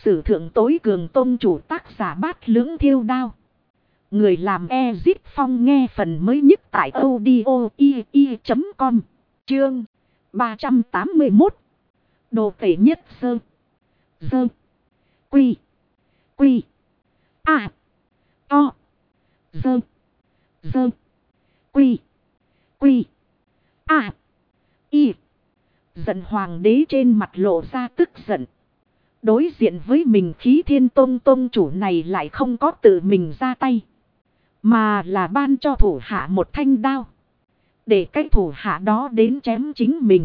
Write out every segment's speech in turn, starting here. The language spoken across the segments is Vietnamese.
sử thượng tối cường tôn chủ, tác giả Bát Lưỡng Thiêu Đao. Người làm Ezip Phong, nghe phần mới nhất tại audio.com. Chương 381. Đồ tể nhất sơ. Dơ. Quy. Quy. À. To. Dơ. Dơ. Quy. Quy. À. Y. Giận hoàng đế trên mặt lộ ra tức giận. Đối diện với mình Khí Thiên Tông tông chủ này lại không có tự mình ra tay, mà là ban cho thủ hạ một thanh đao, để cái thủ hạ đó đến chém chính mình.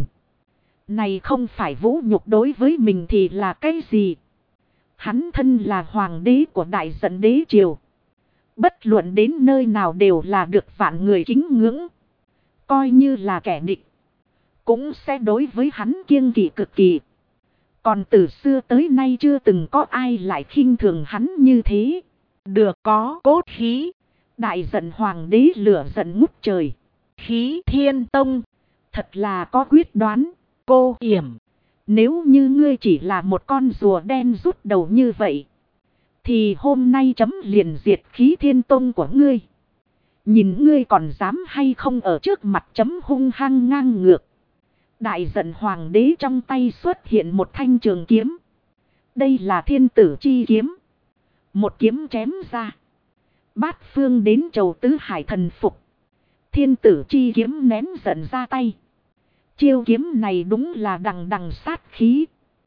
Này không phải vũ nhục đối với mình thì là cái gì? Hắn thân là hoàng đế của Đại Giận Đế Triều, bất luận đến nơi nào đều là được vạn người kính ngưỡng. Coi như là kẻ địch, cũng sẽ đối với hắn kiêng kỵ cực kỳ. Còn từ xưa tới nay chưa từng có ai lại khinh thường hắn như thế. Được có cốt khí. Đại Giận hoàng đế lửa giận ngút trời. Khí Thiên Tông thật là có quyết đoán. Cô Yểm, nếu như ngươi chỉ là một con rùa đen rút đầu như vậy, thì hôm nay chấm liền diệt Khí Thiên Tông của ngươi. Nhìn ngươi còn dám hay không ở trước mặt chấm hung hăng ngang ngược. Đại Giận hoàng đế trong tay xuất hiện một thanh trường kiếm. Đây là Thiên Tử Chi Kiếm. Một kiếm chém ra, bát phương đến chầu tứ hải thần phục. Thiên Tử Chi Kiếm nén giận ra tay. Chiêu kiếm này đúng là đằng đằng sát khí.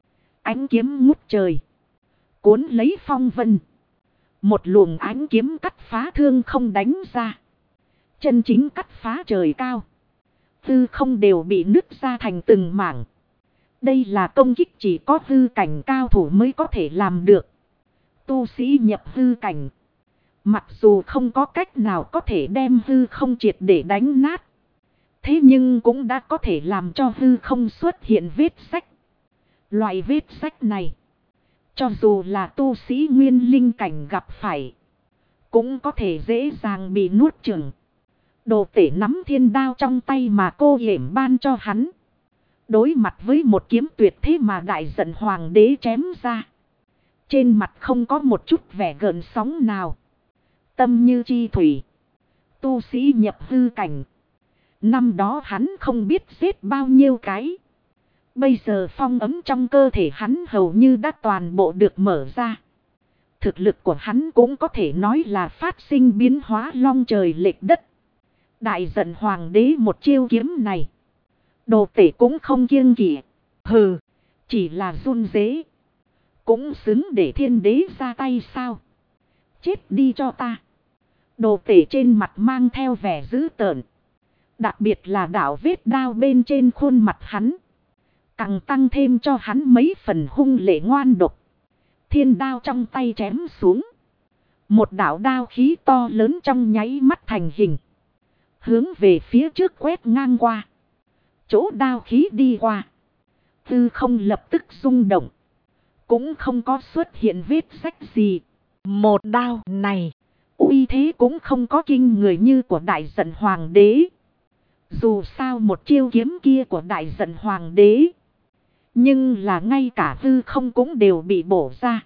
Ánh kiếm ngút trời, cuốn lấy phong vân. Một luồng ánh kiếm cắt phá thương không đánh ra, chân chính cắt phá trời cao. Hư không đều bị nứt ra thành từng mảng. Đây là công kích chỉ có hư cảnh cao thủ mới có thể làm được. Tu sĩ nhập hư cảnh, mặc dù không có cách nào có thể đem hư không triệt để đánh nát, thế nhưng cũng đã có thể làm cho hư không xuất hiện vết rách. Loại vết rách này, cho dù là tu sĩ nguyên linh cảnh gặp phải, cũng có thể dễ dàng bị nuốt chửng. Đồ tể nắm thiên đao trong tay mà Cô Yểm ban cho hắn. Đối mặt với một kiếm tuyệt thế mà Đại Giận hoàng đế chém ra, trên mặt không có một chút vẻ gợn sóng nào. Tâm như chi thủy, tu sĩ nhập hư cảnh. Năm đó hắn không biết giết bao nhiêu cái. Bây giờ phong ấm trong cơ thể hắn hầu như đã toàn bộ được mở ra. Thực lực của hắn cũng có thể nói là phát sinh biến hóa long trời lệch đất. Đại Giận hoàng đế một chiêu kiếm này, đồ tể cũng không kiêng kỵ. Hừ, chỉ là run rế, cũng xứng để thiên đế ra tay sao? Chết đi cho ta. Đồ tể trên mặt mang theo vẻ dữ tợn. Đặc biệt là đạo vết đao bên trên khuôn mặt hắn, càng tăng thêm cho hắn mấy phần hung lệ ngoan độc. Thiên đao trong tay chém xuống, một đạo đao khí to lớn trong nháy mắt thành hình, hướng về phía trước quét ngang qua. Chỗ đao khí đi qua, hư không lập tức rung động, cũng không có xuất hiện vết rách gì. Một đao này, uy thế cũng không có kinh người như của Đại Giận hoàng đế. Dù sao một chiêu kiếm kia của Đại Giận hoàng đế, nhưng là ngay cả hư không cũng đều bị bổ ra.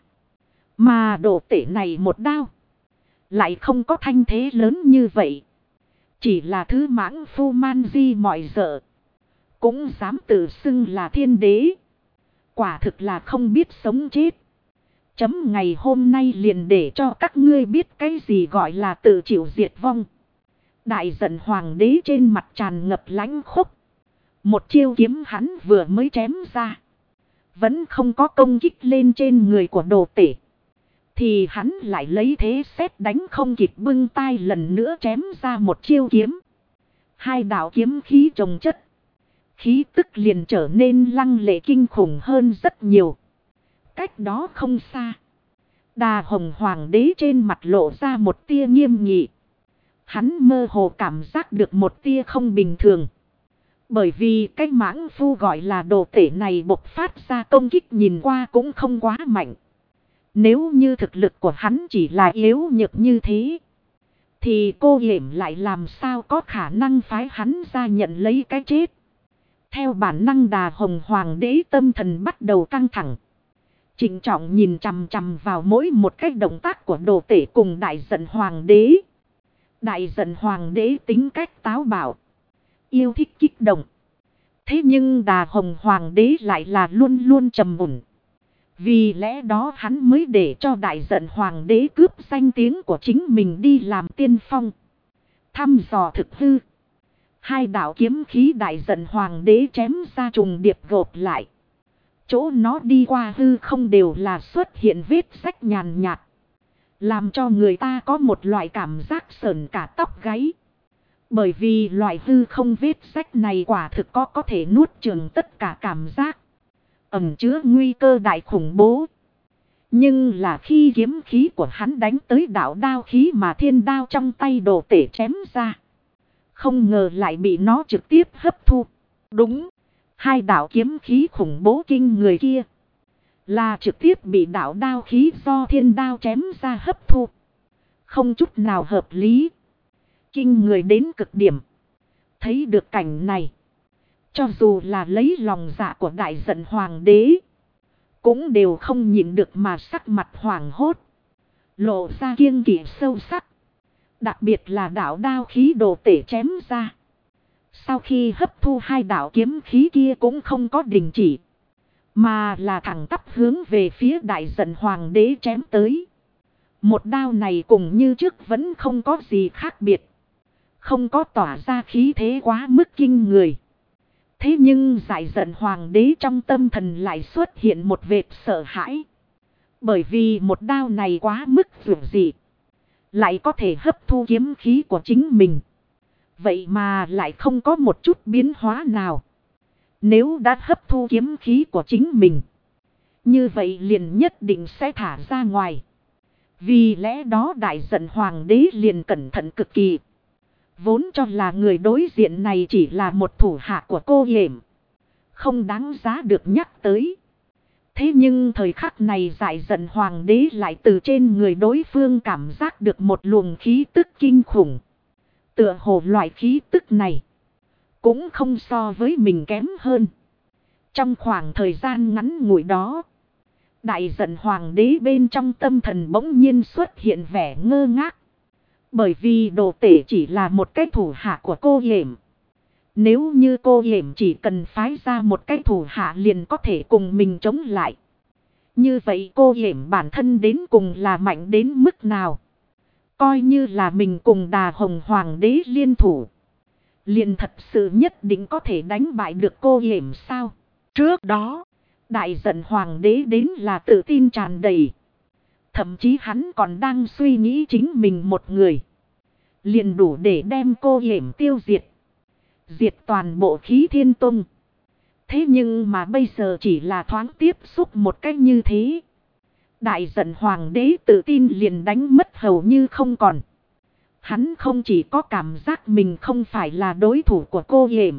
Mà đồ tể này một đao, lại không có thanh thế lớn như vậy. Chỉ là thứ mãng phu man di mọi dợ, cũng dám tự xưng là thiên đế. Quả thực là không biết sống chết. Chấm ngày hôm nay liền để cho các ngươi biết cái gì gọi là tự chịu diệt vong. Đại Giận hoàng đế trên mặt tràn ngập lãnh khốc. Một chiêu kiếm hắn vừa mới chém ra, vẫn không có công kích lên trên người của đồ tể, thì hắn lại lấy thế sét đánh không kịp bưng tay lần nữa chém ra một chiêu kiếm. Hai đạo kiếm khí chồng chất, khí tức liền trở nên lăng lệ kinh khủng hơn rất nhiều. Cách đó không xa, Đà Hồng hoàng đế trên mặt lộ ra một tia nghiêm nghị. Hắn mơ hồ cảm giác được một tia không bình thường. Bởi vì cái mãng phu gọi là đồ tể này bộc phát ra công kích nhìn qua cũng không quá mạnh. Nếu như thực lực của hắn chỉ là yếu nhược như thế, thì Cô Yểm lại làm sao có khả năng phái hắn ra nhận lấy cái chết. Theo bản năng Đà Hồng hoàng đế tâm thần bắt đầu căng thẳng. Trịnh trọng nhìn chằm chằm vào mỗi một cách động tác của đồ tể cùng đại giận hoàng đế. Đại giận hoàng đế tính cách táo bạo, yêu thích kích động. Thế nhưng Đà Hồng hoàng đế lại là luôn luôn trầm ổn. Vì lẽ đó hắn mới để cho đại giận hoàng đế cướp danh tiếng của chính mình đi làm tiên phong. Thăm dò thực hư. Hai đạo kiếm khí đại giận hoàng đế chém ra trùng điệp gộp lại. Chỗ nó đi qua hư không đều là xuất hiện vết rách nhàn nhạt. Làm cho người ta có một loại cảm giác sởn cả tóc gáy. Bởi vì loại hư không vết rách này quả thực có thể nuốt chửng tất cả cảm giác. Ẩn chứa nguy cơ đại khủng bố. Nhưng là khi kiếm khí của hắn đánh tới đạo đao khí mà thiên đao trong tay đồ tể chém ra. Không ngờ lại bị nó trực tiếp hấp thu. Đúng, hai đạo kiếm khí khủng bố kinh người kia là trực tiếp bị đạo đao khí do thiên đao chém ra hấp thu. Không chút nào hợp lý. Kinh người đến cực điểm. Thấy được cảnh này, cho dù là lấy lòng dạ của đại giận hoàng đế, cũng đều không nhịn được mà sắc mặt hoảng hốt, lộ ra kiêng kỵ sâu sắc. Đặc biệt là đạo đao khí đồ tể chém ra. Sau khi hấp thu hai đạo kiếm khí kia cũng không có đình chỉ, mà là thẳng tắp hướng về phía đại giận hoàng đế chém tới. Một đao này cùng như trước vẫn không có gì khác biệt. Không có tỏa ra khí thế quá mức kinh người. Thế nhưng đại giận hoàng đế trong tâm thần lại xuất hiện một vệt sợ hãi. Bởi vì một đao này quá mức vượt dị. Lại có thể hấp thu kiếm khí của chính mình. Vậy mà lại không có một chút biến hóa nào. Nếu đã hấp thu kiếm khí của chính mình, như vậy liền nhất định sẽ thả ra ngoài. Vì lẽ đó đại giận hoàng đế liền cẩn thận cực kỳ. Vốn cho là người đối diện này chỉ là một thủ hạ của cô Yểm, không đáng giá được nhắc tới. Thế nhưng thời khắc này đại giận hoàng đế lại từ trên người đối phương cảm giác được một luồng khí tức kinh khủng. Tựa hồ loại khí tức này cũng không so với mình kém hơn. Trong khoảng thời gian ngắn ngủi đó, đại giận hoàng đế bên trong tâm thần bỗng nhiên xuất hiện vẻ ngơ ngác. Bởi vì đồ tể chỉ là một cái thủ hạ của cô Yểm. Nếu như cô Yểm chỉ cần phái ra một cái thủ hạ liền có thể cùng mình chống lại. Như vậy cô Yểm bản thân đến cùng là mạnh đến mức nào? Coi như là mình cùng Đà Hồng hoàng đế liên thủ, liền thật sự nhất định có thể đánh bại được cô Yểm sao? Trước đó, đại giận hoàng đế đến là tự tin tràn đầy. Thậm chí hắn còn đang suy nghĩ chính mình một người liền đủ để đem cô Yểm tiêu diệt. Diệt toàn bộ Khí Thiên Tông. Thế nhưng mà bây giờ chỉ là thoáng tiếp xúc một cách như thế. Đại giận hoàng đế tự tin liền đánh mất hầu như không còn. Hắn không chỉ có cảm giác mình không phải là đối thủ của cô Yểm,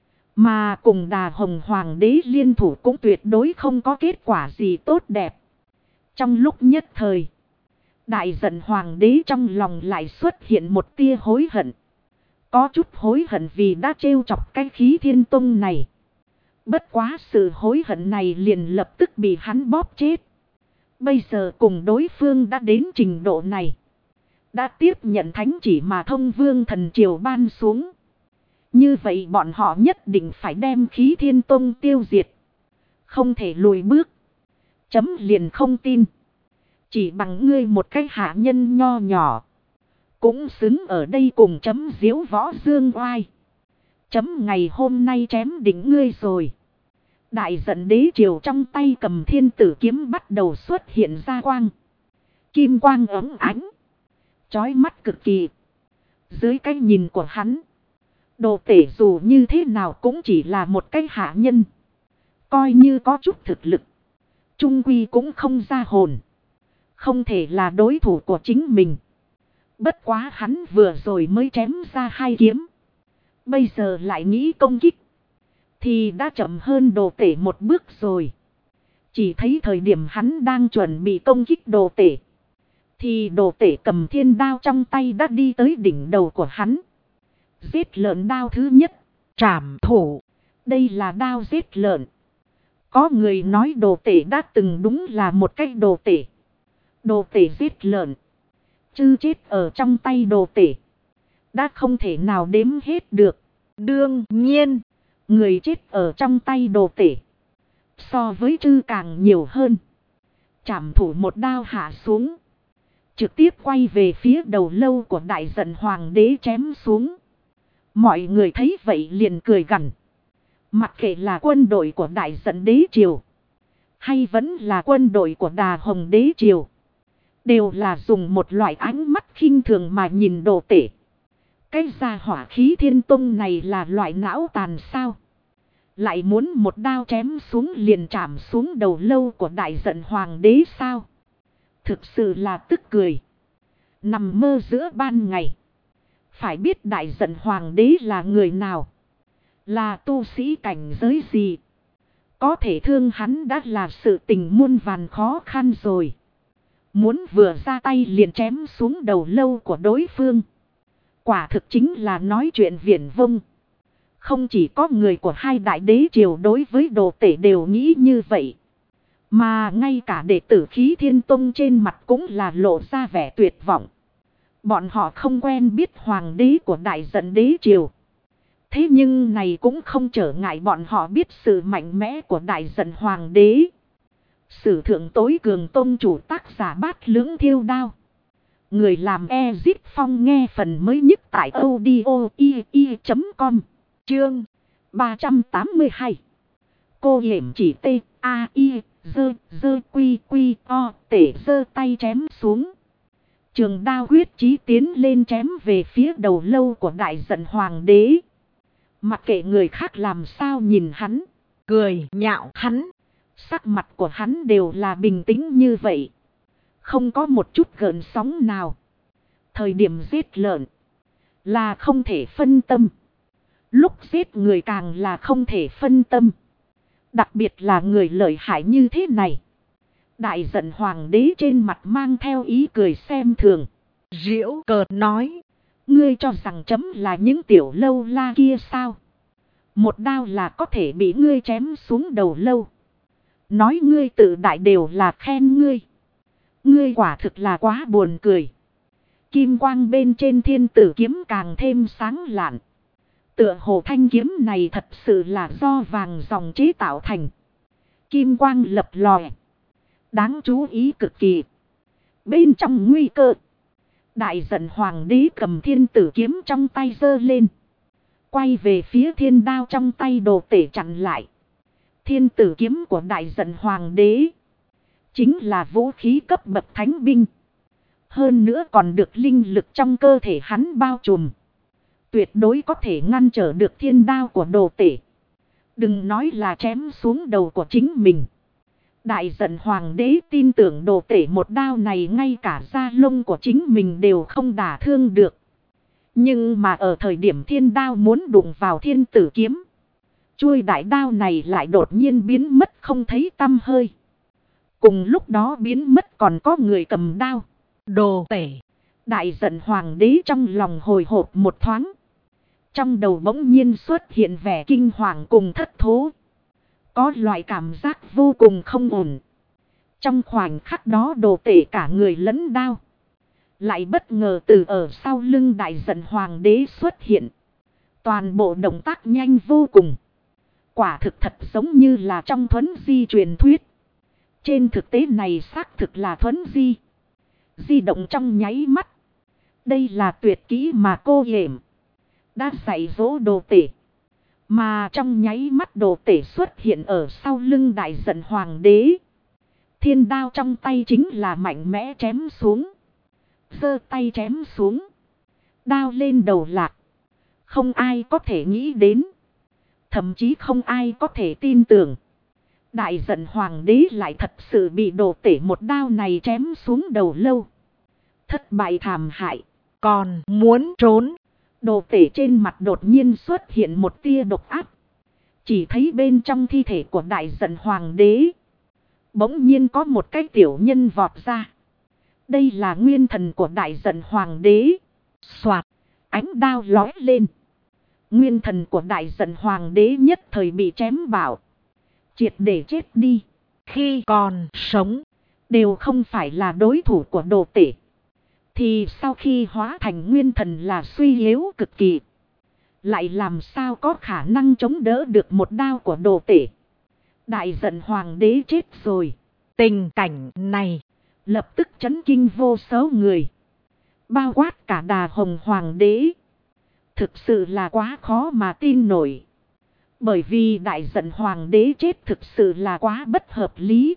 mà cùng Đà Hồng hoàng đế liên thủ cũng tuyệt đối không có kết quả gì tốt đẹp. Trong lúc nhất thời, đại giận hoàng đế trong lòng lại xuất hiện một tia hối hận. Có chút hối hận vì đã trêu chọc cái Khí Thiên Tông này. Bất quá sự hối hận này liền lập tức bị hắn bóp chết. Bây giờ cùng đối phương đã đến trình độ này, đã tiếp nhận thánh chỉ mà Thông Vương thần triều ban xuống. Như vậy bọn họ nhất định phải đem Khí Thiên Tông tiêu diệt. Không thể lùi bước. Chấm liền không tin. Chỉ bằng ngươi một cái hạ nhân nho nhỏ, cũng xứng ở đây cùng chấm diếu võ dương oai. Chấm ngày hôm nay chém đỉnh ngươi rồi. Đại giận đế triều trong tay cầm thiên tử kiếm bắt đầu xuất hiện ra quang. Kim quang ấm ánh, chói mắt cực kỳ. Dưới cái nhìn của hắn, đồ tể dù như thế nào cũng chỉ là một cái hạ nhân. Coi như có chút thực lực, trung quy cũng không ra hồn. Không thể là đối thủ của chính mình. Bất quá hắn vừa rồi mới chém ra hai kiếm, bây giờ lại nghĩ công kích, thì đã chậm hơn đồ tể một bước rồi. Chỉ thấy thời điểm hắn đang chuẩn bị công kích đồ tể, thì đồ tể cầm thiên đao trong tay đã đi tới đỉnh đầu của hắn. Giết lợn đao thứ nhất, trảm thủ. Đây là đao giết lợn. Có người nói đồ tể đã từng đúng là một cái đồ tể. Đồ tể giết lợn. Chư chết ở trong tay đồ tể. Đã không thể nào đếm hết được. Đương nhiên, người chết ở trong tay đồ tể. So với chư càng nhiều hơn. Trảm thủ một đao hạ xuống. Trực tiếp quay về phía đầu lâu của đại giận hoàng đế chém xuống. Mọi người thấy vậy liền cười gằn. Mặc kệ là quân đội của đại giận đế triều. Hay vẫn là quân đội của Đà Hồng đế triều. Đều là dùng một loại ánh mắt khinh thường mà nhìn đồ tể. Cái gia hỏa khí thiên tông này là loại não tàn sao? Lại muốn một đao chém xuống liền chạm xuống đầu lâu của đại giận hoàng đế sao? Thực sự là tức cười. Nằm mơ giữa ban ngày. Phải biết đại giận hoàng đế là người nào? Là tu sĩ cảnh giới gì? Có thể thương hắn đã là sự tình muôn vàn khó khăn rồi. Muốn vừa ra tay liền chém xuống đầu lâu của đối phương. Quả thực chính là nói chuyện viển vông. Không chỉ có người của hai đại đế triều đối với đồ tể đều nghĩ như vậy. Mà ngay cả đệ tử khí thiên tông trên mặt cũng là lộ ra vẻ tuyệt vọng. Bọn họ không quen biết hoàng đế của đại giận đế triều. Thế nhưng này cũng không trở ngại bọn họ biết sự mạnh mẽ của đại giận hoàng đế. Sử thượng tối cường tông chủ tác giả Bát Lưỡng Thiêu Đao. Người làm Ezit Phong nghe phần mới nhất tại audio.com. Chương 382. Cô hiểm chỉ T, A, I, dơ quy quy o, tể giơ tay chém xuống. Trường đao huyết chí tiến lên chém về phía đầu lâu của đại giận hoàng đế. Mặc kệ người khác làm sao nhìn hắn, cười nhạo hắn. Sắc mặt của hắn đều là bình tĩnh như vậy. Không có một chút gợn sóng nào. Thời điểm giết lợn là không thể phân tâm. Lúc giết người càng là không thể phân tâm. Đặc biệt là người lợi hại như thế này. Đại giận hoàng đế trên mặt mang theo ý cười xem thường. Giễu cợt nói. Ngươi cho rằng chấm là những tiểu lâu la kia sao? Một đao là có thể bị ngươi chém xuống đầu lâu. Nói ngươi tự đại đều là khen ngươi. Ngươi quả thực là quá buồn cười. Kim quang bên trên thiên tử kiếm càng thêm sáng lạn. Tựa hồ thanh kiếm này thật sự là do vàng dòng chế tạo thành. Kim quang lập lòe. Đáng chú ý cực kỳ. Bên trong nguy cơ. Đại giận hoàng đế cầm thiên tử kiếm trong tay giơ lên. Quay về phía thiên đao trong tay đồ tể chặn lại. Thiên tử kiếm của đại giận hoàng đế. Chính là vũ khí cấp bậc thánh binh. Hơn nữa còn được linh lực trong cơ thể hắn bao trùm. Tuyệt đối có thể ngăn trở được thiên đao của đồ tể. Đừng nói là chém xuống đầu của chính mình. Đại giận hoàng đế tin tưởng đồ tể một đao này ngay cả da lông của chính mình đều không đả thương được. Nhưng mà ở thời điểm thiên đao muốn đụng vào thiên tử kiếm. Chuôi đại đao này lại đột nhiên biến mất không thấy tăm hơi. Cùng lúc đó biến mất còn có người cầm đao. Đồ tể. Đại giận hoàng đế trong lòng hồi hộp một thoáng. Trong đầu bỗng nhiên xuất hiện vẻ kinh hoàng cùng thất thố. Có loại cảm giác vô cùng không ổn. Trong khoảnh khắc đó đồ tể cả người lẫn đao. Lại bất ngờ từ ở sau lưng đại giận hoàng đế xuất hiện. Toàn bộ động tác nhanh vô cùng. Quả thực thật giống như là trong thuấn di truyền thuyết. Trên thực tế này xác thực là thuấn di. Di động trong nháy mắt. Đây là tuyệt kỹ mà cô hiểm đã dạy dỗ đồ tể. Mà trong nháy mắt đồ tể xuất hiện ở sau lưng đại giận hoàng đế. Thiên đao trong tay chính là mạnh mẽ chém xuống. Giơ tay chém xuống. Đao lên đầu lạc. Không ai có thể nghĩ đến. Thậm chí không ai có thể tin tưởng. Đại giận hoàng đế lại thật sự bị đồ tể một đao này chém xuống đầu lâu. Thất bại thảm hại. Còn muốn trốn. Đồ tể trên mặt đột nhiên xuất hiện một tia độc ác. Chỉ thấy bên trong thi thể của đại giận hoàng đế. Bỗng nhiên có một cái tiểu nhân vọt ra. Đây là nguyên thần của đại giận hoàng đế. Soạt. Ánh đao lói lên. Nguyên thần của đại giận hoàng đế nhất thời bị chém bảo. triệt để chết đi. Khi còn sống, đều không phải là đối thủ của đồ tể. Thì sau khi hóa thành nguyên thần là suy yếu cực kỳ. Lại làm sao có khả năng chống đỡ được một đao của đồ tể. Đại giận hoàng đế chết rồi. tình cảnh này Lập tức chấn kinh vô số người. Bao quát cả Đà Hồng hoàng đế. Thực sự là quá khó mà tin nổi. Bởi vì đại giận hoàng đế chết thực sự là quá bất hợp lý.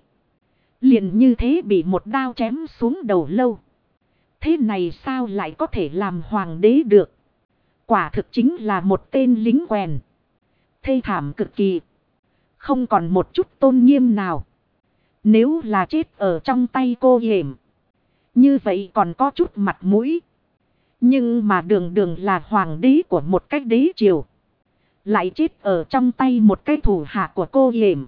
Liền như thế bị một đao chém xuống đầu lâu. Thế này sao lại có thể làm hoàng đế được? Quả thực chính là một tên lính quèn. Thê thảm cực kỳ. Không còn một chút tôn nghiêm nào. Nếu là chết ở trong tay cô hiểm, như vậy còn có chút mặt mũi. Nhưng mà đường đường là hoàng đế của một cái đế triều, lại chết ở trong tay một cái thủ hạ của cô hiểm.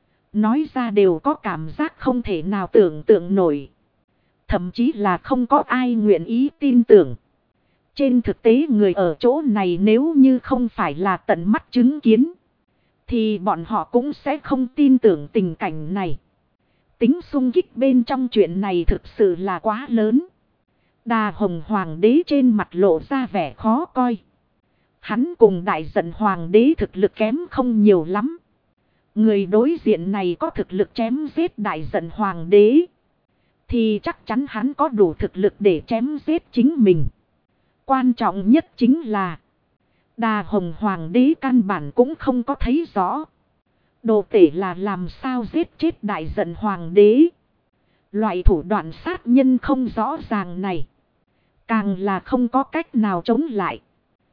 Nói ra đều có cảm giác không thể nào tưởng tượng nổi. Thậm chí là không có ai nguyện ý tin tưởng. Trên thực tế người ở chỗ này nếu như không phải là tận mắt chứng kiến, thì bọn họ cũng sẽ không tin tưởng tình cảnh này. Tính xung kích bên trong chuyện này thực sự là quá lớn. Đà Hồng hoàng đế trên mặt lộ ra vẻ khó coi. Hắn cùng đại giận hoàng đế thực lực kém không nhiều lắm. Người đối diện này có thực lực chém giết đại giận hoàng đế, thì chắc chắn hắn có đủ thực lực để chém giết chính mình. Quan trọng nhất chính là Đà Hồng hoàng đế căn bản cũng không có thấy rõ đồ tể là làm sao giết chết đại giận hoàng đế. Loại thủ đoạn sát nhân không rõ ràng này, càng là không có cách nào chống lại.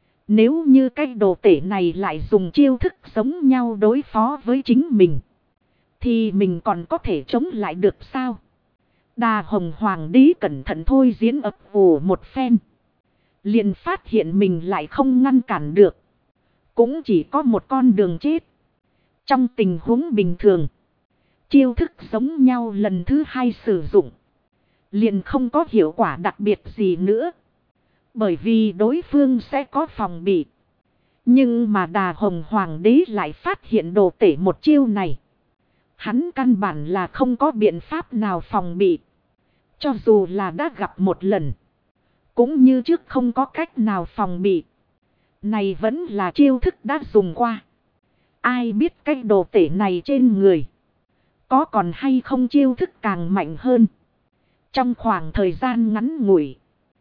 Nếu như cái đồ tể này lại dùng chiêu thức giống nhau đối phó với chính mình, thì mình còn có thể chống lại được sao? Đà Hồng hoàng đế cẩn thận thôi diễn ấp ủ một phen, liền phát hiện mình lại không ngăn cản được. Cũng chỉ có một con đường chết. Trong tình huống bình thường, chiêu thức giống nhau lần thứ hai sử dụng, liền không có hiệu quả đặc biệt gì nữa. Bởi vì đối phương sẽ có phòng bị. Nhưng mà Đà Hồng hoàng đế lại phát hiện đồ tể một chiêu này. Hắn căn bản là không có biện pháp nào phòng bị. Cho dù là đã gặp một lần, cũng như trước không có cách nào phòng bị. Này vẫn là chiêu thức đã dùng qua. Ai biết cái đồ tể này trên người có còn hay không chiêu thức càng mạnh hơn. Trong khoảng thời gian ngắn ngủi,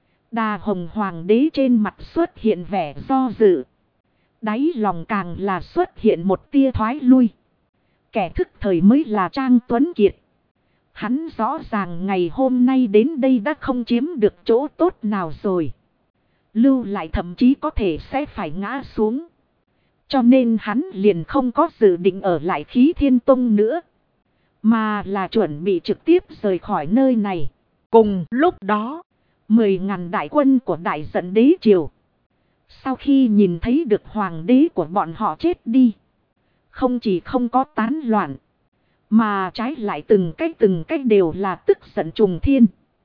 Đà Hồng hoàng đế trên mặt xuất hiện vẻ do dự. Đáy lòng càng là xuất hiện một tia thoái lui. Kẻ thức thời mới là Trang Tuấn Kiệt. Hắn rõ ràng ngày hôm nay đến đây đã không chiếm được chỗ tốt nào rồi. Lưu lại thậm chí có thể sẽ phải ngã xuống. Cho nên hắn liền không có dự định ở lại Khí Thiên Tông nữa, mà là chuẩn bị trực tiếp rời khỏi nơi này. Cùng lúc đó, 10.000 đại quân của đại giận đế triều, sau khi nhìn thấy được hoàng đế của bọn họ chết đi, không chỉ không có tán loạn, mà trái lại từng cách đều là tức giận trùng thiên.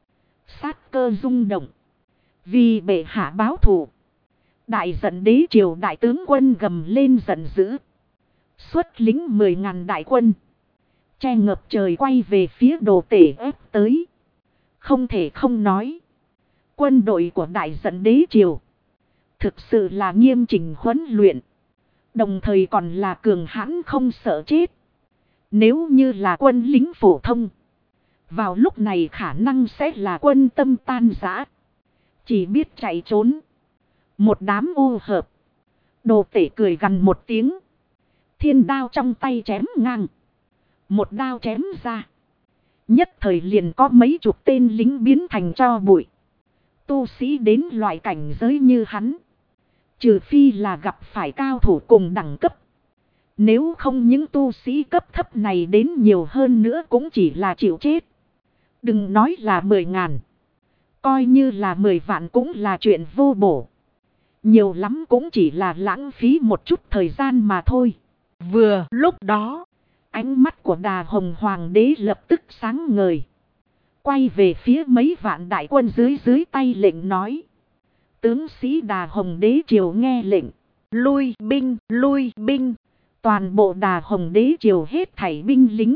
Sát cơ rung động. Vì bệ hạ báo thù, đại giận đế triều đại tướng quân gầm lên giận dữ, xuất lính 10.000 đại quân, che ngập trời quay về phía đồ tể ép tới. Không thể không nói, quân đội của đại giận đế triều thực sự là nghiêm chỉnh huấn luyện, đồng thời còn là cường hãn không sợ chết. Nếu như là quân lính phổ thông, vào lúc này khả năng sẽ là quân tâm tan rã, chỉ biết chạy trốn. Một đám ô hợp. Đồ tể cười gằn một tiếng, thiên đao trong tay chém ngang. Một đao chém ra, nhất thời liền có mấy chục tên lính biến thành tro bụi. Tu sĩ đến loại cảnh giới như hắn, trừ phi là gặp phải cao thủ cùng đẳng cấp. Nếu không những tu sĩ cấp thấp này đến nhiều hơn nữa cũng chỉ là chịu chết. Đừng nói là 10.000, coi như là 10 vạn cũng là chuyện vô bổ. Nhiều lắm cũng chỉ là lãng phí một chút thời gian mà thôi. Vừa lúc đó, ánh mắt của Đà Hồng hoàng đế lập tức sáng ngời, quay về phía mấy vạn đại quân dưới tay lệnh nói: tướng sĩ Đà Hồng đế triều nghe lệnh, lui binh, lui binh. Toàn bộ Đà Hồng đế triều hết thảy binh lính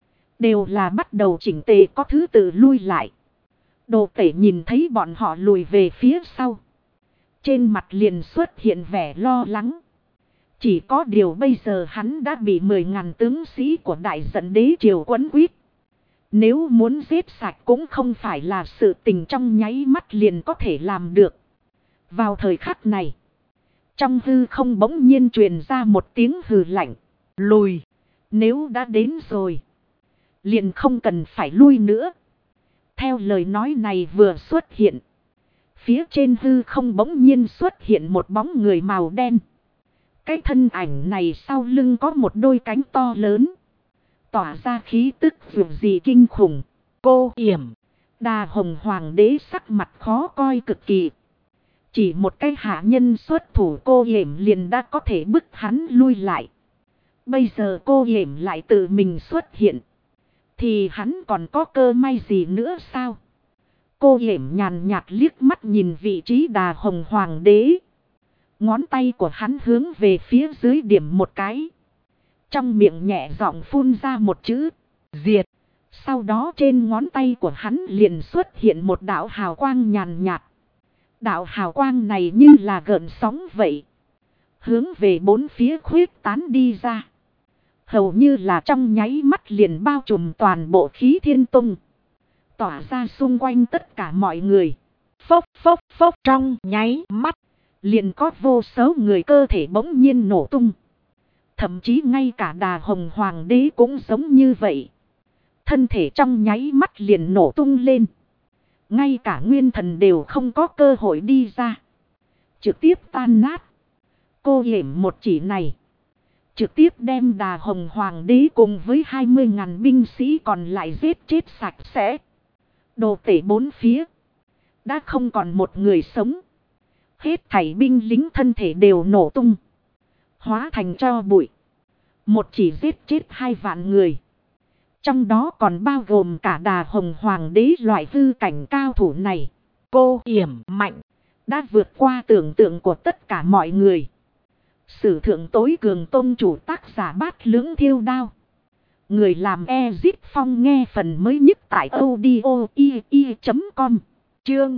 đều là bắt đầu chỉnh tề có thứ tự lui lại. Đồ Tể nhìn thấy bọn họ lùi về phía sau, trên mặt liền xuất hiện vẻ lo lắng. Chỉ có điều bây giờ hắn đã bị 10.000 tướng sĩ của đại dẫn đế triều quấn quýt. Nếu muốn giết sạch cũng không phải là sự tình trong nháy mắt liền có thể làm được. Vào thời khắc này, trong hư không bỗng nhiên truyền ra một tiếng hừ lạnh. Lùi, nếu đã đến rồi, liền không cần phải lui nữa. Theo lời nói này vừa xuất hiện, phía trên hư không bỗng nhiên xuất hiện một bóng người màu đen. Cái thân ảnh này sau lưng có một đôi cánh to lớn, tỏa ra khí tức vượt gì kinh khủng. Cô Yểm, Đà Hồng Hoàng đế sắc mặt khó coi cực kỳ. Chỉ một cái hạ nhân xuất thủ Cô Yểm liền đã có thể bức hắn lui lại. Bây giờ Cô Yểm lại tự mình xuất hiện, thì hắn còn có cơ may gì nữa sao? Cô Yểm nhàn nhạt liếc mắt nhìn vị trí Đà Hồng Hoàng đế. Ngón tay của hắn hướng về phía dưới điểm một cái. Trong miệng nhẹ giọng phun ra một chữ diệt. Sau đó trên ngón tay của hắn liền xuất hiện một đạo hào quang nhàn nhạt. Đạo hào quang này như là gợn sóng vậy, hướng về bốn phía khuyết tán đi ra. Hầu như là trong nháy mắt liền bao trùm toàn bộ Khí Thiên Tông, tỏa ra xung quanh tất cả mọi người. Phốc phốc phốc, trong nháy mắt liền có vô số người cơ thể bỗng nhiên nổ tung. Thậm chí ngay cả Đà Hồng Hoàng đế cũng giống như vậy. Thân thể trong nháy mắt liền nổ tung lên. Ngay cả nguyên thần đều không có cơ hội đi ra, trực tiếp tan nát. Cô Yểm một chỉ này trực tiếp đem Đà Hồng Hoàng đế cùng với 20.000 binh sĩ còn lại giết chết sạch sẽ. Đồ Tể bốn phía đã không còn một người sống. Hết thảy binh lính thân thể đều nổ tung, hóa thành tro bụi. Một chỉ giết chết 2 vạn người, trong đó còn bao gồm cả Đà Hồng Hoàng đế loại hư cảnh cao thủ này. Cô Yểm mạnh, đã vượt qua tưởng tượng của tất cả mọi người. Sử thượng tối cường tôn chủ, tác giả Bát Lưỡng Thiêu Đao. Người làm Ezip Phong, nghe phần mới nhất tại audio.com. Chương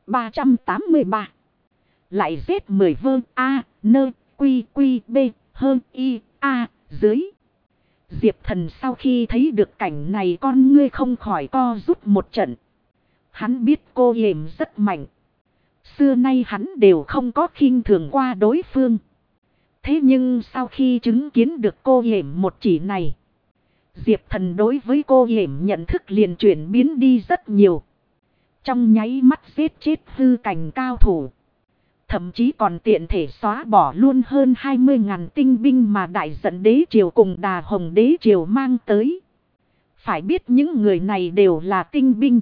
383. Lại giết 10 vơ A, nơ, quy quy b, hơn y, a, dưới. Diệp Thần sau khi thấy được cảnh này con ngươi không khỏi co rút một trận. Hắn biết Cô Yểm rất mạnh. Xưa nay hắn đều không có khinh thường qua đối phương. Thế nhưng sau khi chứng kiến được Cô Yểm một chỉ này, Diệp Thần đối với Cô Yểm nhận thức liền chuyển biến đi rất nhiều. Trong nháy mắt giết chết hư cảnh cao thủ. Thậm chí còn tiện thể xóa bỏ luôn hơn 20.000 tinh binh mà đại dẫn đế triều cùng Đà Hồng đế triều mang tới. Phải biết những người này đều là tinh binh,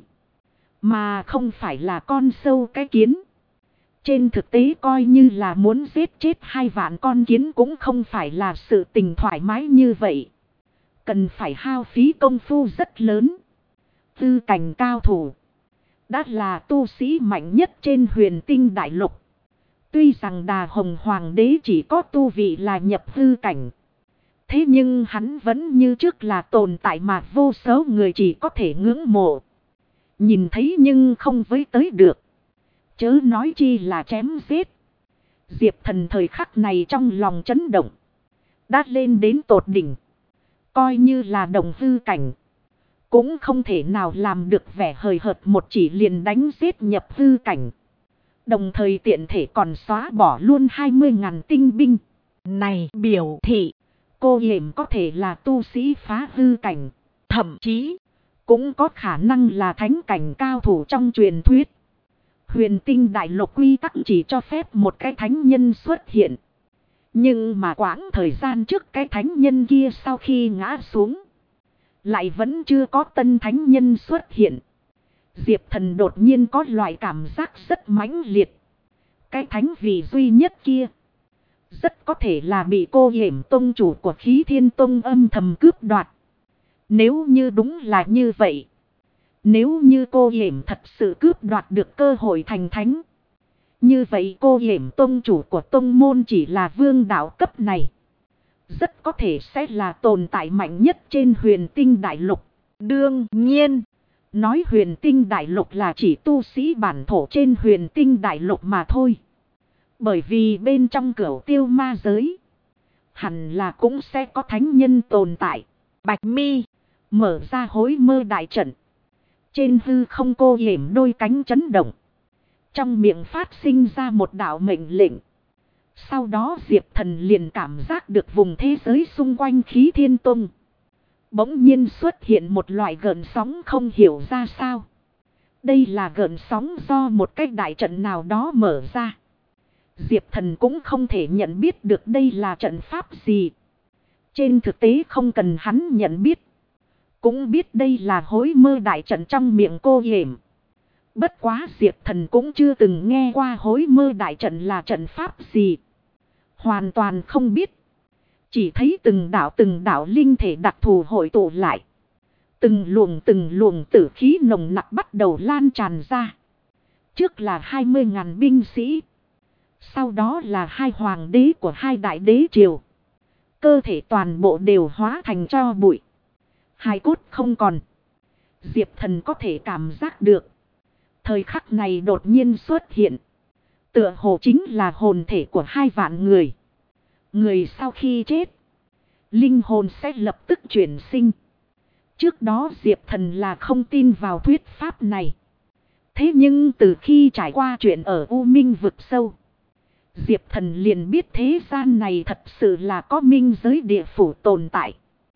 mà không phải là con sâu cái kiến. Trên thực tế coi như là muốn giết chết 2 vạn con kiến cũng không phải là sự tình thoải mái như vậy. Cần phải hao phí công phu rất lớn. Tư cảnh cao thủ đã là tu sĩ mạnh nhất trên huyền tinh đại lục. Tuy rằng Đà Hồng Hoàng đế chỉ có tu vị là nhập hư cảnh, thế nhưng hắn vẫn như trước là tồn tại mà vô số người chỉ có thể ngưỡng mộ. Nhìn thấy nhưng không với tới được, chớ nói chi là chém giết. Diệp Thần thời khắc này trong lòng chấn động, đã lên đến tột đỉnh. Coi như là đồng hư cảnh, cũng không thể nào làm được vẻ hời hợt một chỉ liền đánh giết nhập hư cảnh. Đồng thời tiện thể còn xóa bỏ luôn 20.000 tinh binh. Này biểu thị Cô Yểm có thể là tu sĩ phá hư cảnh, thậm chí cũng có khả năng là thánh cảnh cao thủ trong truyền thuyết. Huyền tinh đại lục quy tắc chỉ cho phép một cái thánh nhân xuất hiện. Nhưng mà quãng thời gian trước cái thánh nhân kia sau khi ngã xuống, lại vẫn chưa có tân thánh nhân xuất hiện. Diệp Thần đột nhiên có loại cảm giác rất mãnh liệt. Cái thánh vị duy nhất kia rất có thể là bị Cô Yểm tông chủ của Khí Thiên Tông âm thầm cướp đoạt. Nếu như đúng là như vậy, nếu như Cô Yểm thật sự cướp đoạt được cơ hội thành thánh, như vậy Cô Yểm tông chủ của tông môn chỉ là vương đạo cấp này, rất có thể sẽ là tồn tại mạnh nhất trên huyền tinh đại lục. Đương nhiên, nói huyền tinh đại lục là chỉ tu sĩ bản thổ trên huyền tinh đại lục mà thôi. Bởi vì bên trong cửu tiêu ma giới, hẳn là cũng sẽ có thánh nhân tồn tại. Bạch Mi mở ra hối mơ đại trận. Trên hư không cô yểm đôi cánh chấn động. Trong miệng phát sinh ra một đạo mệnh lệnh. Sau đó Diệp Thần liền cảm giác được vùng thế giới xung quanh khí thiên tung. Bỗng nhiên xuất hiện một loại gợn sóng không hiểu ra sao. Đây là gợn sóng do một cái đại trận nào đó mở ra. Diệp Thần cũng không thể nhận biết được đây là trận pháp gì. Trên thực tế không cần hắn nhận biết. Cũng biết đây là hối mơ đại trận trong miệng cô yểm. Bất quá Diệp Thần cũng chưa từng nghe qua hối mơ đại trận là trận pháp gì. Hoàn toàn không biết. Chỉ thấy từng đạo linh thể đặc thù hội tụ lại. Từng luồng tử khí nồng nặc bắt đầu lan tràn ra. Trước là 20.000 binh sĩ. Sau đó là 2 hoàng đế của 2 đại đế triều. Cơ thể toàn bộ đều hóa thành tro bụi. Hài cốt không còn. Diệp Thần có thể cảm giác được. Thời khắc này đột nhiên xuất hiện. Tựa hồ chính là hồn thể của 2 vạn người. Người sau khi chết, linh hồn sẽ lập tức chuyển sinh. Trước đó Diệp Thần là không tin vào thuyết pháp này. Thế nhưng từ khi trải qua chuyện ở U Minh vực sâu, Diệp Thần liền biết thế gian này thật sự là có minh giới địa phủ tồn tại.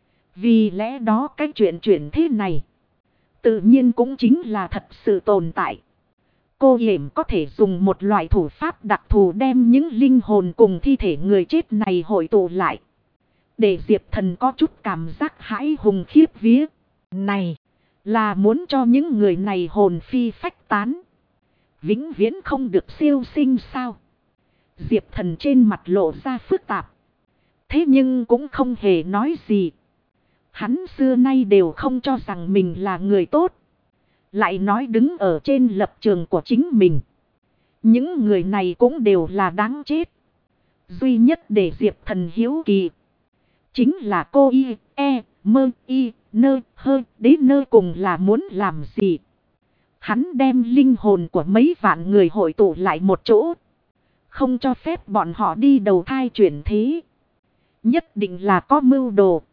Vì lẽ đó cái chuyện chuyển thế này tự nhiên cũng chính là thật sự tồn tại. Cô yểm có thể dùng một loại thủ pháp đặc thù đem những linh hồn cùng thi thể người chết này hội tụ lại. Để Diệp Thần có chút cảm giác hãi hùng khiếp vía. này Là muốn cho những người này hồn phi phách tán. Vĩnh viễn không được siêu sinh sao? Diệp Thần trên mặt lộ ra phức tạp. Thế nhưng cũng không hề nói gì. Hắn xưa nay đều không cho rằng mình là người tốt. Lại nói đứng ở trên lập trường của chính mình. Những người này cũng đều là đáng chết. Duy nhất để Diệp Thần hiếu kỳ chính là cô y, e, mơ, y, nơ, hơ, đế nơ cùng là muốn làm gì. Hắn đem linh hồn của mấy vạn người hội tụ lại một chỗ. Không cho phép bọn họ đi đầu thai chuyển thế. Nhất định là có mưu đồ.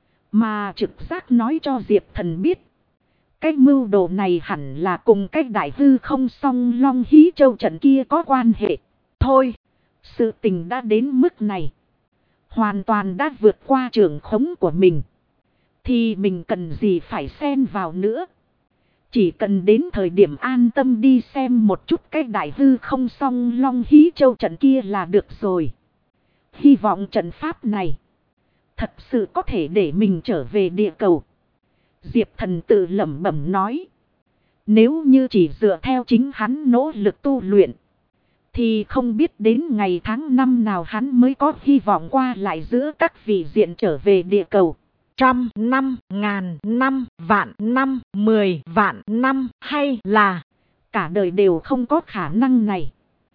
Mà trực giác nói cho Diệp Thần biết. Cái mưu đồ này hẳn là cùng cái đại hư không song long hí châu trận kia có quan hệ. Thôi, sự tình đã đến mức này. Hoàn toàn đã vượt qua trường khống của mình. Thì mình cần gì phải xen vào nữa. Chỉ cần đến thời điểm an tâm đi xem một chút cái đại hư không song long hí châu trận kia là được rồi. Hy vọng trận pháp này thật sự có thể để mình trở về địa cầu. Diệp Thần tự lẩm bẩm nói. Nếu như chỉ dựa theo chính hắn nỗ lực tu luyện, thì không biết đến ngày tháng năm nào hắn mới có hy vọng qua lại giữa các vị diện trở về địa cầu. 100 năm, ngàn năm, vạn năm, 10 vạn năm hay là cả đời đều không có khả năng này.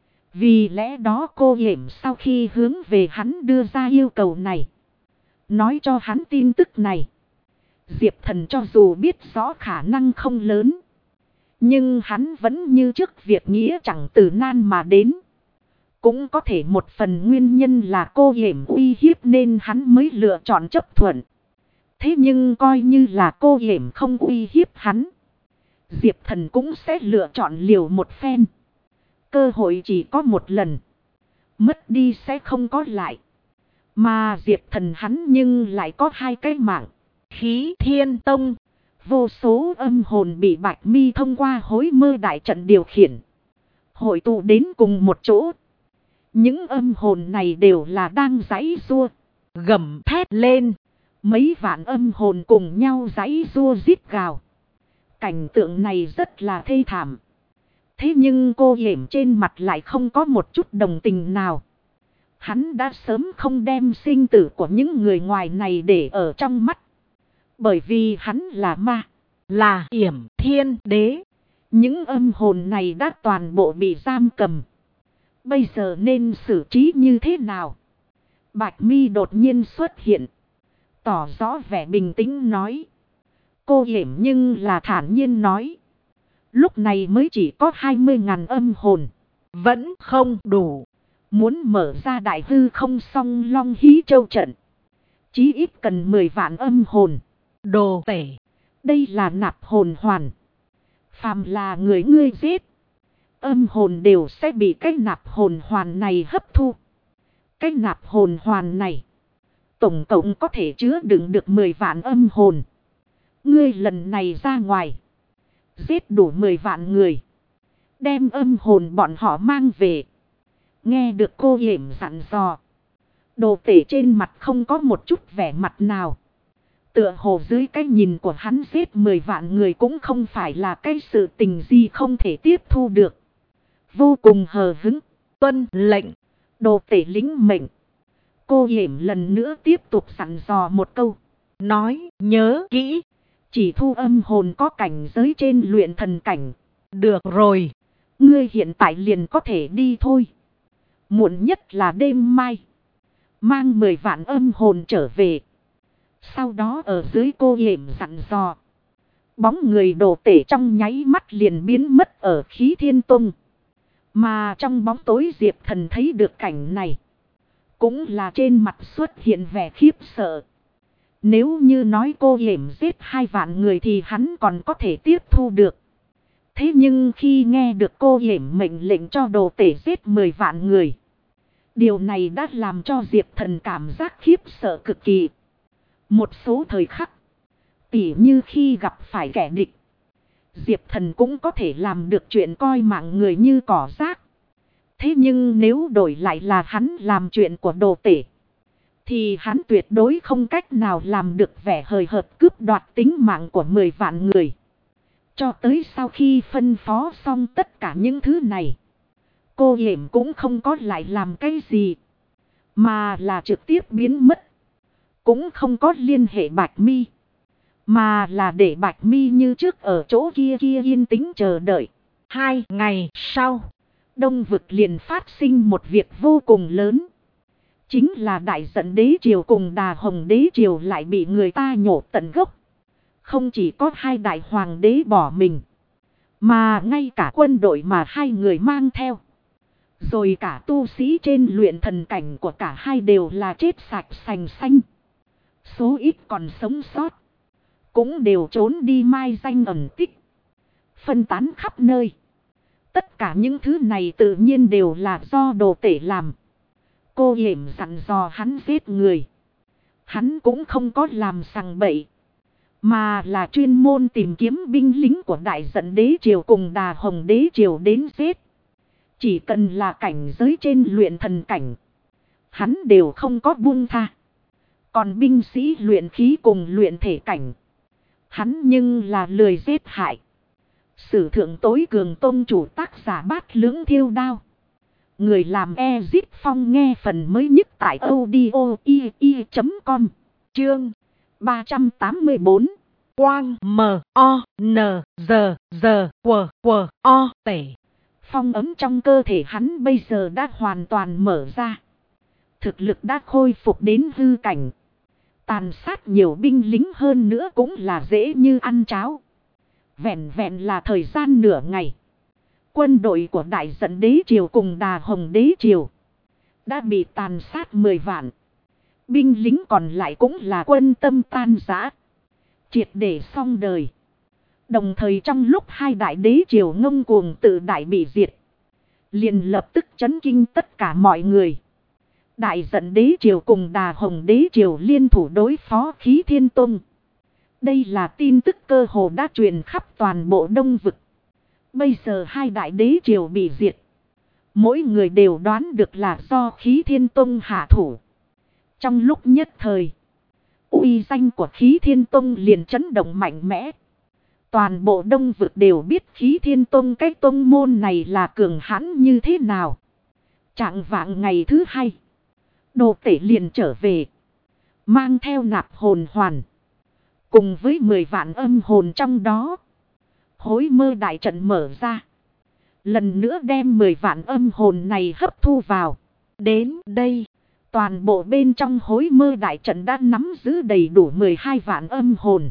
Vì lẽ đó cô yểm sau khi hướng về hắn đưa ra yêu cầu này, nói cho hắn tin tức này. Diệp Thần cho dù biết rõ khả năng không lớn, nhưng hắn vẫn như trước việc nghĩa chẳng từ nan mà đến. Cũng có thể một phần nguyên nhân là cô yểm uy hiếp nên hắn mới lựa chọn chấp thuận. Thế nhưng coi như là cô yểm không uy hiếp hắn, Diệp Thần cũng sẽ lựa chọn liều một phen. Cơ hội chỉ có một lần, mất đi sẽ không có lại. Mà Diệp Thần hắn nhưng lại có 2 cái mạng. Khí Thiên Tông, vô số âm hồn bị Bạch Mi thông qua hối mơ đại trận điều khiển, hội tụ đến cùng một chỗ. Những âm hồn này đều là đang giãy giụa, gầm thét lên. Mấy vạn âm hồn cùng nhau giãy giụa rít gào. Cảnh tượng này rất là thê thảm. Thế nhưng cô yểm trên mặt lại không có một chút đồng tình nào. Hắn đã sớm không đem sinh tử của những người ngoài này để ở trong mắt. Bởi vì hắn là ma, là Yểm Thiên Đế. Những âm hồn này đã toàn bộ bị giam cầm. Bây giờ nên xử trí như thế nào? Bạch Mi đột nhiên xuất hiện. Tỏ rõ vẻ bình tĩnh nói. Cô Yểm nhưng là thản nhiên nói. Lúc này mới chỉ có 20.000 âm hồn. Vẫn không đủ. Muốn mở ra đại hư không song long hí châu trận. Chí ít cần 10 vạn âm hồn. Đồ tể. Đây là nạp hồn hoàn. Phàm là người ngươi giết. Âm hồn đều sẽ bị cái nạp hồn hoàn này hấp thu. Cái nạp hồn hoàn này. Tổng cộng có thể chứa đựng được 10 vạn âm hồn. Ngươi lần này ra ngoài. Giết đủ 10 vạn người. Đem âm hồn bọn họ mang về. Nghe được cô Yểm dặn dò. Đồ tể trên mặt không có một chút vẻ mặt nào. Tựa hồ dưới cái nhìn của hắn giết 10 vạn người cũng không phải là cái sự tình gì không thể tiếp thu được. Vô cùng hờ hững. Tuân lệnh. Đồ tể lính mệnh. Cô Yểm lần nữa tiếp tục dặn dò một câu. Nói nhớ kỹ. Chỉ thu âm hồn có cảnh giới trên luyện thần cảnh. Được rồi. Ngươi hiện tại liền có thể đi thôi. Muộn nhất là đêm mai. Mang 10 vạn âm hồn trở về. Sau đó ở dưới cô Yểm dặn dò. Bóng người đồ tể trong nháy mắt liền biến mất ở khí thiên tông. Mà trong bóng tối Diệp Thần thấy được cảnh này. Cũng là trên mặt xuất hiện vẻ khiếp sợ. Nếu như nói cô Yểm giết 2 vạn người thì hắn còn có thể tiếp thu được. Thế nhưng khi nghe được cô Yểm mệnh lệnh cho đồ tể giết 10 vạn người. Điều này đã làm cho Diệp Thần cảm giác khiếp sợ cực kỳ. Một số thời khắc, tỉ như khi gặp phải kẻ địch, Diệp Thần cũng có thể làm được chuyện coi mạng người như cỏ rác. Thế nhưng nếu đổi lại là hắn làm chuyện của đồ tể, thì hắn tuyệt đối không cách nào làm được vẻ hời hợt cướp đoạt tính mạng của 10 vạn người. Cho tới sau khi phân phó xong tất cả những thứ này, cô Yểm cũng không có lại làm cái gì, mà là trực tiếp biến mất. Cũng không có liên hệ Bạch Mi, mà là để Bạch Mi như trước ở chỗ kia yên tĩnh chờ đợi. 2 ngày sau, Đông vực liền phát sinh một việc vô cùng lớn. Chính là Đại Giận Đế Triều cùng Đà Hồng Đế Triều lại bị người ta nhổ tận gốc. Không chỉ có 2 đại hoàng đế bỏ mình, mà ngay cả quân đội mà 2 người mang theo. Rồi cả tu sĩ trên luyện thần cảnh của cả 2 đều là chết sạch sành xanh. Số ít còn sống sót, cũng đều trốn đi mai danh ẩn tích, phân tán khắp nơi. Tất cả những thứ này tự nhiên đều là do đồ tể làm. Cô Yểm dặn dò hắn giết người, hắn cũng không có làm sằng bậy, mà là chuyên môn tìm kiếm binh lính của Đại Giận Đế Triều cùng Đà Hồng Đế Triều đến giết. Chỉ cần là cảnh giới trên luyện thần cảnh, hắn đều không có buông tha. Còn binh sĩ luyện khí cùng luyện thể cảnh, hắn nhưng là lười giết hại. Sử thượng tối cường tông chủ tác giả Bát Lưỡng Thiêu Đao. Người làm Ezit Phong nghe phần mới nhất tại audio.com. Chương 384. Quang M-O-N-Z-Z-W-W-O tể. Phong ấm trong cơ thể hắn bây giờ đã hoàn toàn mở ra. Thực lực đã khôi phục đến hư cảnh. Tàn sát nhiều binh lính hơn nữa cũng là dễ như ăn cháo. Vẹn vẹn là thời gian nửa ngày, quân đội của Đại Giận Đế Triều cùng Đà Hồng Đế Triều đã bị tàn sát 10 vạn. Binh lính còn lại cũng là quân tâm tan rã, triệt để xong đời. Đồng thời trong lúc 2 đại đế triều ngông cuồng tự đại bị diệt, liền lập tức chấn kinh tất cả mọi người. Đại Giận Đế Triều cùng Đà Hồng Đế Triều liên thủ đối phó Khí Thiên Tông. Đây là tin tức cơ hồ đã truyền khắp toàn bộ Đông vực. Bây giờ 2 đại đế triều bị diệt, mỗi người đều đoán được là do Khí Thiên Tông hạ thủ. Trong lúc nhất thời, uy danh của Khí Thiên Tông liền chấn động mạnh mẽ. Toàn bộ Đông vực đều biết Khí Thiên Tông, cái tông môn này là cường hãn như thế nào. Trạng vạng ngày thứ 2, đồ tể liền trở về, mang theo nạp hồn hoàn, cùng với 10 vạn âm hồn trong đó. Hối mơ đại trận mở ra, lần nữa đem 10 vạn âm hồn này hấp thu vào. Đến đây, Toàn bộ bên trong hối mơ đại trận đã nắm giữ đầy đủ 12 vạn âm hồn.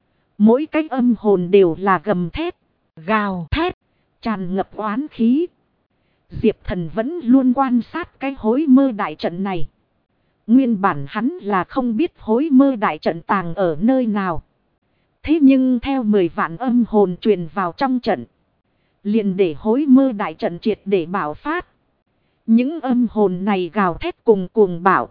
Mỗi cái âm hồn đều là gầm thét, gào thét, tràn ngập oán khí. Diệp Thần vẫn luôn quan sát cái hối mơ đại trận này. Nguyên bản hắn là không biết hối mơ đại trận tàng ở nơi nào. Thế nhưng theo 10 vạn âm hồn truyền vào trong trận, liền để hối mơ đại trận triệt để bảo phát. Những âm hồn này gào thét cùng cuồng bạo,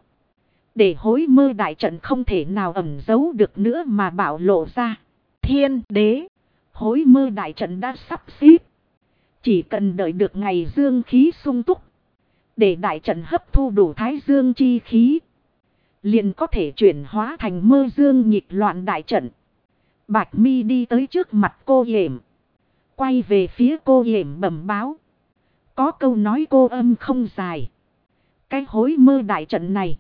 để hối mơ đại trận không thể nào ẩn giấu được nữa mà bạo lộ ra. Thiên đế, hối mơ đại trận đã sắp xếp. Chỉ cần đợi được ngày dương khí sung túc, để đại trận hấp thu đủ thái dương chi khí, liền có thể chuyển hóa thành mơ dương nhịp loạn đại trận. Bạch Mi đi tới trước mặt cô Yểm, quay về phía cô Yểm bẩm báo. Có câu nói cô âm không dài. Cái hối mơ đại trận này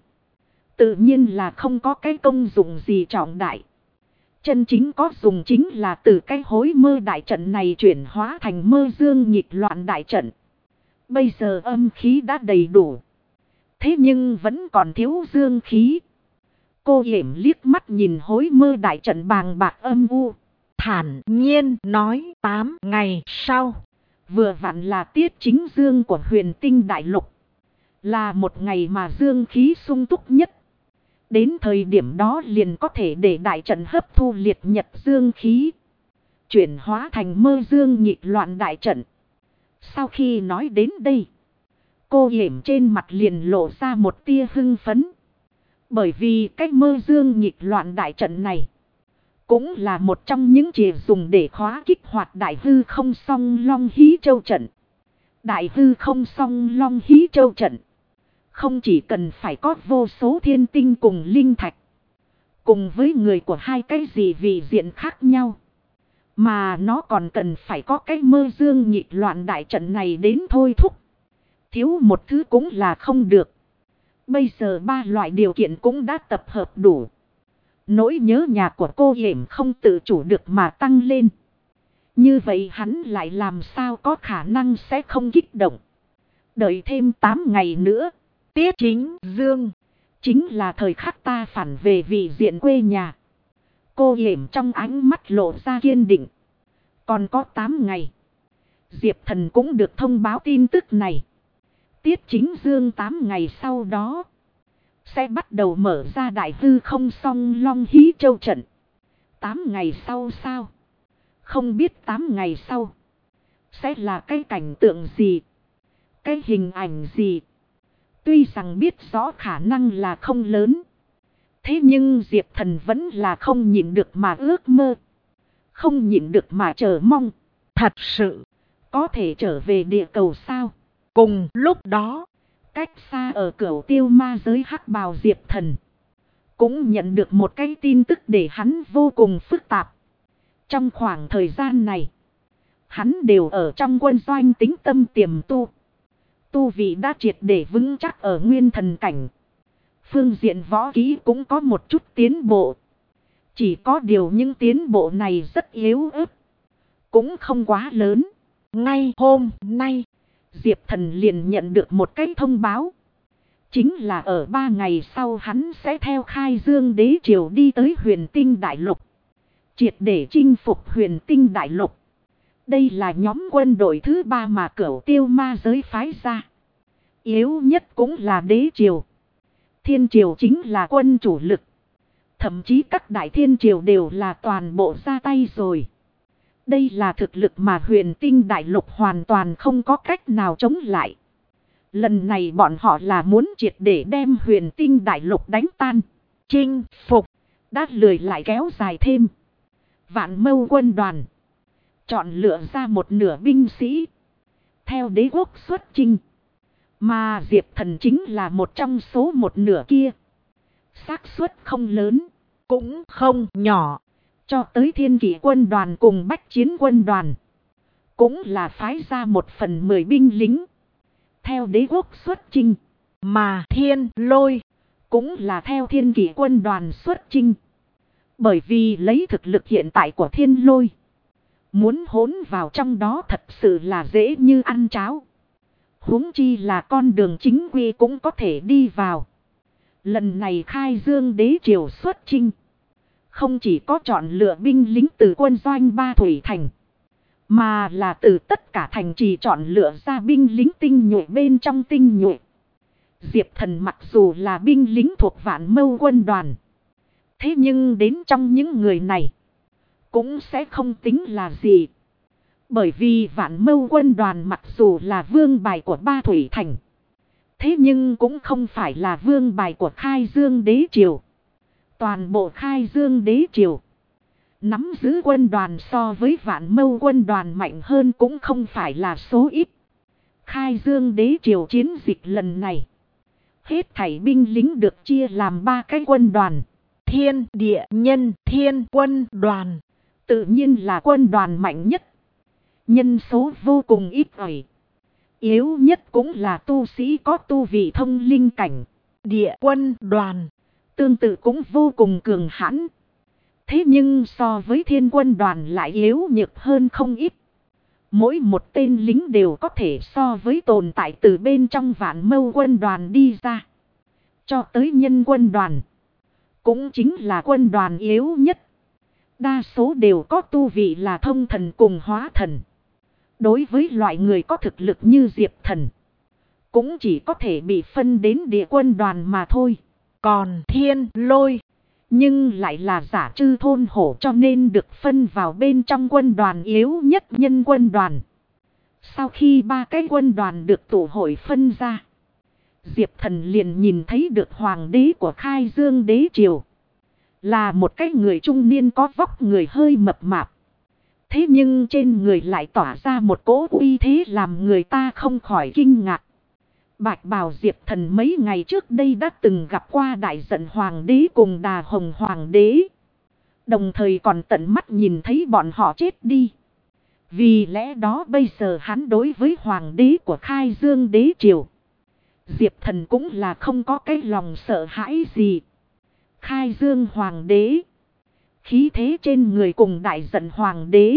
tự nhiên là không có cái công dụng gì trọng đại. Chân chính có dùng chính là từ cái hối mơ đại trận này chuyển hóa thành mơ dương nhịp loạn đại trận. Bây giờ âm khí đã đầy đủ, thế nhưng vẫn còn thiếu dương khí. Cô Yểm liếc mắt nhìn hối mơ đại trận bàng bạc âm u, thản nhiên nói 8 ngày sau. Vừa vặn là tiết chính dương của huyền tinh đại lục. Là một ngày mà dương khí sung túc nhất. Đến thời điểm đó liền có thể để đại trận hấp thu liệt nhật dương khí, chuyển hóa thành mơ dương nhịp loạn đại trận. Sau khi nói đến đây, cô Yểm trên mặt liền lộ ra một tia hưng phấn. Bởi vì cái mơ dương nhịp loạn đại trận này cũng là một trong những chìa dùng để khóa kích hoạt đại hư không song long hí châu trận. Đại hư không song long hí châu trận không chỉ cần phải có vô số thiên tinh cùng linh thạch, cùng với người của hai cái gì vị diện khác nhau, mà nó còn cần phải có cái mơ dương nhịp loạn đại trận này đến thôi thúc. Thiếu một thứ cũng là không được. Bây giờ ba loại điều kiện cũng đã tập hợp đủ. Nỗi nhớ nhà của cô Yểm không tự chủ được mà tăng lên. Như vậy hắn lại làm sao có khả năng sẽ không kích động. Đợi thêm 8 ngày nữa, tiết chính dương chính là thời khắc ta phản về vị diện quê nhà. Cô Yểm trong ánh mắt lộ ra kiên định. Còn có 8 ngày, Diệp Thần cũng được thông báo tin tức này. Tiết chính dương 8 ngày sau đó sẽ bắt đầu mở ra đại hư không song long hí châu trận. 8 ngày sau sao? Không biết 8 ngày sau sẽ là cái cảnh tượng gì, cái hình ảnh gì. Tuy rằng biết rõ khả năng là không lớn, thế nhưng Diệp Thần vẫn là không nhịn được mà ước mơ, không nhịn được mà chờ mong. Thật sự có thể trở về địa cầu sao? Cùng lúc đó, cách xa ở Cửu Tiêu ma giới hắc bào Diệp Thần cũng nhận được một cái tin tức để hắn vô cùng phức tạp. Trong khoảng thời gian này, hắn đều ở trong quân doanh tĩnh tâm tiềm tu. Tu vị đã triệt để vững chắc ở nguyên thần cảnh. Phương diện võ kỹ cũng có một chút tiến bộ. Chỉ có điều những tiến bộ này rất yếu ớt, cũng không quá lớn. Ngay hôm nay, Diệp Thần liền nhận được một cái thông báo. Chính là ở 3 ngày sau hắn sẽ theo Khai Dương Đế Triều đi tới huyền tinh đại lục, triệt để chinh phục huyền tinh đại lục. Đây là nhóm quân đội thứ 3 mà Cửu Tiêu ma giới phái ra. Yếu nhất cũng là Đế Triều. Thiên Triều chính là quân chủ lực. Thậm chí các đại thiên triều đều là toàn bộ ra tay rồi. Đây là thực lực mà huyền tinh đại lục hoàn toàn không có cách nào chống lại. Lần này bọn họ là muốn triệt để đem huyền tinh đại lục đánh tan, chinh phục. Đã lười lại kéo dài thêm. Vạn Mâu quân đoàn chọn lựa ra một nửa binh sĩ theo đế quốc xuất chinh. Mà Diệp Thần chính là một trong số một nửa kia. Xác suất không lớn, cũng không nhỏ. Cho tới Thiên Kỷ quân đoàn cùng Bách Chiến quân đoàn cũng là phái ra 1/10 binh lính theo đế quốc xuất chinh. Mà Thiên Lôi cũng là theo Thiên Kỷ quân đoàn xuất chinh. Bởi vì lấy thực lực hiện tại của Thiên Lôi, muốn hỗn vào trong đó thật sự là dễ như ăn cháo. Huống chi là con đường chính quy cũng có thể đi vào. Lần này khai dương đế triều xuất chinh. Không chỉ có chọn lựa binh lính từ quân doanh Ba Thủy Thành. Mà là từ tất cả thành trì chọn lựa ra binh lính tinh nhuệ bên trong tinh nhuệ. Diệp Thần mặc dù là binh lính thuộc Vạn Mâu quân đoàn. Thế nhưng đến trong những người này. Cũng sẽ không tính là gì. Bởi vì Vạn Mâu quân đoàn mặc dù là vương bài của Ba Thủy Thành. Thế nhưng cũng không phải là vương bài của khai dương đế triều. Toàn bộ khai dương đế triều. Nắm giữ quân đoàn so với Vạn Mâu quân đoàn mạnh hơn cũng không phải là số ít. Khai dương đế triều chiến dịch lần này. Hết thảy binh lính được chia làm 3 cái quân đoàn. Thiên địa nhân thiên quân đoàn. Tự nhiên là quân đoàn mạnh nhất. Nhân số vô cùng ít ỏi. Yếu nhất cũng là tu sĩ có tu vị thông linh cảnh. Địa quân đoàn. Tương tự cũng vô cùng cường hãn. Thế nhưng so với thiên quân đoàn lại yếu nhược hơn không ít. Mỗi một tên lính đều có thể so với tồn tại từ bên trong Vạn Mâu quân đoàn đi ra. Cho tới nhân quân đoàn. Cũng chính là quân đoàn yếu nhất. Đa số đều có tu vị là thông thần cùng hóa thần. Đối với loại người có thực lực như Diệp Thần. Cũng chỉ có thể bị phân đến địa quân đoàn mà thôi. Còn thiên lôi. Nhưng lại là giả trư thôn hổ cho nên được phân vào bên trong quân đoàn yếu nhất nhân quân đoàn. Sau khi 3 cái quân đoàn được tụ hội phân ra. Diệp Thần liền nhìn thấy được hoàng đế của khai dương đế triều. Là một cái người trung niên có vóc người hơi mập mạp. Thế nhưng trên người lại tỏa ra một cỗ uy thế làm người ta không khỏi kinh ngạc. Bạch bào Diệp Thần mấy ngày trước đây đã từng gặp qua đại giận hoàng đế cùng Đà Hồng hoàng đế. Đồng thời còn tận mắt nhìn thấy bọn họ chết đi. Vì lẽ đó bây giờ hắn đối với hoàng đế của khai dương đế triều. Diệp Thần cũng là không có cái lòng sợ hãi gì. Khai dương hoàng đế. Khí thế trên người cùng đại giận hoàng đế.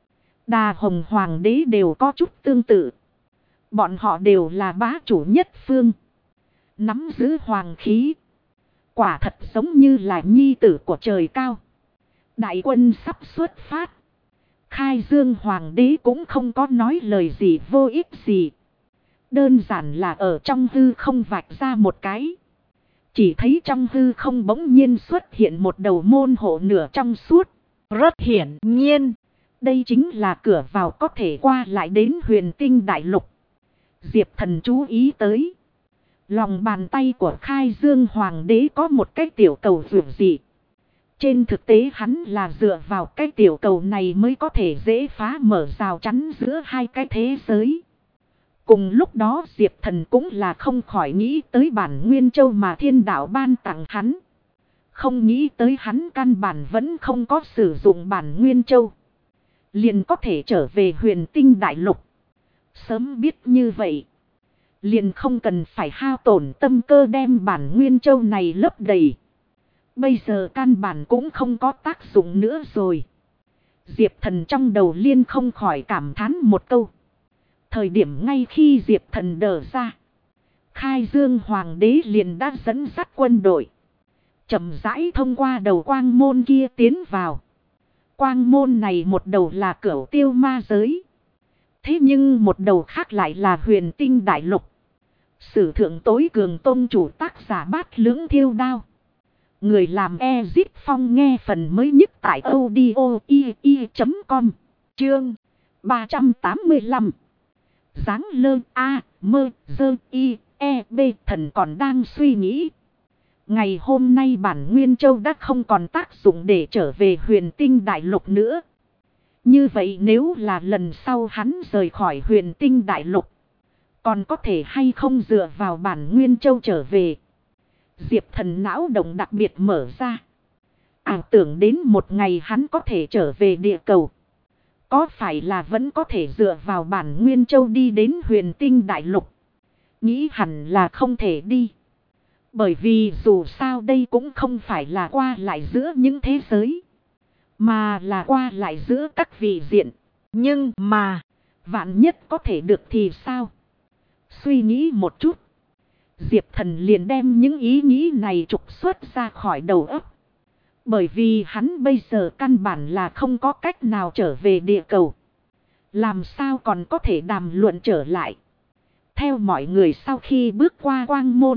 Đà Hồng hoàng đế đều có chút tương tự. Bọn họ đều là bá chủ nhất phương. Nắm giữ hoàng khí. Quả thật giống như là nhi tử của trời cao. Đại quân sắp xuất phát. Khai dương hoàng đế cũng không có nói lời gì vô ích gì. Đơn giản là ở trong hư không vạch ra một cái. Chỉ thấy trong hư không bỗng nhiên xuất hiện một đầu môn hộ nửa trong suốt. Rất hiển nhiên. Đây chính là cửa vào có thể qua lại đến Huyền Tinh Đại Lục. Diệp Thần chú ý tới. Lòng bàn tay của khai dương hoàng đế có một cái tiểu cầu vượt dị. Trên thực tế hắn là dựa vào cái tiểu cầu này mới có thể dễ phá mở rào chắn giữa hai cái thế giới. Cùng lúc đó Diệp Thần cũng là không khỏi nghĩ tới bản Nguyên Châu mà thiên đạo ban tặng hắn. Không nghĩ tới hắn căn bản vẫn không có sử dụng bản Nguyên Châu. Liền có thể trở về Huyền Tinh Đại Lục. Sớm biết như vậy. Liền không cần phải hao tổn tâm cơ đem bản Nguyên Châu này lấp đầy. Bây giờ căn bản cũng không có tác dụng nữa rồi. Diệp Thần trong đầu liên không khỏi cảm thán một câu. Thời điểm ngay khi Diệp Thần đờ ra. Khai dương hoàng đế liền đã dẫn dắt quân đội. Chậm rãi thông qua đầu quang môn kia tiến vào. Quang môn này một đầu là Cửu Tiêu ma giới. Thế nhưng một đầu khác lại là Huyền Tinh Đại Lục. Sử thượng tối cường tôn chủ tác giả Bát Lưỡng Thiêu Đao. Người làm Ezip Phong nghe phần mới nhất tại audio.com. Chương 385. Giáng lơ A mơ dơ y e b thần còn đang suy nghĩ. Ngày hôm nay bản Nguyên Châu đã không còn tác dụng để trở về Huyền Tinh Đại Lục nữa. Như vậy nếu là lần sau hắn rời khỏi Huyền Tinh Đại Lục. Còn có thể hay không dựa vào bản Nguyên Châu trở về. Diệp Thần não động đặc biệt mở ra. Ảo tưởng đến một ngày hắn có thể trở về địa cầu. Có phải là vẫn có thể dựa vào bản Nguyên Châu đi đến Huyền Tinh Đại Lục? Nghĩ hẳn là không thể đi. Bởi vì dù sao đây cũng không phải là qua lại giữa những thế giới. Mà là qua lại giữa các vị diện. Nhưng mà vạn nhất có thể được thì sao? Suy nghĩ một chút. Diệp Thần liền đem những ý nghĩ này trục xuất ra khỏi đầu óc. Bởi vì hắn bây giờ căn bản là không có cách nào trở về địa cầu. Làm sao còn có thể đàm luận trở lại. Theo mọi người sau khi bước qua quang môn,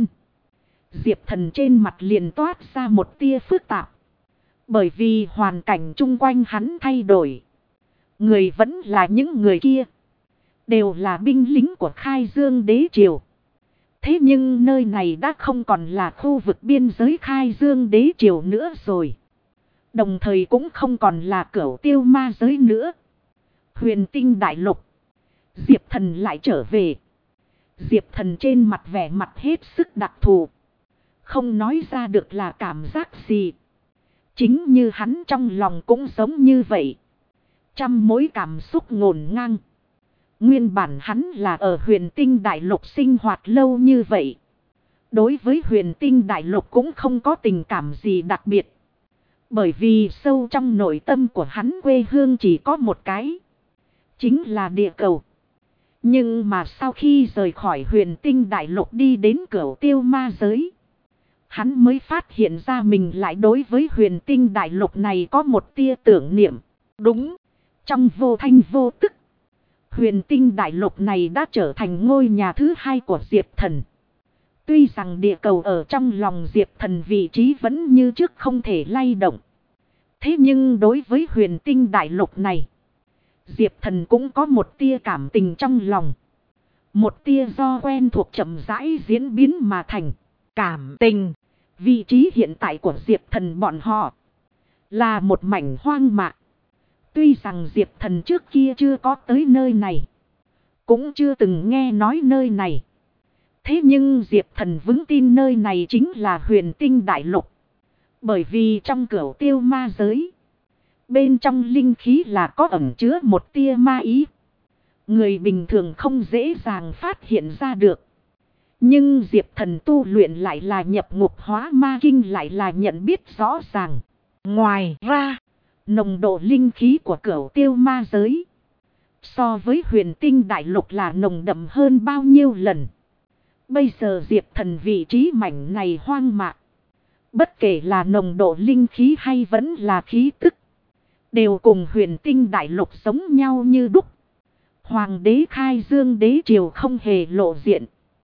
Diệp Thần trên mặt liền toát ra một tia phức tạp. Bởi vì hoàn cảnh chung quanh hắn thay đổi. Người vẫn là những người kia. Đều là binh lính của Khai Dương Đế Triều. Thế nhưng nơi này đã không còn là khu vực biên giới Khai Dương Đế Triều nữa rồi. Đồng thời cũng không còn là Cửu Tiêu Ma giới nữa. Huyền Tinh Đại Lục. Diệp Thần lại trở về. Diệp Thần trên mặt vẻ mặt hết sức đặc thù. Không nói ra được là cảm giác gì. Chính như hắn trong lòng cũng giống như vậy. Trăm mối cảm xúc ngổn ngang. Nguyên bản hắn là ở Huyền Tinh Đại Lục sinh hoạt lâu như vậy. Đối với Huyền Tinh Đại Lục cũng không có tình cảm gì đặc biệt. Bởi vì sâu trong nội tâm của hắn quê hương chỉ có một cái. Chính là địa cầu. Nhưng mà sau khi rời khỏi Huyền Tinh Đại Lục đi đến Cửu Tiêu Ma giới, hắn mới phát hiện ra mình lại đối với Huyền Tinh Đại Lục này có một tia tưởng niệm. Đúng, trong vô thanh vô tức, Huyền Tinh Đại Lục này đã trở thành ngôi nhà thứ hai của Diệp Thần. Tuy rằng địa cầu ở trong lòng Diệp Thần vị trí vẫn như trước không thể lay động. Thế nhưng đối với Huyền Tinh Đại Lục này, Diệp Thần cũng có một tia cảm tình trong lòng. Một tia do quen thuộc chậm rãi diễn biến mà thành. Cảm tình. Vị trí hiện tại của Diệp Thần bọn họ là một mảnh hoang mạc. Tuy rằng Diệp Thần trước kia chưa có tới nơi này, cũng chưa từng nghe nói nơi này. Thế nhưng Diệp Thần vững tin nơi này chính là Huyền Tinh Đại Lục. Bởi vì trong Cửu Tiêu Ma giới, bên trong linh khí là có ẩn chứa một tia ma ý. Người bình thường không dễ dàng phát hiện ra được. Nhưng Diệp Thần tu luyện lại là nhập ngục hóa ma kinh, lại là nhận biết rõ ràng. Ngoài ra, nồng độ linh khí của Cửu Tiêu Ma giới so với Huyền Tinh Đại Lục là nồng đậm hơn bao nhiêu lần. Bây giờ Diệp Thần vị trí mảnh này hoang mạc, bất kể là nồng độ linh khí hay vẫn là khí tức, đều cùng Huyền Tinh Đại Lục giống nhau như đúc. Hoàng đế Khai Dương Đế Triều không hề lộ diện,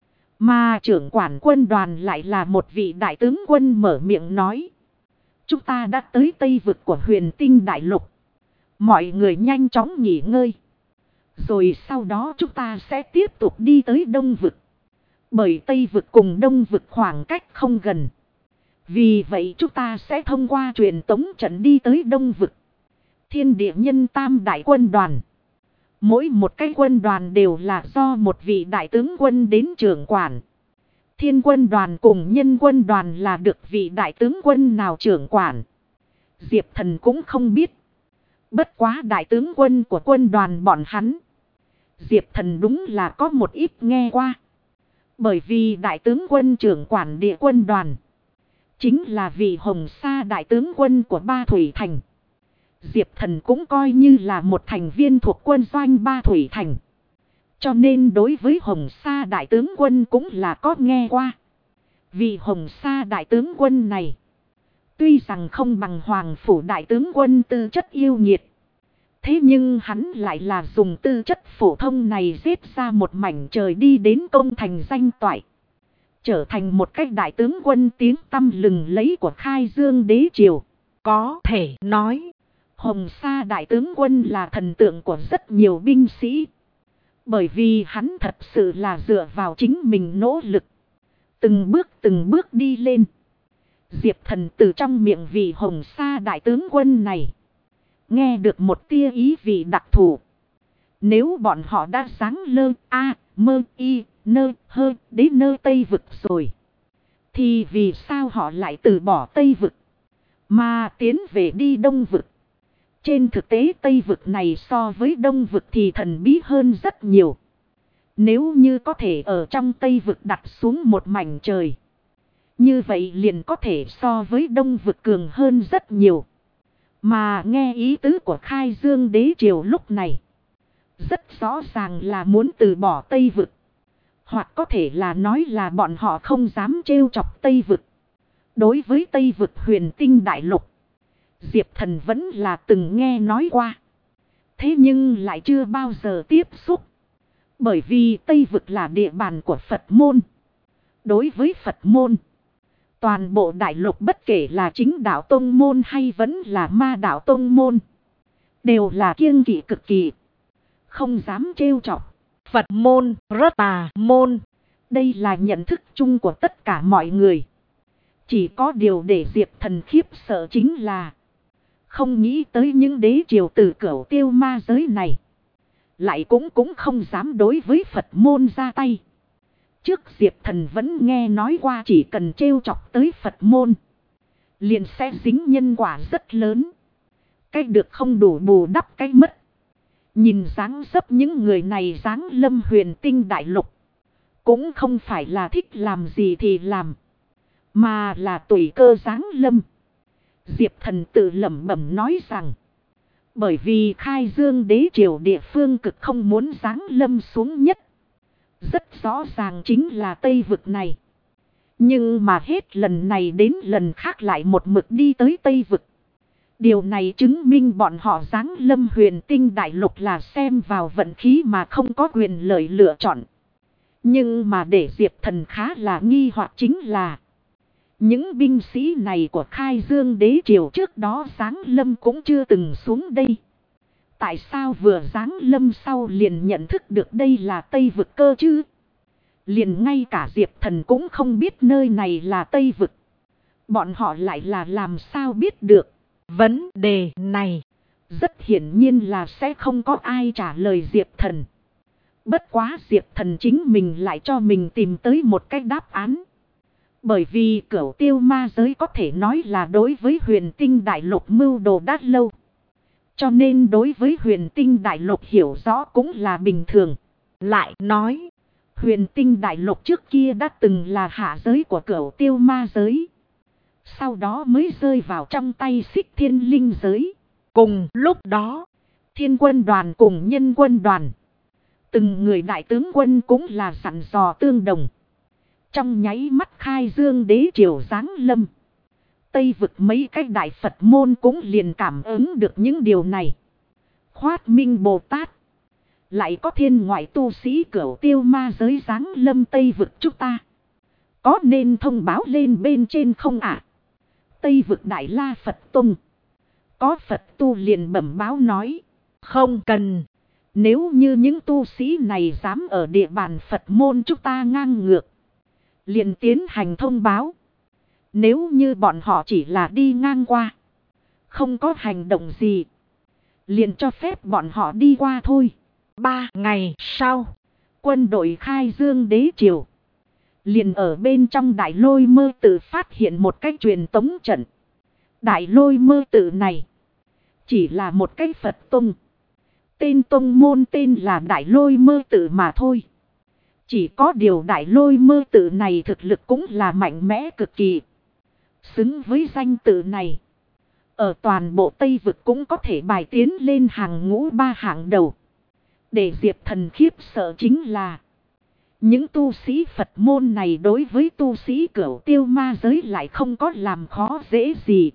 mà trưởng quản quân đoàn lại là một vị đại tướng quân mở miệng nói. Chúng ta đã tới Tây vực của Huyền Tinh Đại Lục. Mọi người nhanh chóng nghỉ ngơi. Rồi sau đó chúng ta sẽ tiếp tục đi tới Đông vực. Bởi Tây vực cùng Đông vực khoảng cách không gần. Vì vậy chúng ta sẽ thông qua truyền tống trận đi tới Đông vực. Thiên địa nhân tam đại quân đoàn. Mỗi một cái quân đoàn đều là do một vị đại tướng quân đến trưởng quản. Thiên quân đoàn cùng nhân quân đoàn là được vị đại tướng quân nào trưởng quản, Diệp Thần cũng không biết. Bất quá đại tướng quân của quân đoàn bọn hắn, Diệp Thần đúng là có một ít nghe qua. Bởi vì đại tướng quân trưởng quản địa quân đoàn chính là vị Hồng Sa đại tướng quân của Ba Thủy Thành. Diệp Thần cũng coi như là một thành viên thuộc quân doanh Ba Thủy Thành. Cho nên đối với Hồng Sa đại tướng quân cũng là có nghe qua. Vị Hồng Sa đại tướng quân này, tuy rằng không bằng Hoàng Phủ đại tướng quân tư chất yêu nghiệt, thế nhưng hắn lại là dùng tư chất phổ thông này giết ra một mảnh trời đi đến công thành danh toại. Trở thành một cách đại tướng quân tiếng tăm lừng lẫy của Khai Dương Đế Triều. Có thể nói, Hồng Sa đại tướng quân là thần tượng của rất nhiều binh sĩ. Bởi vì hắn thật sự là dựa vào chính mình nỗ lực, từng bước đi lên. Diệp Thần từ trong miệng vị Hồng Sa đại tướng quân này nghe được một tia ý vị đặc thù. Nếu bọn họ đã sáng lơ mơ y nơ hơ đến nơi Tây vực rồi, thì vì sao họ lại từ bỏ Tây vực mà tiến về đi Đông vực? Trên thực tế Tây vực này so với Đông vực thì thần bí hơn rất nhiều. Nếu như có thể ở trong Tây vực đặt xuống một mảnh trời, như vậy liền có thể so với Đông vực cường hơn rất nhiều. Mà nghe ý tứ của Khai Dương Đế Triều lúc này, rất rõ ràng là muốn từ bỏ Tây vực. Hoặc có thể là nói là bọn họ không dám trêu chọc Tây Vực. Đối với Tây Vực huyền tinh đại lục, Diệp Thần vẫn là từng nghe nói qua. Thế nhưng lại chưa bao giờ tiếp xúc. Bởi vì Tây Vực là địa bàn của Phật môn. Đối với Phật môn, toàn bộ đại lục bất kể là chính đạo tông môn hay vẫn là ma đạo tông môn, đều là kiêng kỵ cực kỳ. Không dám trêu chọc. Phật môn, rất tà môn. Đây là nhận thức chung của tất cả mọi người. Chỉ có điều để Diệp Thần khiếp sợ chính là không nghĩ tới những đế triều từ Cửu Tiêu ma giới này lại cũng không dám đối với Phật môn ra tay. Trước Diệp Thần vẫn nghe nói qua chỉ cần trêu chọc tới Phật môn, liền sẽ dính nhân quả rất lớn. Cái được không đủ bù đắp cái mất. Nhìn dáng dấp những người này dáng lâm huyền tinh đại lục, cũng không phải là thích làm gì thì làm, mà là tùy cơ dáng lâm. Diệp Thần tự lẩm bẩm nói rằng, bởi vì khai dương đế triều địa phương cực không muốn giáng lâm xuống nhất. Rất rõ ràng chính là Tây Vực này. Nhưng mà hết lần này đến lần khác lại một mực đi tới Tây Vực. Điều này chứng minh bọn họ giáng lâm huyền tinh đại lục là xem vào vận khí mà không có quyền lợi lựa chọn. Nhưng mà để Diệp Thần khá là nghi hoặc chính là những binh sĩ này của khai dương đế triều trước đó giáng lâm cũng chưa từng xuống đây. Tại sao vừa giáng lâm sau liền nhận thức được đây là Tây Vực cơ chứ? Liền ngay cả Diệp Thần cũng không biết nơi này là Tây Vực. Bọn họ lại là làm sao biết được? Vấn đề này rất hiển nhiên là sẽ không có ai trả lời Diệp Thần. Bất quá Diệp Thần chính mình lại cho mình tìm tới một cái đáp án. Bởi vì Cửu Tiêu ma giới có thể nói là đối với huyền tinh đại lục mưu đồ đã lâu. Cho nên đối với huyền tinh đại lục hiểu rõ cũng là bình thường. lại nói, Huyền tinh đại lục trước kia đã từng là hạ giới của Cửu Tiêu ma giới. Sau đó mới rơi vào trong tay Xích Thiên Linh giới. cùng lúc đó, Thiên quân đoàn cùng nhân quân đoàn, từng người đại tướng quân cũng là dặn dò tương đồng. Trong nháy mắt khai dương đế triều giáng lâm, Tây Vực mấy cái đại Phật môn cũng liền cảm ứng được những điều này. Khoát Minh Bồ Tát, lại có thiên ngoại tu sĩ Cửu Tiêu ma giới giáng lâm Tây Vực chúng ta, có nên thông báo lên bên trên không ạ? Tây Vực Đại La Phật Tông, có Phật tu liền bẩm báo nói, không cần. Nếu như những tu sĩ này dám ở địa bàn Phật môn chúng ta ngang ngược, liền tiến hành thông báo. Nếu như bọn họ chỉ là đi ngang qua, không có hành động gì, liền cho phép bọn họ đi qua thôi. 3 ngày sau, Quân đội khai dương đế triều liền ở bên trong Đại Lôi Mơ Tự phát hiện một cái truyền tống trận. Đại Lôi Mơ Tự này chỉ là một cái Phật tông. Tên tông môn tên là Đại Lôi Mơ Tự mà thôi. Chỉ có điều Đại Lôi Mơ Tự này thực lực cũng là mạnh mẽ cực kỳ. Xứng với danh tự này, ở toàn bộ Tây Vực cũng có thể bài tiến lên hàng ngũ 3 hạng đầu. Để Diệp Thần khiếp sợ chính là những tu sĩ Phật môn này đối với tu sĩ Cửu Tiêu ma giới lại không có làm khó dễ gì.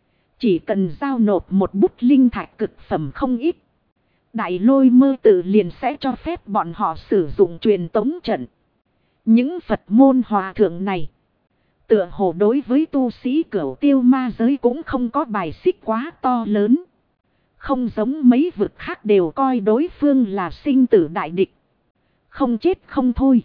Chỉ cần giao nộp một bút linh thạch cực phẩm không ít, Đại Lôi Mơ Tự liền sẽ cho phép bọn họ sử dụng truyền tống trận. Những Phật môn hòa thượng này tựa hồ đối với tu sĩ Cửu Tiêu ma giới cũng không có bài xích quá to lớn. Không giống mấy vực khác đều coi đối phương là sinh tử đại địch, không chết không thôi.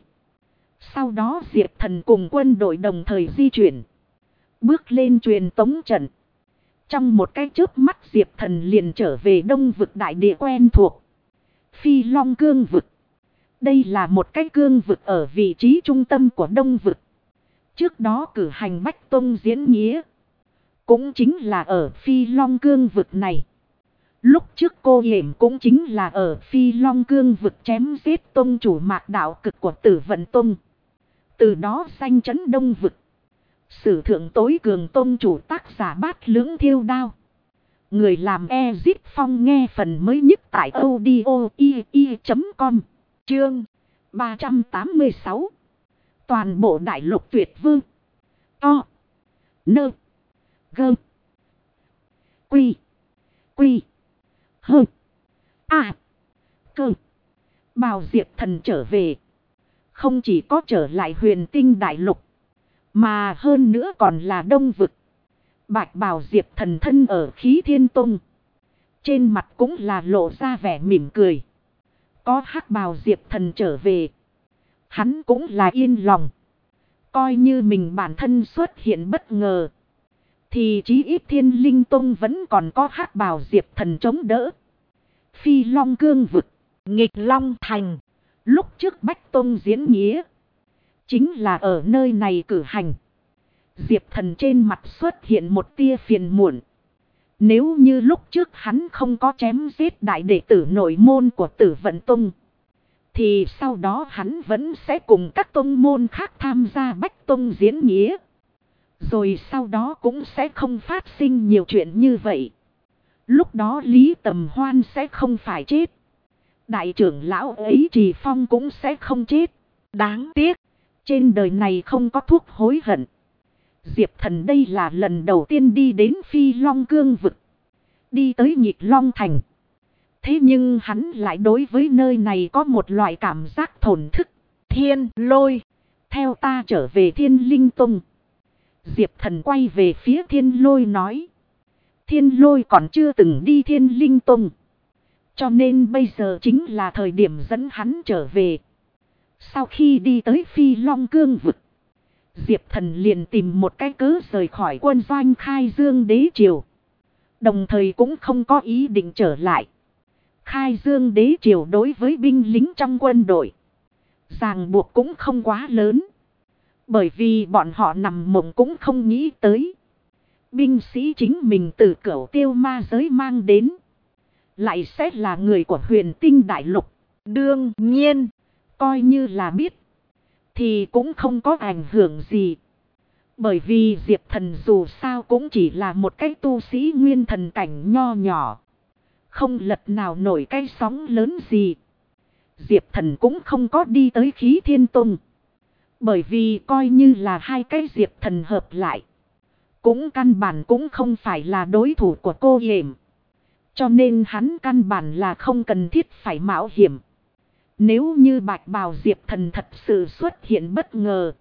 Sau đó Diệp Thần cùng quân đội đồng thời di chuyển, bước lên truyền tống trận. Trong một cái chớp mắt Diệp Thần liền trở về Đông Vực đại địa quen thuộc, Phi Long Cương Vực. Đây là một cái cương vực ở vị trí trung tâm của Đông Vực. Trước đó cử hành Bách Tông diễn nghĩa cũng chính là ở Phi Long Cương Vực này. Lúc trước cô Hiểm cũng chính là ở Phi Long Cương Vực chém giết tông chủ Mạc Đạo Cực của Tử Vận Tông. Từ đó danh chấn Đông Vực. Sử thượng tối cường tông chủ tác giả Bát Lưỡng Thiêu Đao. Người làm Ezip Phong nghe phần mới nhất tại audio.com. Chương 386. Toàn bộ đại lục tuyệt vương. O. Nơ. Gơ. Quy. Quy. Hơ. À. Cơ. Bào Diệp Thần trở về. Không chỉ có trở lại huyền tinh đại lục, mà hơn nữa còn là đông vực. Bạch bào Diệp Thần thân ở Khí Thiên Tông, trên mặt cũng là lộ ra vẻ mỉm cười. Có hắc bào Diệp Thần trở về, hắn cũng là yên lòng. Coi như mình bản thân xuất hiện bất ngờ, thì chí ít Thiên Linh Tông vẫn còn có hắc bào Diệp Thần chống đỡ. Phi Long Cương vực, Nghịch Long Thành. lúc trước Bách Tông diễn nghĩa chính là ở nơi này cử hành. Diệp Thần trên mặt xuất hiện một tia phiền muộn. Nếu như lúc trước hắn không có chém giết đại đệ tử nội môn của Tử Vận Tông, thì sau đó hắn vẫn sẽ cùng các tông môn khác tham gia Bách Tông diễn nghĩa. Rồi sau đó cũng sẽ không phát sinh nhiều chuyện như vậy. Lúc đó Lý Tầm Hoan sẽ không phải chết. Đại trưởng lão ấy Trì Phong cũng sẽ không chết. Đáng tiếc, trên đời này không có thuốc hối hận. Diệp Thần đây là lần đầu tiên đi đến Phi Long Cương vực, đi tới Nghịch Long Thành. Thế nhưng hắn lại đối với nơi này có một loại cảm giác thổn thức. Thiên Lôi, theo ta trở về Thiên Linh Tông. Diệp Thần quay về phía Thiên Lôi nói. Thiên Lôi còn chưa từng đi Thiên Linh Tông, cho nên bây giờ chính là thời điểm dẫn hắn trở về. Sau khi đi tới Phi Long Cương vực, Diệp Thần liền tìm một cái cớ rời khỏi quân doanh Khai Dương Đế Triều. Đồng thời cũng không có ý định trở lại. Khai Dương Đế Triều đối với binh lính trong quân đội, ràng buộc cũng không quá lớn. Bởi vì bọn họ nằm mộng cũng không nghĩ tới, binh sĩ chính mình từ Cửu Tiêu ma giới mang đến, lại sẽ là người của huyền tinh đại lục. đương nhiên, Coi như là biết, thì cũng không có ảnh hưởng gì. Bởi vì Diệp Thần dù sao cũng chỉ là một cái tu sĩ nguyên thần cảnh nho nhỏ, không lật nào nổi cái sóng lớn gì. Diệp Thần cũng không có đi tới Khí Thiên Tông, bởi vì coi như là hai cái Diệp Thần hợp lại, cũng căn bản cũng không phải là đối thủ của cô Yểm. Cho nên hắn căn bản là không cần thiết phải mạo hiểm. Nếu như Bạch bào Diệp Thần thật sự xuất hiện bất ngờ,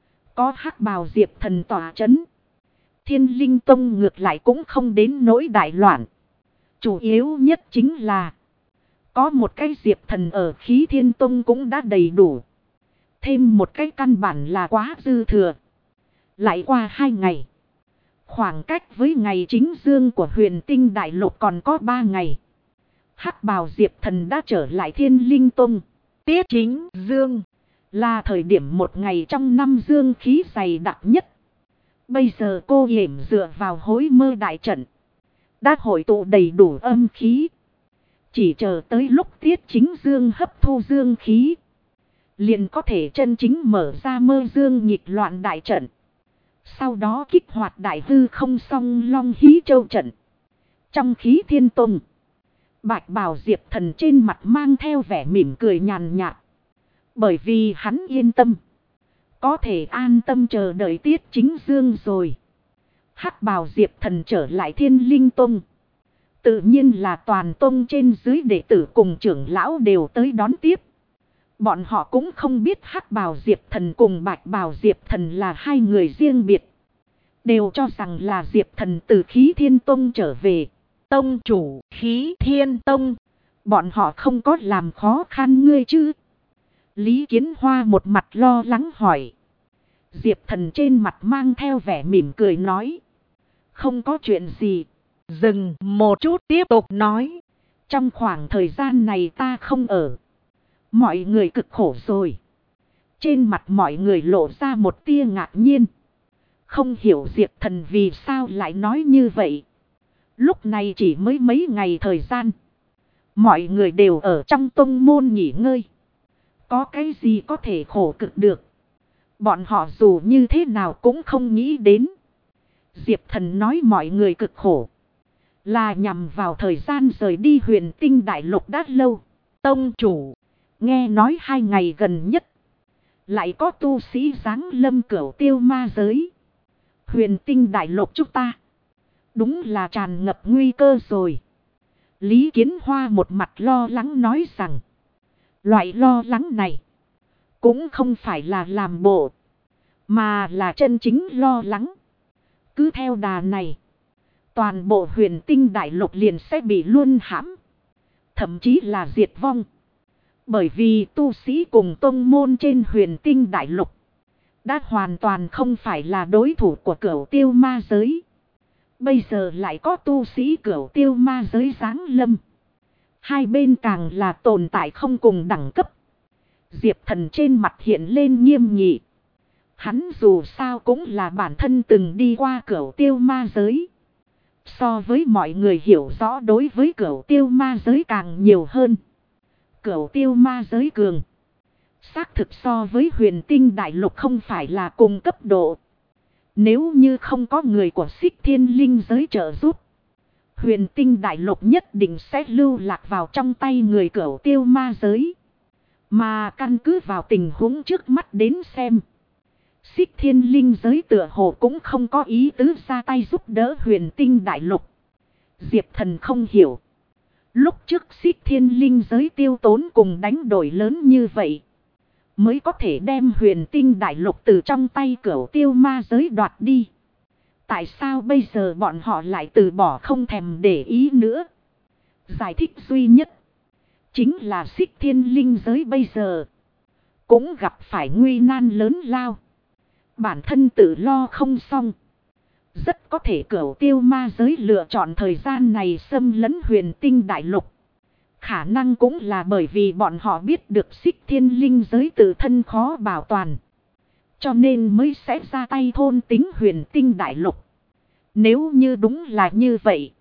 có hắc bào Diệp Thần tỏa chấn, Thiên Linh Tông ngược lại cũng không đến nỗi đại loạn. Chủ yếu nhất chính là có một cái Diệp Thần ở Khí Thiên Tông cũng đã đầy đủ. Thêm một cái căn bản là quá dư thừa. Lại qua 2 ngày, khoảng cách với ngày chính dương của huyền tinh đại lục còn có 3 ngày. Hắc bào Diệp Thần đã trở lại Thiên Linh Tông. tiết chính dương, Là thời điểm một ngày trong năm dương khí dày đặc nhất. Bây giờ cô Yểm dựa vào hối mơ đại trận, đã hội tụ đầy đủ âm khí. Chỉ chờ tới lúc tiết chính dương hấp thu dương khí, liền có thể chân chính mở ra mơ dương nghịch loạn đại trận. Sau đó kích hoạt đại hư không song long hí châu trận. Trong Khí Thiên Tông, Bạch bào Diệp Thần trên mặt mang theo vẻ mỉm cười nhàn nhạt. Bởi vì hắn yên tâm, có thể an tâm chờ đợi tiết chính dương rồi. Hắc bào Diệp Thần trở lại Thiên Linh Tông, tự nhiên là toàn tông trên dưới đệ tử cùng trưởng lão đều tới đón tiếp. Bọn họ cũng không biết hắc bào Diệp Thần cùng bạch bào Diệp Thần là hai người riêng biệt, đều cho rằng là Diệp Thần từ Khí Thiên Tông trở về. tông chủ Khí Thiên Tông, Bọn họ không có làm khó khăn ngươi chứ? Lý Kiến Hoa một mặt lo lắng hỏi. Diệp Thần trên mặt mang theo vẻ mỉm cười nói. Không có chuyện gì. dừng một chút tiếp tục nói. Trong khoảng thời gian này ta không ở, mọi người cực khổ rồi. Trên mặt mọi người lộ ra một tia ngạc nhiên. Không hiểu Diệp Thần vì sao lại nói như vậy. Lúc này chỉ mới mấy ngày thời gian, mọi người đều ở trong tông môn nghỉ ngơi. Có cái gì có thể khổ cực được. Bọn họ dù như thế nào cũng không nghĩ đến. Diệp Thần nói mọi người cực khổ, là nhằm vào thời gian rời đi huyền tinh đại lục đã lâu. Tông chủ, Nghe nói 2 ngày gần nhất, lại có tu sĩ giáng lâm Cửu Tiêu ma giới. Huyền Tinh đại lục chúng ta, đúng là tràn ngập nguy cơ rồi. Lý Kiến Hoa một mặt lo lắng nói rằng, loại lo lắng này cũng không phải là làm bộ, mà là chân chính lo lắng. Cứ theo đà này, toàn bộ Huyền Tinh đại lục liền sẽ bị luân hãm, thậm chí là diệt vong. Bởi vì tu sĩ cùng tông môn trên Huyền Tinh đại lục đã hoàn toàn không phải là đối thủ của Cửu Tiêu ma giới. Bây giờ lại có tu sĩ Cửu Tiêu ma giới giáng lâm. Hai bên càng là tồn tại không cùng đẳng cấp. Diệp Thần trên mặt hiện lên nghiêm nghị. Hắn dù sao cũng là bản thân từng đi qua Cửu Tiêu ma giới. So với mọi người hiểu rõ đối với Cửu Tiêu ma giới càng nhiều hơn. Cửu Tiêu ma giới cường, xác thực so với Huyền Tinh đại lục không phải là cùng cấp độ. Nếu như không có người của Xích Thiên Linh giới trợ giúp, Huyền Tinh đại lục nhất định sẽ lưu lạc vào trong tay người Cửu Tiêu ma giới. Mà căn cứ vào tình huống trước mắt đến xem, Xích Thiên Linh giới tựa hồ cũng không có ý tứ ra tay giúp đỡ Huyền Tinh đại lục. Diệp Thần không hiểu. Lúc trước Xích Thiên Linh giới tiêu tốn cùng đánh đổi lớn như vậy, mới có thể đem Huyền Tinh đại lục từ trong tay Cửu Tiêu ma giới đoạt đi. Tại sao bây giờ bọn họ lại từ bỏ không thèm để ý nữa? Giải thích duy nhất chính là Xích Thiên Linh giới bây giờ cũng gặp phải nguy nan lớn lao. Bản thân tự lo không xong. Rất có thể Cửu Tiêu ma giới lựa chọn thời gian này xâm lấn Huyền Tinh đại lục. Khả năng cũng là bởi vì bọn họ biết được Xích Thiên Linh giới tự thân khó bảo toàn, cho nên mới sẽ ra tay thôn tính Huyền Tinh đại lục. Nếu như đúng là như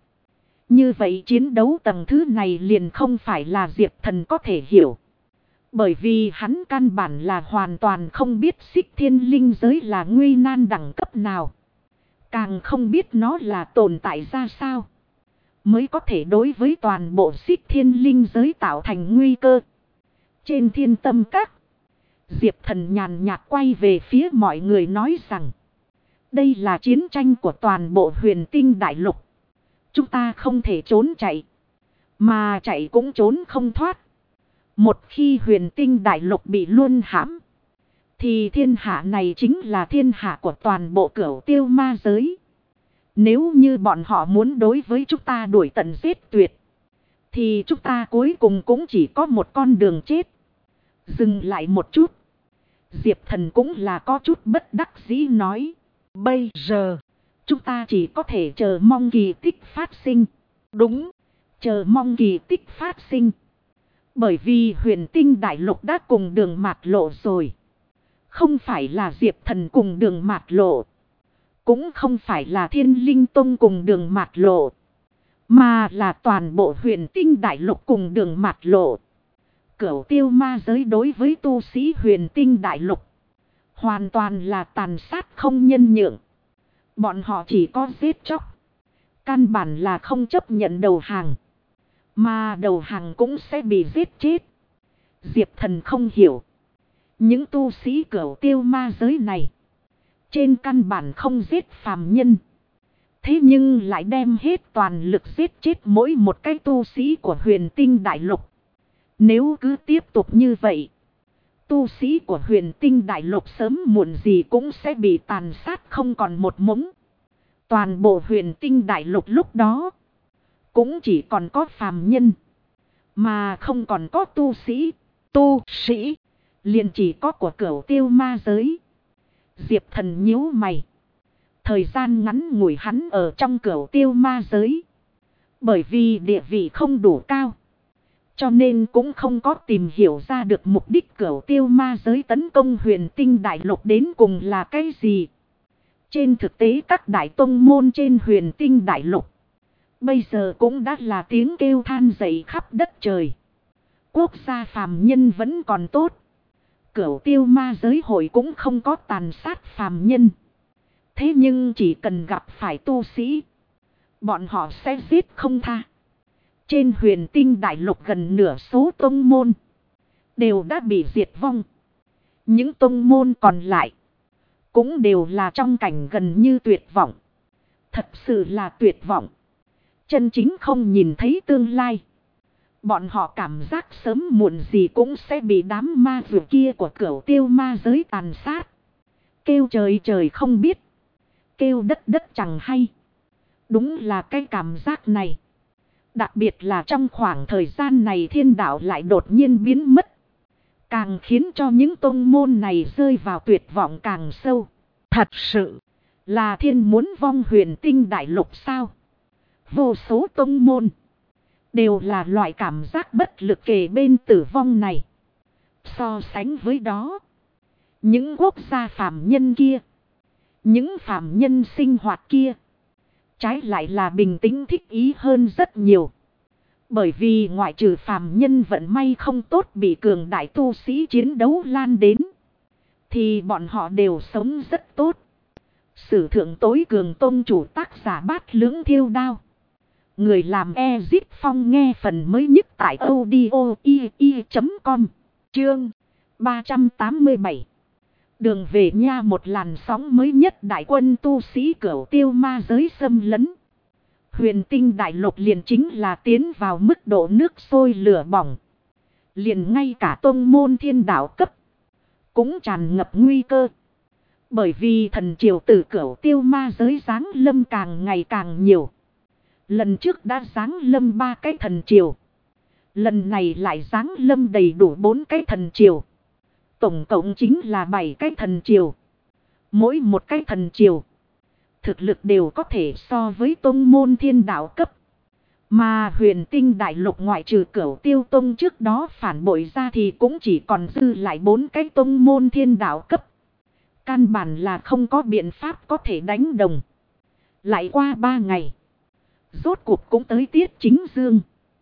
vậy chiến đấu tầng thứ này liền không phải là Diệp Thần có thể hiểu. Bởi vì hắn căn bản là hoàn toàn không biết Xích Thiên Linh giới là nguy nan đẳng cấp nào. Càng không biết nó là tồn tại ra sao, mới có thể đối với toàn bộ Xích Thiên Linh giới tạo thành nguy cơ. Trên Thiên Tâm Các, Diệp Thần nhàn nhạt quay về phía mọi người nói rằng, đây là chiến tranh của toàn bộ Huyền Tinh đại lục. Chúng ta không thể trốn chạy, mà chạy cũng trốn không thoát. Một khi Huyền Tinh đại lục bị luân hãm, thì thiên hạ này chính là thiên hạ của toàn bộ Cửu Tiêu ma giới. Nếu như bọn họ muốn đối với chúng ta đuổi tận giết tuyệt, thì chúng ta cuối cùng cũng chỉ có một con đường chết. Dừng lại một chút, Diệp Thần cũng là có chút bất đắc dĩ nói, bây giờ chúng ta chỉ có thể chờ mong kỳ tích phát sinh. Đúng, chờ mong kỳ tích phát sinh. Bởi vì Huyền Tinh đại lục đã cùng đường mạt lộ rồi. Không phải là Diệp Thần cùng đường mạt lộ, cũng không phải là Thiên Linh Tông cùng đường mạt lộ, mà là toàn bộ Huyền Tinh đại lục cùng đường mạt lộ. Cửu Tiêu ma giới đối với tu sĩ Huyền Tinh đại lục hoàn toàn là tàn sát không nhân nhượng. Bọn họ chỉ có giết chóc, căn bản là không chấp nhận đầu hàng, mà đầu hàng cũng sẽ bị giết chết. Diệp Thần không hiểu, những tu sĩ Cửu Tiêu ma giới này trên căn bản không giết phàm nhân, thế nhưng lại đem hết toàn lực giết chết mỗi một cái tu sĩ của Huyền Tinh đại lục. Nếu cứ tiếp tục như vậy, tu sĩ của Huyền Tinh đại lục sớm muộn gì cũng sẽ bị tàn sát không còn một mống. Toàn bộ Huyền Tinh đại lục lúc đó cũng chỉ còn có phàm nhân, mà không còn có tu sĩ. Tu sĩ liền chỉ có của Cửu Tiêu ma giới. Diệp Thần nhíu mày. Thời gian ngắn ngủi hắn ở trong Cửu Tiêu ma giới, bởi vì địa vị không đủ cao, cho nên cũng không có tìm hiểu ra được mục đích Cửu Tiêu ma giới tấn công Huyền Tinh đại lục đến cùng là cái gì. Trên thực tế các đại tông môn trên Huyền Tinh đại lục bây giờ cũng đã là tiếng kêu than dậy khắp đất trời. Quốc gia phàm nhân vẫn còn tốt, Cửu Tiêu ma giới hội cũng không có tàn sát phàm nhân. Thế nhưng chỉ cần gặp phải tu sĩ, bọn họ sẽ giết không tha. Trên Huyền Tinh đại lục gần nửa số tông môn đều đã bị diệt vong. Những tông môn còn lại cũng đều là trong cảnh gần như tuyệt vọng. Thật sự là tuyệt vọng. Chân chính không nhìn thấy tương lai. Bọn họ cảm giác sớm muộn gì cũng sẽ bị đám ma vừa kia của Cửu Tiêu ma giới tàn sát. Kêu trời trời không biết. Kêu đất đất chẳng hay. Đúng là cái cảm giác này. Đặc biệt là trong khoảng thời gian này thiên đạo lại đột nhiên biến mất. Càng khiến cho những tông môn này rơi vào tuyệt vọng càng sâu. Thật sự là thiên muốn vong huyền tinh đại lục sao? Vô số tông môn đều là loại cảm giác bất lực kề bên tử vong này. So sánh với đó, những quốc gia phàm nhân kia, những phàm nhân sinh hoạt kia, trái lại là bình tĩnh thích ý hơn rất nhiều. Bởi vì ngoại trừ phàm nhân vận may không tốt bị cường đại tu sĩ chiến đấu lan đến, thì bọn họ đều sống rất tốt. Sử thượng tối cường tôn chủ tác giả Bát Lưỡng Thiêu Đao. Người làm Ezip Phong nghe phần mới nhất tại audio.com. Chương 387. Đường về nha, một làn sóng mới nhất đại quân tu sĩ Cửu Tiêu ma giới xâm lấn. Huyền tinh đại lục liền chính là tiến vào mức độ nước sôi lửa bỏng. Liền ngay cả tông môn thiên đạo cấp cũng tràn ngập nguy cơ. Bởi vì thần triều từ Cửu Tiêu ma giới giáng lâm càng ngày càng nhiều. Lần trước đã giáng lâm 3 cái thần triều. Lần này lại giáng lâm đầy đủ 4 cái thần triều. Tổng cộng chính là 7 cái thần triều. Mỗi một cái thần triều thực lực đều có thể so với tông môn thiên đạo cấp. Mà huyền tinh đại lục ngoại trừ Cửu Tiêu tông trước đó phản bội ra thì cũng chỉ còn dư lại 4 cái tông môn thiên đạo cấp. Căn bản là không có biện pháp có thể đánh đồng. Lại qua 3 ngày. Rốt cuộc cũng tới tiết chính dương.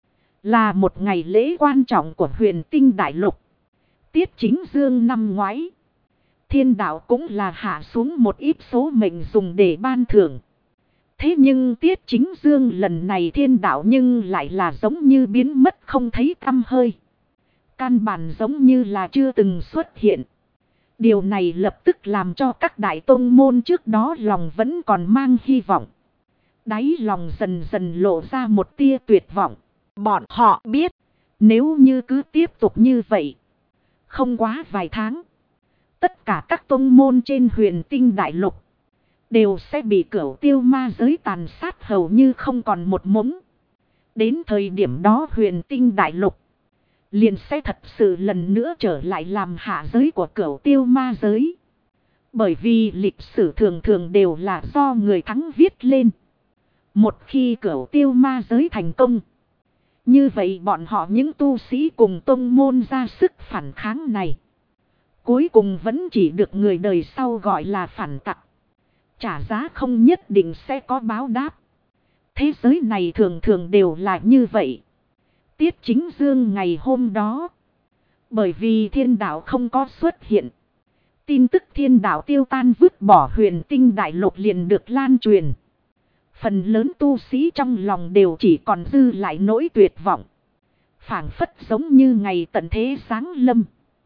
Là một ngày lễ quan trọng của huyền tinh đại lục. Tiết chính dương năm ngoái, thiên đạo cũng là hạ xuống một ít số mệnh dùng để ban thưởng. Thế nhưng tiết chính dương lần này thiên đạo nhưng lại là giống như biến mất không thấy tăm hơi. Căn bản giống như là chưa từng xuất hiện. Điều này lập tức làm cho các đại tông môn trước đó lòng vẫn còn mang hy vọng. Đáy lòng dần dần lộ ra một tia tuyệt vọng. Bọn họ biết, nếu như cứ tiếp tục như vậy, không quá vài tháng, tất cả các tông môn trên huyền tinh đại lục đều sẽ bị Cửu Tiêu ma giới tàn sát hầu như không còn một mống. Đến thời điểm đó huyền tinh đại lục liền sẽ thật sự lần nữa trở lại làm hạ giới của Cửu Tiêu ma giới. Bởi vì lịch sử thường thường đều là do người thắng viết lên. Một khi Cửu Tiêu ma giới thành công, như vậy bọn họ những tu sĩ cùng tông môn ra sức phản kháng này, cuối cùng vẫn chỉ được người đời sau gọi là phản tặc. Trả giá không nhất định sẽ có báo đáp. Thế giới này thường thường đều là như vậy. Tiết chính dương ngày hôm đó, bởi vì thiên đạo không có xuất hiện, tin tức thiên đạo tiêu tan vứt bỏ huyền tinh đại lục liền được lan truyền. Phần lớn tu sĩ trong lòng đều chỉ còn dư lại nỗi tuyệt vọng. Phảng phất giống như ngày tận thế giáng lâm.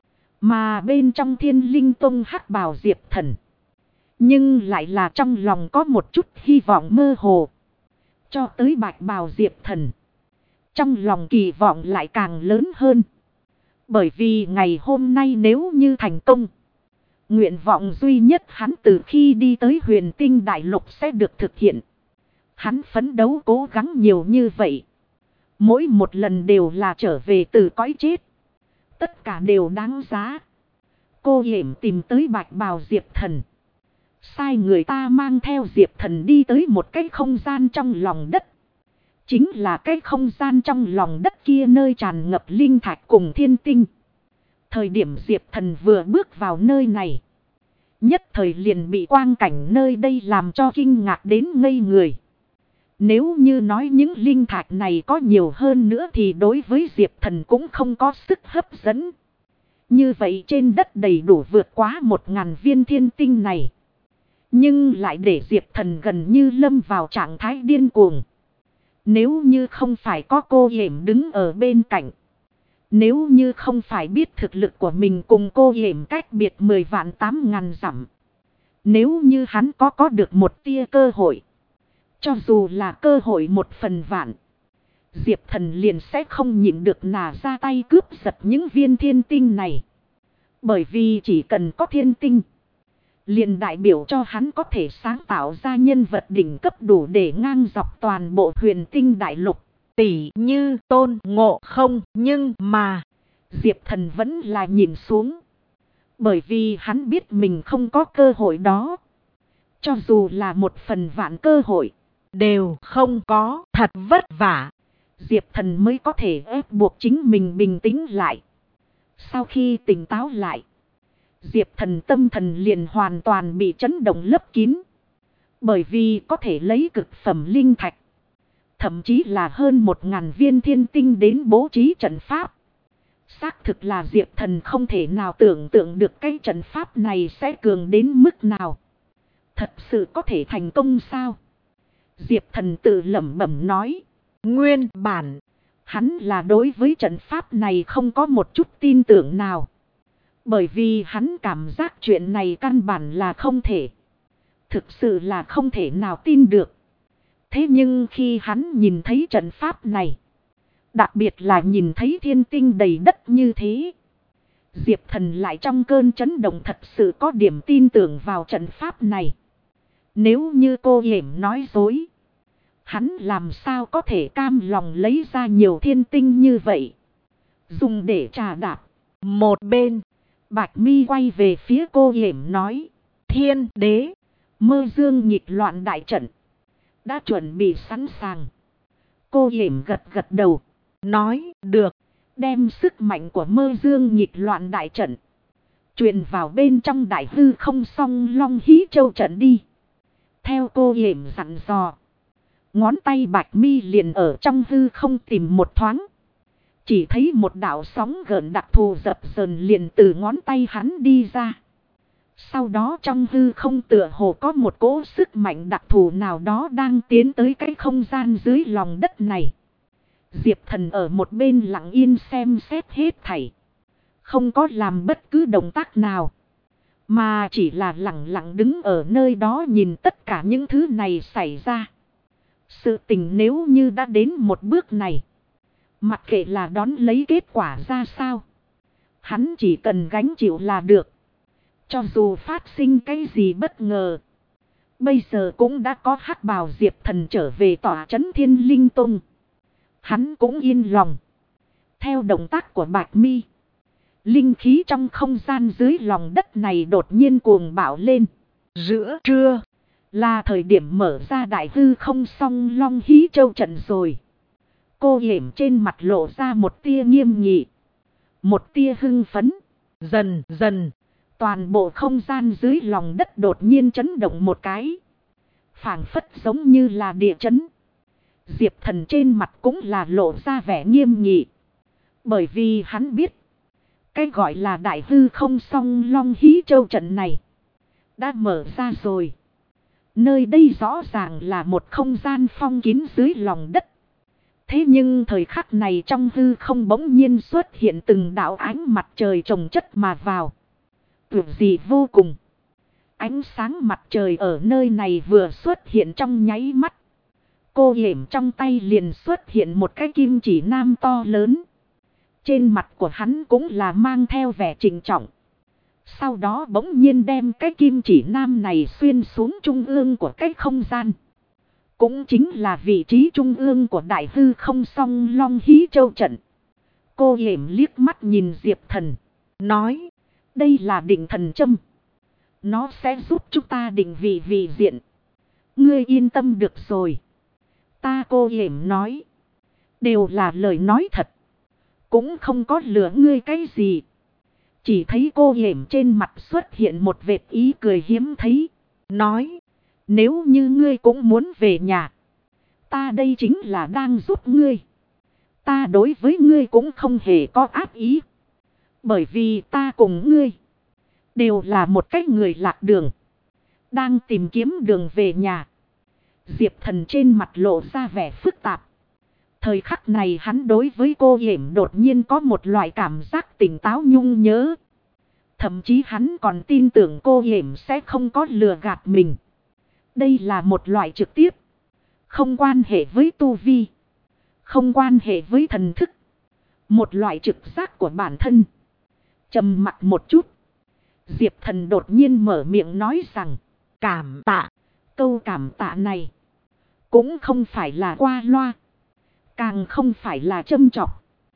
Mà bên trong Thiên Linh Tông hắc bào Diệp Thần, nhưng lại là trong lòng có một chút hy vọng mơ hồ. Cho tới bạch bào Diệp Thần, trong lòng kỳ vọng lại càng lớn hơn. Bởi vì ngày hôm nay nếu như thành công, nguyện vọng duy nhất hắn từ khi đi tới huyền tinh đại lục sẽ được thực hiện. Hắn phấn đấu cố gắng nhiều như vậy, mỗi một lần đều là trở về từ cõi chết. Tất cả đều đáng giá. Cô hiểm tìm tới bạch bào Diệp Thần, sai người ta mang theo Diệp Thần đi tới một cái không gian trong lòng đất. Chính là cái không gian trong lòng đất kia nơi tràn ngập linh thạch cùng thiên tinh. Thời điểm Diệp Thần vừa bước vào nơi này, nhất thời liền bị quang cảnh nơi đây làm cho kinh ngạc đến ngây người. Nếu như nói những linh thạch này có nhiều hơn nữa thì đối với Diệp Thần cũng không có sức hấp dẫn. Như vậy trên đất đầy đủ vượt quá 1000 viên thiên tinh này, nhưng lại để Diệp Thần gần như lâm vào trạng thái điên cuồng. Nếu như không phải có cô hiểm đứng ở bên cạnh, Nếu như không phải biết thực lực của mình cùng cô hiểm cách biệt 10 vạn 8 ngàn dặm. Nếu như hắn có được một tia cơ hội. Cho dù là cơ hội 1/1000. Diệp Thần liền sẽ không nhịn được nà ra tay cướp giật những viên thiên tinh này. Bởi vì chỉ cần có thiên tinh. Liền đại biểu cho hắn có thể sáng tạo ra nhân vật đỉnh cấp đủ để ngang dọc toàn bộ huyền tinh đại lục. Tỷ như Tôn Ngộ Không, nhưng mà Diệp Thần vẫn là nhìn xuống. Bởi vì hắn biết mình không có cơ hội đó. Cho dù là 1/1000 cơ hội. Đều không có, thật vất vả. Diệp Thần mới có thể ép buộc chính mình bình tĩnh lại. Sau khi tỉnh táo lại. Diệp Thần tâm thần liền hoàn toàn bị chấn động lấp kín. Bởi vì có thể lấy cực phẩm linh thạch. Thậm chí là hơn 1000 viên thiên tinh đến bố trí trận pháp. Xác thực là Diệp Thần không thể nào tưởng tượng được cái trận pháp này sẽ cường đến mức nào. Thật sự có thể thành công sao? Diệp Thần tự lẩm bẩm nói. Nguyên bản, hắn là đối với trận pháp này không có một chút tin tưởng nào. Bởi vì hắn cảm giác chuyện này căn bản là không thể. Thực sự là không thể nào tin được. Thế nhưng khi hắn nhìn thấy trận pháp này. Đặc biệt là nhìn thấy thiên tinh đầy đất như thế. Diệp Thần lại trong cơn chấn động thật sự có điểm tin tưởng vào trận pháp này. Nếu như cô hiểm nói dối. Hắn làm sao có thể cam lòng lấy ra nhiều thiên tinh như vậy. Dùng để trà đạp. Một bên, Bạch Mi quay về phía cô hiểm nói. Thiên Đế, Mơ Dương nghịch loạn đại trận. Đã chuẩn bị sẵn sàng. Cô hiểm gật gật đầu. nói được. Đem sức mạnh của Mơ Dương nghịch loạn đại trận. Truyền vào bên trong đại hư không song long hí châu trận đi. Theo cô hiểm dặn dò. Ngón tay Bạch Mi liền ở trong hư không tìm một thoáng. Chỉ thấy một đạo sóng gợn đặc thù dập dờn liền từ ngón tay hắn đi ra. Sau đó trong hư không tựa hồ có một cỗ sức mạnh đặc thù nào đó đang tiến tới cái không gian dưới lòng đất này. Diệp Thần ở một bên lặng yên xem xét hết thảy. Không có làm bất cứ động tác nào. Mà chỉ là lặng lặng đứng ở nơi đó nhìn tất cả những thứ này xảy ra. Sự tình nếu như đã đến một bước này. Mặc kệ là đón lấy kết quả ra sao. Hắn chỉ cần gánh chịu là được. Cho dù phát sinh cái gì bất ngờ. Bây giờ cũng đã có hắc bào Diệp Thần trở về tỏa trấn Thiên Linh Tông. Hắn cũng yên lòng. Theo động tác của Bạch Mi. Linh khí trong không gian dưới lòng đất này đột nhiên cuồng bạo lên. Giữa trưa là thời điểm mở ra đại hư không song long hí châu trận rồi. Cô hiểm trên mặt lộ ra một tia nghiêm nghị. Một tia hưng phấn. Dần dần. Toàn bộ không gian dưới lòng đất đột nhiên chấn động một cái. Phảng phất giống như là địa chấn. Diệp Thần trên mặt cũng là lộ ra vẻ nghiêm nghị. Bởi vì hắn biết. Cái gọi là đại hư không song long hí châu trận này. Đã mở ra rồi. Nơi đây rõ ràng là một không gian phong kín dưới lòng đất. Thế nhưng thời khắc này trong hư không bỗng nhiên xuất hiện từng đạo ánh mặt trời chồng chất mà vào. Tưởng gì vô cùng. Ánh sáng mặt trời ở nơi này vừa xuất hiện trong nháy mắt. Cô hiểm trong tay liền xuất hiện một cái kim chỉ nam to lớn. Trên mặt của hắn cũng là mang theo vẻ trịnh trọng. Sau đó bỗng nhiên đem cái kim chỉ nam này xuyên xuống trung ương của cái không gian. Cũng chính là vị trí trung ương của đại hư không song long hí châu trận. Cô hiểm liếc mắt nhìn Diệp Thần. Nói. Đây là định thần châm. Nó sẽ giúp chúng ta định vị diện. Ngươi yên tâm được rồi. Ta cô hiểm nói. Đều là lời nói thật. Cũng không có lừa ngươi cái gì. Chỉ thấy cô hiểm trên mặt xuất hiện một vệt ý cười hiếm thấy. Nói. Nếu như ngươi cũng muốn về nhà. Ta đây chính là đang giúp ngươi. Ta đối với ngươi cũng không hề có ác ý. Bởi vì ta cùng ngươi. Đều là một cái người lạc đường. Đang tìm kiếm đường về nhà. Diệp Thần trên mặt lộ ra vẻ phức tạp. Thời khắc này hắn đối với cô Yểm đột nhiên có một loại cảm giác tỉnh táo nhung nhớ. Thậm chí hắn còn tin tưởng cô Yểm sẽ không có lừa gạt mình. Đây là một loại trực tiếp. Không quan hệ với tu vi. Không quan hệ với thần thức. Một loại trực giác của bản thân. Trầm mặc một chút. Diệp Thần đột nhiên mở miệng nói rằng. Cảm tạ. Câu cảm tạ này. Cũng không phải là qua loa. Càng không phải là châm chọc.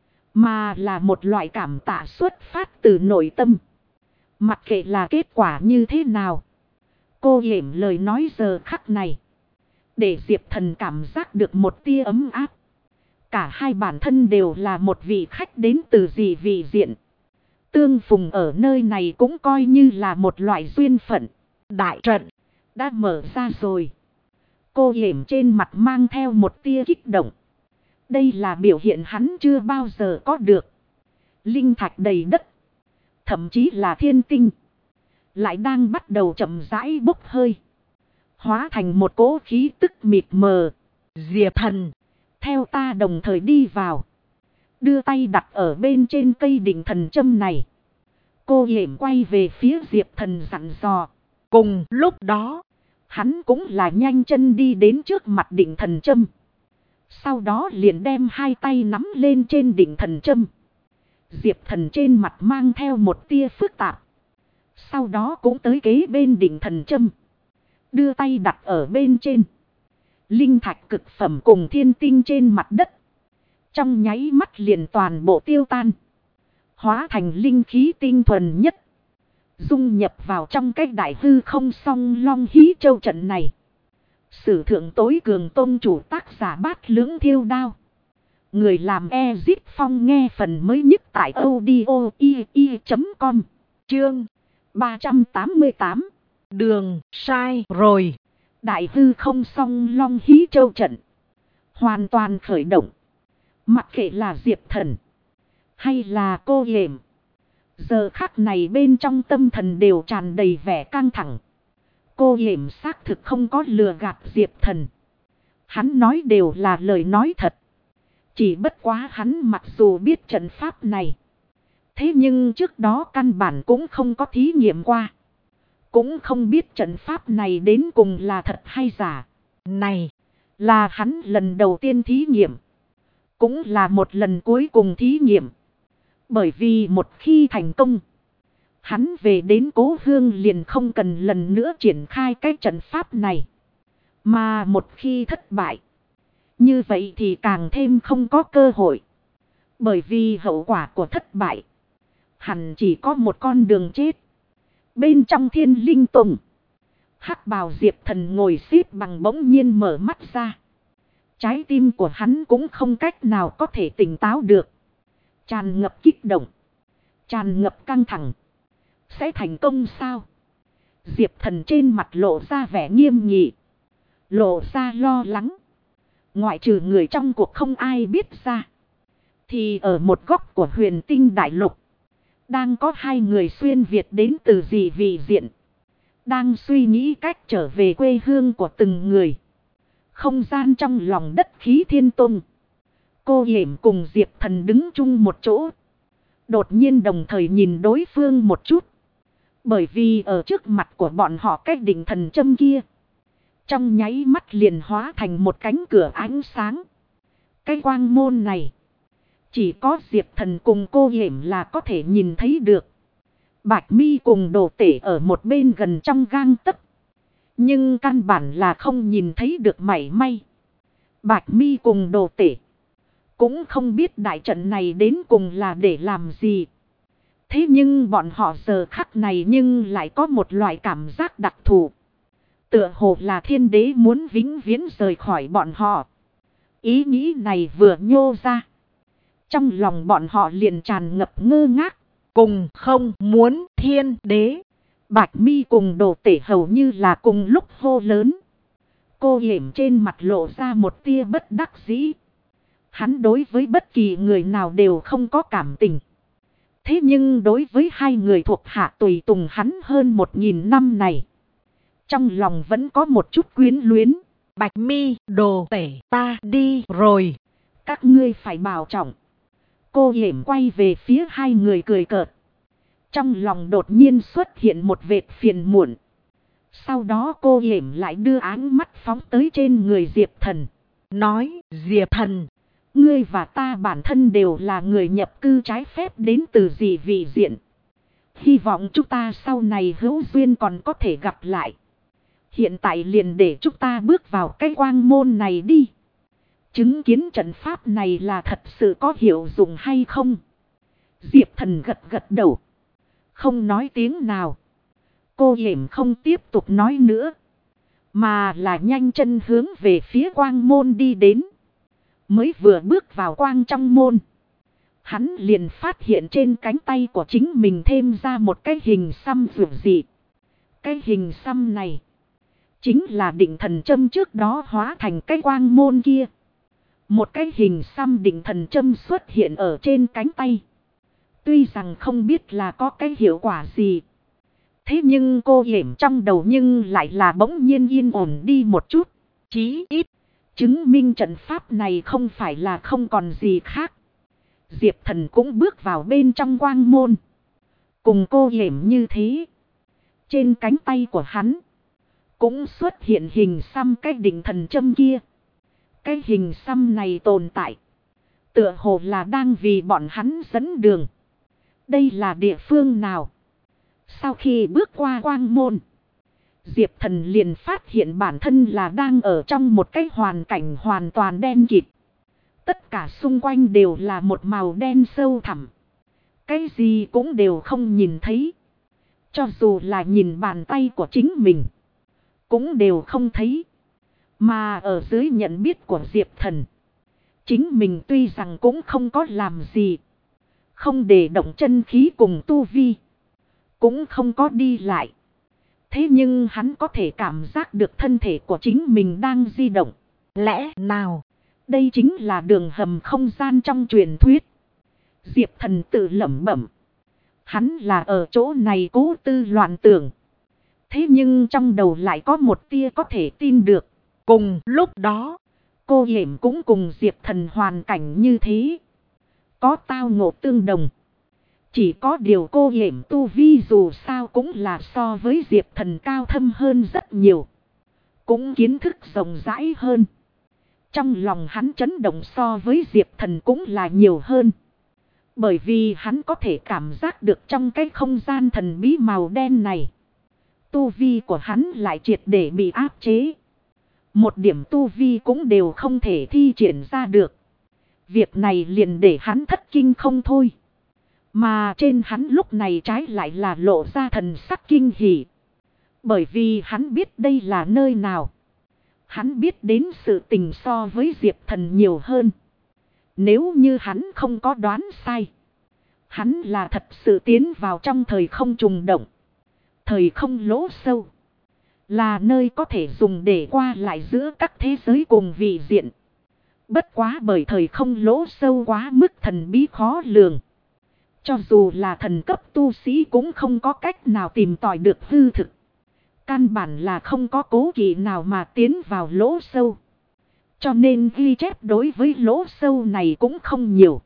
Mà là một loại cảm tạ xuất phát từ nội tâm. Mặc kệ là kết quả như thế nào. Cô Yểm lời nói giờ khắc này. Để Diệp Thần cảm giác được một tia ấm áp. Cả hai bản thân đều là một vị khách đến từ dị vị diện. Tương phùng ở nơi này cũng coi như là một loại duyên phận. Đại trận đã mở ra rồi. Cô Yểm trên mặt mang theo một tia kích động. Đây là biểu hiện hắn chưa bao giờ có được. Linh thạch đầy đất. Thậm chí là thiên tinh. Lại đang bắt đầu chậm rãi bốc hơi. Hóa thành một cỗ khí tức mịt mờ. Diệp Thần. Theo ta đồng thời đi vào. Đưa tay đặt ở bên trên cây đỉnh thần châm này. Cô Yểm quay về phía Diệp Thần dặn dò. Cùng lúc đó. Hắn cũng là nhanh chân đi đến trước mặt đỉnh thần châm. Sau đó liền đem hai tay nắm lên trên đỉnh thần châm. Diệp Thần trên mặt mang theo một tia phức tạp. Sau đó cũng tới kế bên đỉnh thần châm. Đưa tay đặt ở bên trên. Linh thạch cực phẩm cùng thiên tinh trên mặt đất. Trong nháy mắt liền toàn bộ tiêu tan. Hóa thành linh khí tinh thuần nhất. Dung nhập vào trong cái đại hư không song long hí châu trận này. Sử thượng tối cường tôn chủ tác giả Bát Lưỡng Thiêu Đao. Người làm Ezip Phong nghe phần mới nhất tại audio.com. Chương 388. Đường sai rồi. Đại hư không song long hí châu trận. Hoàn toàn khởi động. Mặc kệ là Diệp Thần. Hay là cô Yểm. Giờ khắc này bên trong tâm thần đều tràn đầy vẻ căng thẳng. Cô Yểm xác thực không có lừa gạt Diệp Thần. Hắn nói đều là lời nói thật. Chỉ bất quá hắn mặc dù biết trận pháp này. Thế nhưng trước đó căn bản cũng không có thí nghiệm qua. Cũng không biết trận pháp này đến cùng là thật hay giả. Này là hắn lần đầu tiên thí nghiệm. Cũng là một lần cuối cùng thí nghiệm. Bởi vì một khi thành công. Hắn về đến cố hương liền không cần lần nữa triển khai cái trận pháp này. Mà một khi thất bại. Như vậy thì càng thêm không có cơ hội. Bởi vì hậu quả của thất bại. Hẳn chỉ có một con đường chết. Bên trong Thiên Linh Tùng. Hắc bào Diệp Thần ngồi xếp bằng bỗng nhiên mở mắt ra. Trái tim của hắn cũng không cách nào có thể tỉnh táo được. Tràn ngập kích động. Tràn ngập căng thẳng. Sẽ thành công sao? Diệp Thần trên mặt lộ ra vẻ nghiêm nghị. Lộ ra lo lắng. Ngoại trừ người trong cuộc không ai biết ra. Thì ở một góc của Huyền Tinh Đại Lục. Đang có hai người xuyên Việt đến từ dị vị diện. Đang suy nghĩ cách trở về quê hương của từng người. Không gian trong lòng đất khí thiên tung. Cô Yểm cùng Diệp Thần đứng chung một chỗ. Đột nhiên đồng thời nhìn đối phương một chút. Bởi vì ở trước mặt của bọn họ cái đỉnh thần châm kia. Trong nháy mắt liền hóa thành một cánh cửa ánh sáng. Cái quang môn này. Chỉ có Diệp Thần cùng cô Yểm là có thể nhìn thấy được. Bạch Mi cùng Đồ Tể ở một bên gần trong gang tấc. Nhưng căn bản là không nhìn thấy được mảy may. Bạch Mi cùng Đồ Tể. Cũng không biết đại trận này đến cùng là để làm gì. Thế nhưng bọn họ giờ khắc này nhưng lại có một loại cảm giác đặc thù. Tựa hồ là thiên đế muốn vĩnh viễn rời khỏi bọn họ. Ý nghĩ này vừa nhô ra. Trong lòng bọn họ liền tràn ngập ngơ ngác. Cùng không muốn thiên đế. Bạch Mi cùng Đồ Tể hầu như là cùng lúc hô lớn. Cô Yểm trên mặt lộ ra một tia bất đắc dĩ. Hắn đối với bất kỳ người nào đều không có cảm tình. Thế nhưng đối với hai người thuộc hạ tùy tùng hắn hơn 1000 năm này. Trong lòng vẫn có một chút quyến luyến. Bạch Mi, Đồ Tể, ta đi rồi. Các ngươi phải bảo trọng. Cô Yểm quay về phía hai người cười cợt. Trong lòng đột nhiên xuất hiện một vệt phiền muộn. Sau đó cô Yểm lại đưa áng mắt phóng tới trên người Diệp Thần. Nói, Diệp Thần, ngươi và ta bản thân đều là người nhập cư trái phép đến từ dị vị diện. Hy vọng chúng ta sau này hữu duyên còn có thể gặp lại. Hiện tại liền để chúng ta bước vào cái quang môn này đi. Chứng kiến trận pháp này là thật sự có hiệu dụng hay không? Diệp Thần gật gật đầu. Không nói tiếng nào. Cô Yểm không tiếp tục nói nữa. Mà là nhanh chân hướng về phía quang môn đi đến. Mới vừa bước vào quang trong môn. Hắn liền phát hiện trên cánh tay của chính mình thêm ra một cái hình xăm vượt dị. Cái hình xăm này chính là định thần châm trước đó hóa thành cái quang môn kia. Một cái hình xăm định thần châm xuất hiện ở trên cánh tay. Tuy rằng không biết là có cái hiệu quả gì. Thế nhưng cô Yểm trong đầu nhưng lại là bỗng nhiên yên ổn đi một chút. Chí ít, chứng minh trận pháp này không phải là không còn gì khác. Diệp Thần cũng bước vào bên trong quang môn. Cùng cô Yểm như thế. Trên cánh tay của hắn cũng xuất hiện hình xăm cái định thần châm kia. Cái hình xăm này tồn tại. Tựa hồ là đang vì bọn hắn dẫn đường. Đây là địa phương nào? Sau khi bước qua quang môn, Diệp Thần liền phát hiện bản thân là đang ở trong một cái hoàn cảnh hoàn toàn đen kịt. Tất cả xung quanh đều là một màu đen sâu thẳm. Cái gì cũng đều không nhìn thấy. Cho dù là nhìn bàn tay của chính mình, cũng đều không thấy. Mà ở dưới nhận biết của Diệp Thần, chính mình tuy rằng cũng không có làm gì. Không để động chân khí cùng tu vi. Cũng không có đi lại. Thế nhưng hắn có thể cảm giác được thân thể của chính mình đang di động. lẽ nào đây chính là đường hầm không gian trong truyền thuyết? Diệp Thần tự lẩm bẩm. Hắn là ở chỗ này cố tư loạn tưởng. Thế nhưng trong đầu lại có một tia có thể tin được. cùng lúc đó, cô Yểm cũng cùng Diệp Thần hoàn cảnh như thế. Có tao ngộ tương đồng. Chỉ có điều cô Yểm tu vi dù sao cũng là so với Diệp Thần cao thâm hơn rất nhiều. Cũng kiến thức rộng rãi hơn. Trong lòng hắn chấn động so với Diệp Thần cũng là nhiều hơn. Bởi vì hắn có thể cảm giác được trong cái không gian thần bí màu đen này. Tu vi của hắn lại triệt để bị áp chế. Một điểm tu vi cũng đều không thể thi triển ra được. Việc này liền để hắn thất kinh không thôi. Mà trên hắn lúc này trái lại là lộ ra thần sắc kinh hỉ. Bởi vì hắn biết đây là nơi nào. Hắn biết đến sự tình so với Diệp Thần nhiều hơn. Nếu như hắn không có đoán sai, hắn là thật sự tiến vào trong thời không trùng động. Thời không lỗ sâu là nơi có thể dùng để qua lại giữa các thế giới cùng vị diện. Bất quá bởi thời không lỗ sâu quá mức thần bí khó lường. Cho dù là thần cấp tu sĩ cũng không có cách nào tìm tòi được hư thực. Căn bản là không có cố kỵ nào mà tiến vào lỗ sâu. Cho nên ghi chép đối với lỗ sâu này cũng không nhiều.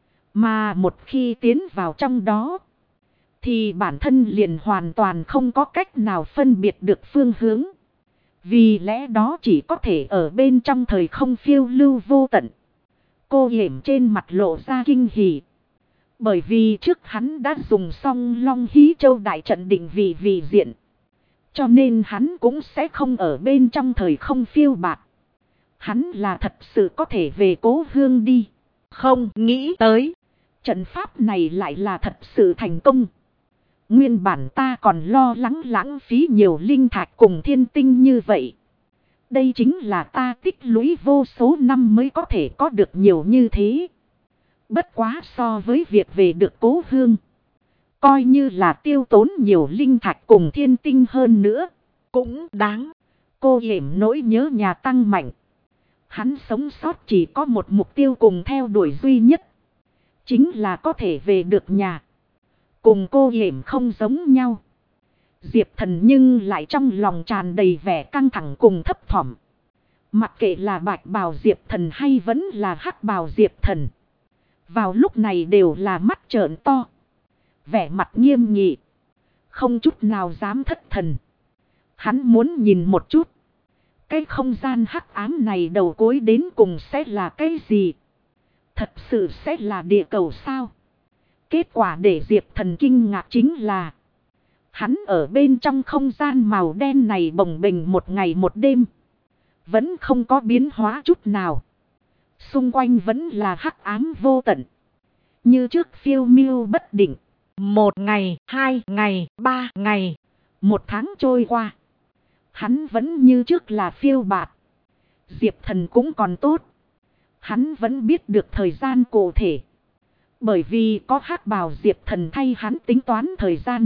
Mà một khi tiến vào trong đó, thì bản thân liền hoàn toàn không có cách nào phân biệt được phương hướng. Vì lẽ đó chỉ có thể ở bên trong thời không phiêu lưu vô tận. Cô Yểm trên mặt lộ ra kinh hỉ. Bởi vì trước hắn đã dùng xong Long Hí Châu đại trận định vị diện. Cho nên hắn cũng sẽ không ở bên trong thời không phiêu bạt. Hắn là thật sự có thể về cố hương đi. không nghĩ tới. Trận pháp này lại là thật sự thành công. Nguyên bản ta còn lo lắng lãng phí nhiều linh thạch cùng thiên tinh như vậy. Đây chính là ta tích lũy vô số năm mới có thể có được nhiều như thế. Bất quá so với việc về được cố hương, coi như là tiêu tốn nhiều linh thạch cùng thiên tinh hơn nữa, cũng đáng. Cô Yểm nỗi nhớ nhà tăng mạnh. Hắn sống sót chỉ có một mục tiêu cùng theo đuổi duy nhất. Chính là có thể về được nhà. Cùng cô Yểm không giống nhau. Diệp Thần nhưng lại trong lòng tràn đầy vẻ căng thẳng cùng thấp thỏm. Mặc kệ là bạch bào Diệp Thần hay vẫn là hắc bào Diệp Thần, vào lúc này đều là mắt trợn to, vẻ mặt nghiêm nghị, không chút nào dám thất thần. Hắn muốn nhìn một chút, cái không gian hắc ám này đầu cuối đến cùng sẽ là cái gì? Thật sự sẽ là địa cầu sao? Kết quả để Diệp Thần kinh ngạc chính là hắn ở bên trong không gian màu đen này bồng bềnh một ngày một đêm, vẫn không có biến hóa chút nào. Xung quanh vẫn là hắc ám vô tận, như trước phiêu miêu bất định. 1 ngày, 2 ngày, 3 ngày. 1 tháng trôi qua, hắn vẫn như trước là phiêu bạt. Diệp Thần cũng còn tốt, hắn vẫn biết được thời gian cụ thể, bởi vì có hắc bào Diệp Thần thay hắn tính toán thời gian.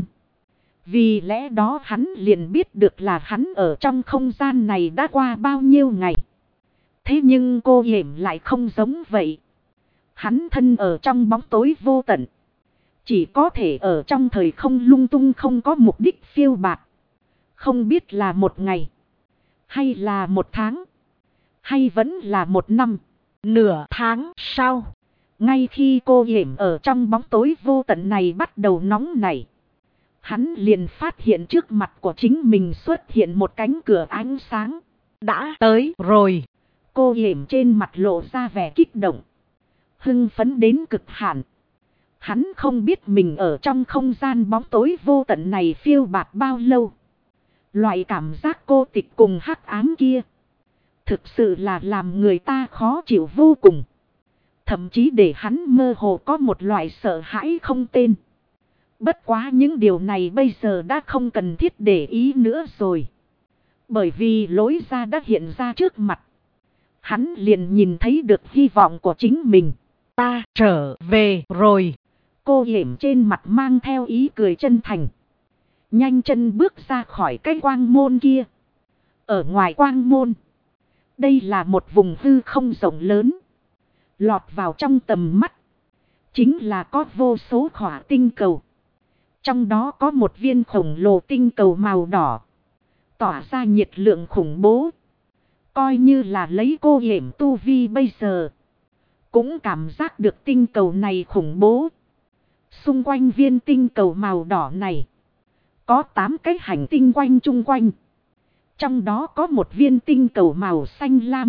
Vì lẽ đó hắn liền biết được là hắn ở trong không gian này đã qua bao nhiêu ngày. Thế nhưng cô Yểm lại không giống vậy. Hắn thân ở trong bóng tối vô tận, chỉ có thể ở trong thời không lung tung không có mục đích phiêu bạt. Không biết là 1 ngày, hay là 1 tháng, hay vẫn là 1 năm. Nửa tháng sau, ngay khi cô Yểm ở trong bóng tối vô tận này bắt đầu nóng nảy, hắn liền phát hiện trước mặt của chính mình xuất hiện một cánh cửa ánh sáng. Đã tới rồi. Cô Yểm trên mặt lộ ra vẻ kích động, hưng phấn đến cực hạn. Hắn không biết mình ở trong không gian bóng tối vô tận này phiêu bạt bao lâu. Loại cảm giác cô tịch cùng hắc ám kia, thực sự là làm người ta khó chịu vô cùng. Thậm chí để hắn mơ hồ có một loại sợ hãi không tên. Bất quá những điều này bây giờ đã không cần thiết để ý nữa rồi. Bởi vì lối ra đã hiện ra trước mặt. Hắn liền nhìn thấy được hy vọng của chính mình. Ta trở về rồi. Cô Yểm trên mặt mang theo ý cười chân thành, nhanh chân bước ra khỏi cái quang môn kia. Ở ngoài quang môn, đây là một vùng hư không rộng lớn. Lọt vào trong tầm mắt, chính là có vô số khỏa tinh cầu. Trong đó có một viên khổng lồ tinh cầu màu đỏ, tỏa ra nhiệt lượng khủng bố. Coi như là lấy cô Yểm tu vi bây giờ, cũng cảm giác được tinh cầu này khủng bố. Xung quanh viên tinh cầu màu đỏ này, có 8 cái hành tinh quanh chung quanh. Trong đó có một viên tinh cầu màu xanh lam,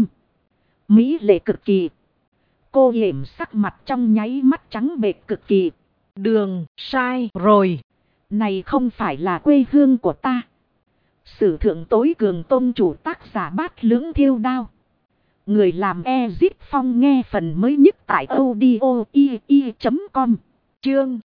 mỹ lệ cực kỳ. Cô Yểm sắc mặt trong nháy mắt trắng bệch cực kỳ. Đường sai rồi. Này không phải là quê hương của ta. Sử thượng tối cường tôn chủ tác giả Bát Lưỡng Thiêu Đao. Người làm Ezip Phong nghe phần mới nhất tại audio.com. Chương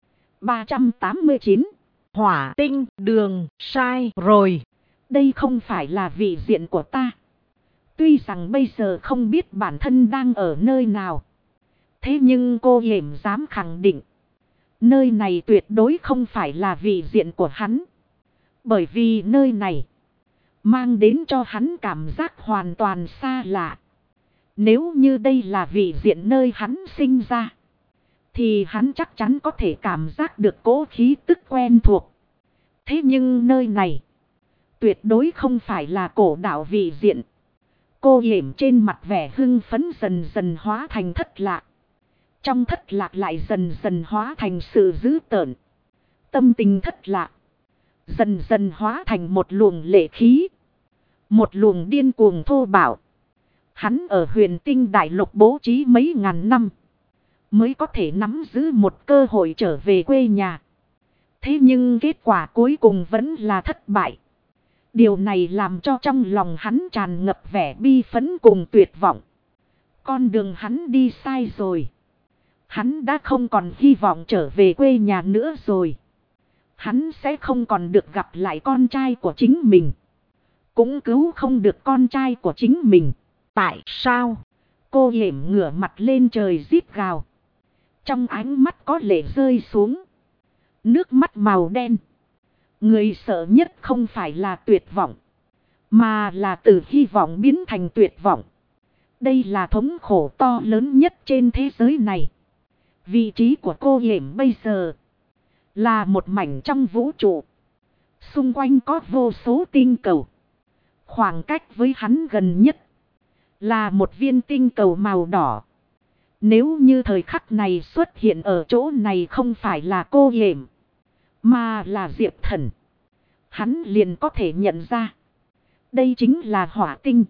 389. Hỏa tinh đường sai rồi. Đây không phải là vị diện của ta. Tuy rằng bây giờ không biết bản thân đang ở nơi nào, thế nhưng cô Yểm dám khẳng định, nơi này tuyệt đối không phải là vị diện của hắn. Bởi vì nơi này mang đến cho hắn cảm giác hoàn toàn xa lạ. Nếu như đây là vị diện nơi hắn sinh ra, thì hắn chắc chắn có thể cảm giác được cỗ khí tức quen thuộc. Thế nhưng nơi này tuyệt đối không phải là cổ đạo vị diện. Cô Yểm trên mặt vẻ hưng phấn dần dần hóa thành thất lạc. Trong thất lạc lại dần dần hóa thành sự dữ tợn. Tâm tình thất lạc dần dần hóa thành một luồng lệ khí, một luồng điên cuồng thô bạo. Hắn ở huyền tinh đại lục bố trí mấy ngàn năm, mới có thể nắm giữ một cơ hội trở về quê nhà. Thế nhưng kết quả cuối cùng vẫn là thất bại. Điều này làm cho trong lòng hắn tràn ngập vẻ bi phẫn cùng tuyệt vọng. Con đường hắn đi sai rồi. Hắn đã không còn hy vọng trở về quê nhà nữa rồi. Hắn sẽ không còn được gặp lại con trai của chính mình, cũng cứu không được con trai của chính mình. Tại sao? Cô Yểm ngửa mặt lên trời rít gào. Trong ánh mắt có lệ rơi xuống. Nước mắt màu đen. Người sợ nhất không phải là tuyệt vọng, mà là từ hy vọng biến thành tuyệt vọng. Đây là thống khổ to lớn nhất trên thế giới này. Vị trí của cô Yểm bây giờ là một mảnh trong vũ trụ. Xung quanh có vô số tinh cầu. Khoảng cách với hắn gần nhất Là một viên tinh cầu màu đỏ. Nếu như thời khắc này xuất hiện ở chỗ này không phải là cô Yểm, mà là Diệp Thần, hắn liền có thể nhận ra. Đây chính là hỏa tinh.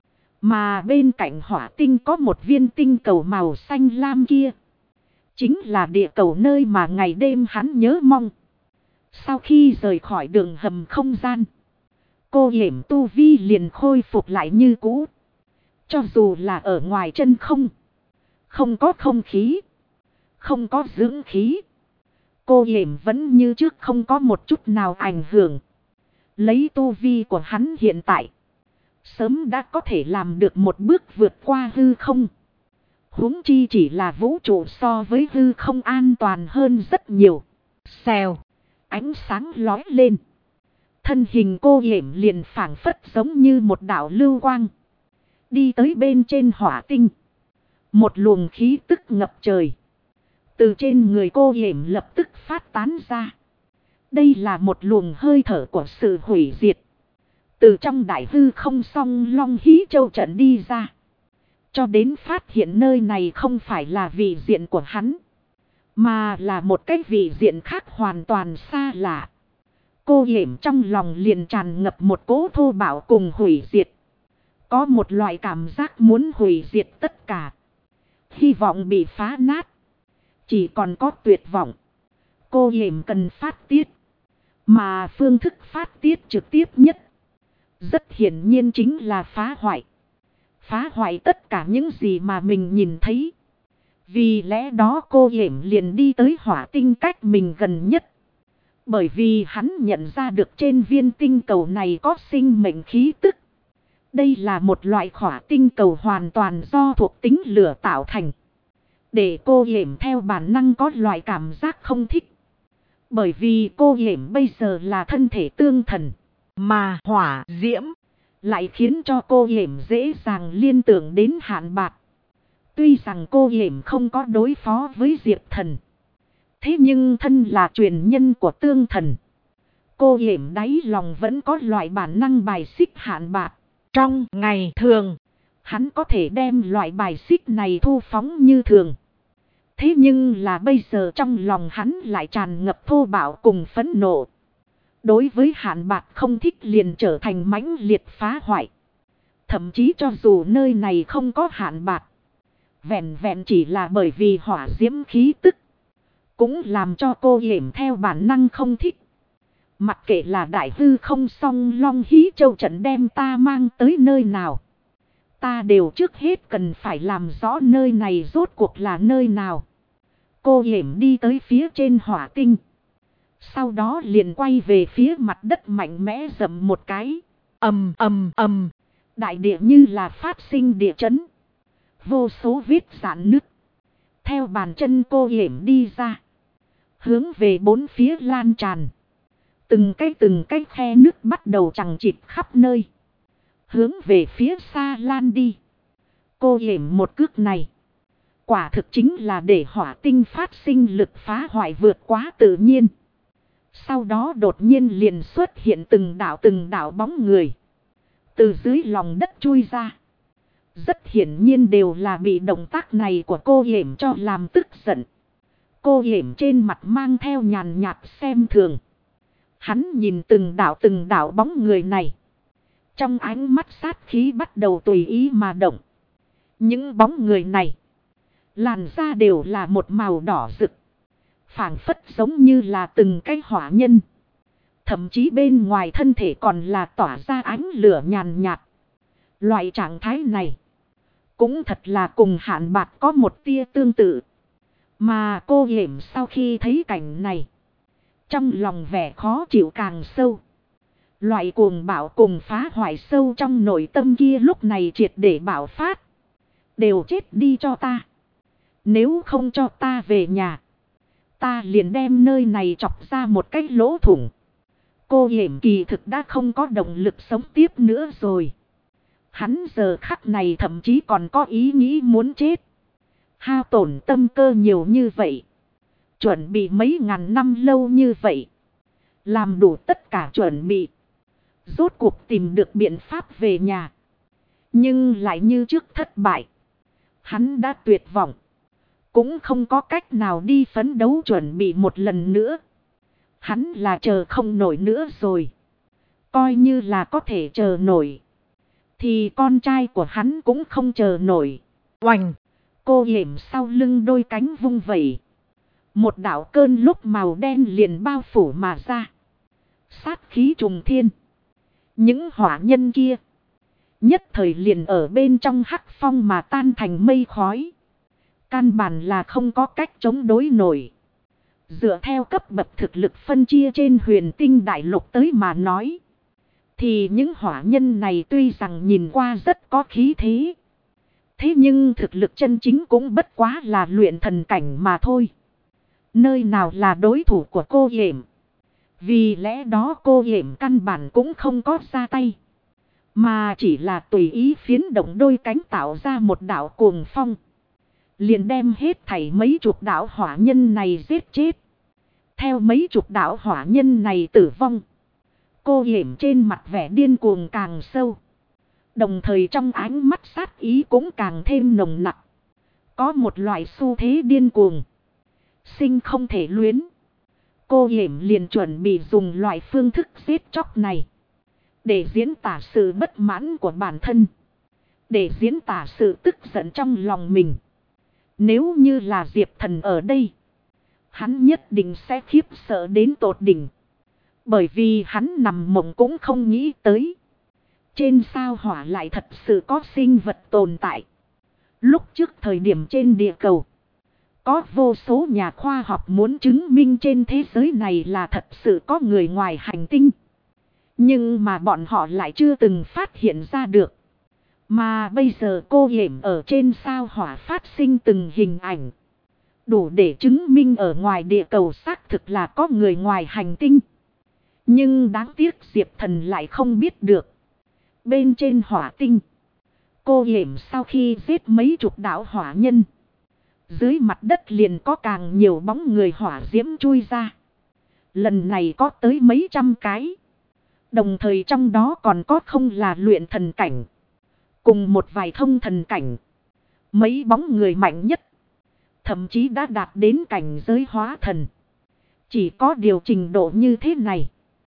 Mà bên cạnh hỏa tinh có một viên tinh cầu màu xanh lam kia. Chính là địa cầu nơi mà ngày đêm hắn nhớ mong. Sau khi rời khỏi đường hầm không gian, cô Yểm tu vi liền khôi phục lại như cũ. Cho dù là ở ngoài chân không, không có không khí, không có dưỡng khí, cô Yểm vẫn như trước không có một chút nào ảnh hưởng. Lấy tu vi của hắn hiện tại, sớm đã có thể làm được một bước vượt qua hư không. Huống chi chỉ là vũ trụ so với hư không an toàn hơn rất nhiều. Xèo, ánh sáng lói lên. Thân hình cô Yểm liền phảng phất giống như một đạo lưu quang. Đi tới bên trên hỏa tinh. Một luồng khí tức ngập trời. Từ trên người cô Yểm lập tức phát tán ra. Đây là một luồng hơi thở của sự hủy diệt. Từ trong đại hư không song long hí châu trận đi ra. Cho đến phát hiện nơi này không phải là vị diện của hắn, mà là một cái vị diện khác hoàn toàn xa lạ. Cô Yểm trong lòng liền tràn ngập một cỗ thô bạo cùng hủy diệt. Có một loại cảm giác muốn hủy diệt tất cả. Hy vọng bị phá nát. Chỉ còn có tuyệt vọng. Cô Yểm cần phát tiết. Mà phương thức phát tiết trực tiếp nhất, rất hiển nhiên chính là phá hoại. Phá hoại tất cả những gì mà mình nhìn thấy. Vì lẽ đó cô Yểm liền đi tới hỏa tinh cách mình gần nhất. Bởi vì hắn nhận ra được trên viên tinh cầu này có sinh mệnh khí tức. Đây là một loại hỏa tinh cầu hoàn toàn do thuộc tính lửa tạo thành. Để cô Yểm theo bản năng có loại cảm giác không thích. Bởi vì cô Yểm bây giờ là thân thể tương thần. Mà hỏa diễm lại khiến cho cô Yểm dễ dàng liên tưởng đến Hạn Bạc. Tuy rằng cô Yểm không có đối phó với Diệp Thần, thế nhưng thân là truyền nhân của tương thần, cô Yểm đáy lòng vẫn có loại bản năng bài xích Hạn Bạc. Trong ngày thường, hắn có thể đem loại bài xích này thu phóng như thường. Thế nhưng là bây giờ trong lòng hắn lại tràn ngập thô bạo cùng phẫn nộ. Đối với Hạn Bạc không thích liền trở thành mãnh liệt phá hoại. Thậm chí cho dù nơi này không có Hạn Bạc, vẹn vẹn chỉ là bởi vì hỏa diễm khí tức, cũng làm cho cô Yểm theo bản năng không thích. Mặc kệ là đại hư không song long hí châu trận đem ta mang tới nơi nào, ta đều trước hết cần phải làm rõ nơi này rốt cuộc là nơi nào. Cô Yểm đi tới phía trên hỏa tinh. Sau đó liền quay về phía mặt đất mạnh mẽ dậm một cái. Ầm ầm ầm. Đại địa như là phát sinh địa chấn. Vô số vết rạn nứt theo bàn chân cô Yểm đi ra, hướng về bốn phía lan tràn. Từng cái khe nước bắt đầu chằng chịt khắp nơi, hướng về phía xa lan đi. Cô Yểm một cước này, quả thực chính là để hỏa tinh phát sinh lực phá hoại vượt quá tự nhiên. Sau đó đột nhiên liền xuất hiện từng đạo bóng người từ dưới lòng đất chui ra. Rất hiển nhiên đều là bị động tác này của cô Yểm cho làm tức giận. Cô Yểm trên mặt mang theo nhàn nhạt xem thường. Hắn nhìn từng đạo bóng người này, trong ánh mắt sát khí bắt đầu tùy ý mà động. Những bóng người này, làn da đều là một màu đỏ rực, phảng phất giống như là từng cái hỏa nhân. Thậm chí bên ngoài thân thể còn là tỏa ra ánh lửa nhàn nhạt. Loại trạng thái này cũng thật là cùng Hạn Bạc có một tia tương tự. Mà cô Yểm sau khi thấy cảnh này, trong lòng vẻ khó chịu càng sâu. Loại cuồng bạo cùng phá hoại sâu trong nội tâm kia lúc này triệt để bạo phát. Đều chết đi cho ta. Nếu không cho ta về nhà, ta liền đem nơi này chọc ra một cái lỗ thủng. Cô Yểm kỳ thực đã không có động lực sống tiếp nữa rồi. Hắn giờ khắc này thậm chí còn có ý nghĩ muốn chết. Hao tổn tâm cơ nhiều như vậy, chuẩn bị mấy ngàn năm lâu như vậy, làm đủ tất cả chuẩn bị, rốt cuộc tìm được biện pháp về nhà. Nhưng lại như trước thất bại. Hắn đã tuyệt vọng. Cũng không có cách nào đi phấn đấu chuẩn bị một lần nữa. Hắn là chờ không nổi nữa rồi. Coi như là có thể chờ nổi. Thì con trai của hắn cũng không chờ nổi. Oành! Cô yểm sau lưng đôi cánh vung vẩy. Một đạo cơn lốc màu đen liền bao phủ mà ra. Sát khí trùng thiên. Những hỏa nhân kia. Nhất thời liền ở bên trong hắc phong mà tan thành mây khói. Căn bản là không có cách chống đối nổi. Dựa theo cấp bậc thực lực phân chia trên huyền tinh đại lục tới mà nói. Thì những hỏa nhân này tuy rằng nhìn qua rất có khí thế. Thế nhưng thực lực chân chính cũng bất quá là luyện thần cảnh mà thôi. Nơi nào là đối thủ của cô yểm. Vì lẽ đó cô yểm căn bản cũng không có ra tay. Mà chỉ là tùy ý phiến động đôi cánh tạo ra một đạo cuồng phong. Liền đem hết thảy mấy chục đạo hỏa nhân này giết chết. Theo mấy chục đạo hỏa nhân này tử vong. Cô yểm trên mặt vẻ điên cuồng càng sâu. Đồng thời trong ánh mắt sát ý cũng càng thêm nồng nặc. Có một loại xu thế điên cuồng. Sinh không thể luyến. Cô yểm liền chuẩn bị dùng loại phương thức giết chóc này. Để diễn tả sự bất mãn của bản thân. Để diễn tả sự tức giận trong lòng mình. Nếu như là Diệp Thần ở đây. Hắn nhất định sẽ khiếp sợ đến tột đỉnh. Bởi vì hắn nằm mộng cũng không nghĩ tới. Trên sao hỏa lại thật sự có sinh vật tồn tại. Lúc trước thời điểm trên địa cầu. Có vô số nhà khoa học muốn chứng minh trên thế giới này là thật sự có người ngoài hành tinh. Nhưng mà bọn họ lại chưa từng phát hiện ra được. Mà bây giờ cô yểm ở trên sao hỏa phát sinh từng hình ảnh. Đủ để chứng minh ở ngoài địa cầu xác thực là có người ngoài hành tinh. Nhưng đáng tiếc Diệp Thần lại không biết được. Bên trên hỏa tinh. Cô yểm sau khi giết mấy chục đạo hỏa nhân. Dưới mặt đất liền có càng nhiều bóng người hỏa diễm chui ra. Lần này có tới mấy trăm cái. Đồng thời trong đó còn có không là luyện thần cảnh. Cùng một vài thông thần cảnh. Mấy bóng người mạnh nhất. Thậm chí đã đạt đến cảnh giới hóa thần. Chỉ có điều trình độ như thế này.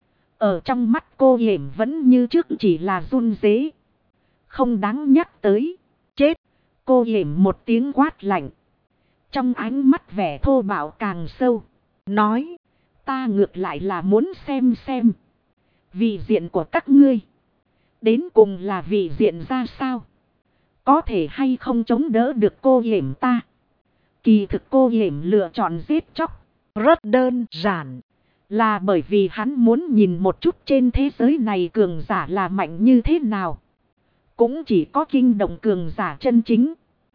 Ở trong mắt cô yểm vẫn như trước chỉ là run rế. Không đáng nhắc tới. Chết. Cô yểm một tiếng quát lạnh. Trong ánh mắt vẻ thô bạo càng sâu. Nói. Ta ngược lại là muốn xem. Vị diện của các ngươi. Đến cùng là vị diện ra sao. Có thể hay không chống đỡ được cô yểm ta. Kỳ thực cô yểm lựa chọn giết chóc. Rất đơn giản. Là bởi vì hắn muốn nhìn một chút trên thế giới này cường giả là mạnh như thế nào. Cũng chỉ có kinh động cường giả chân chính.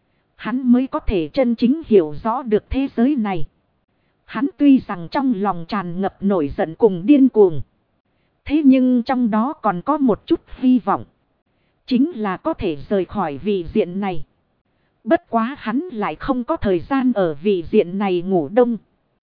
Hắn mới có thể chân chính hiểu rõ được thế giới này. Hắn tuy rằng trong lòng tràn ngập nổi giận cùng điên cuồng. Thế nhưng trong đó còn có một chút hy vọng. Chính là có thể rời khỏi vị diện này. Bất quá hắn lại không có thời gian ở vị diện này ngủ đông.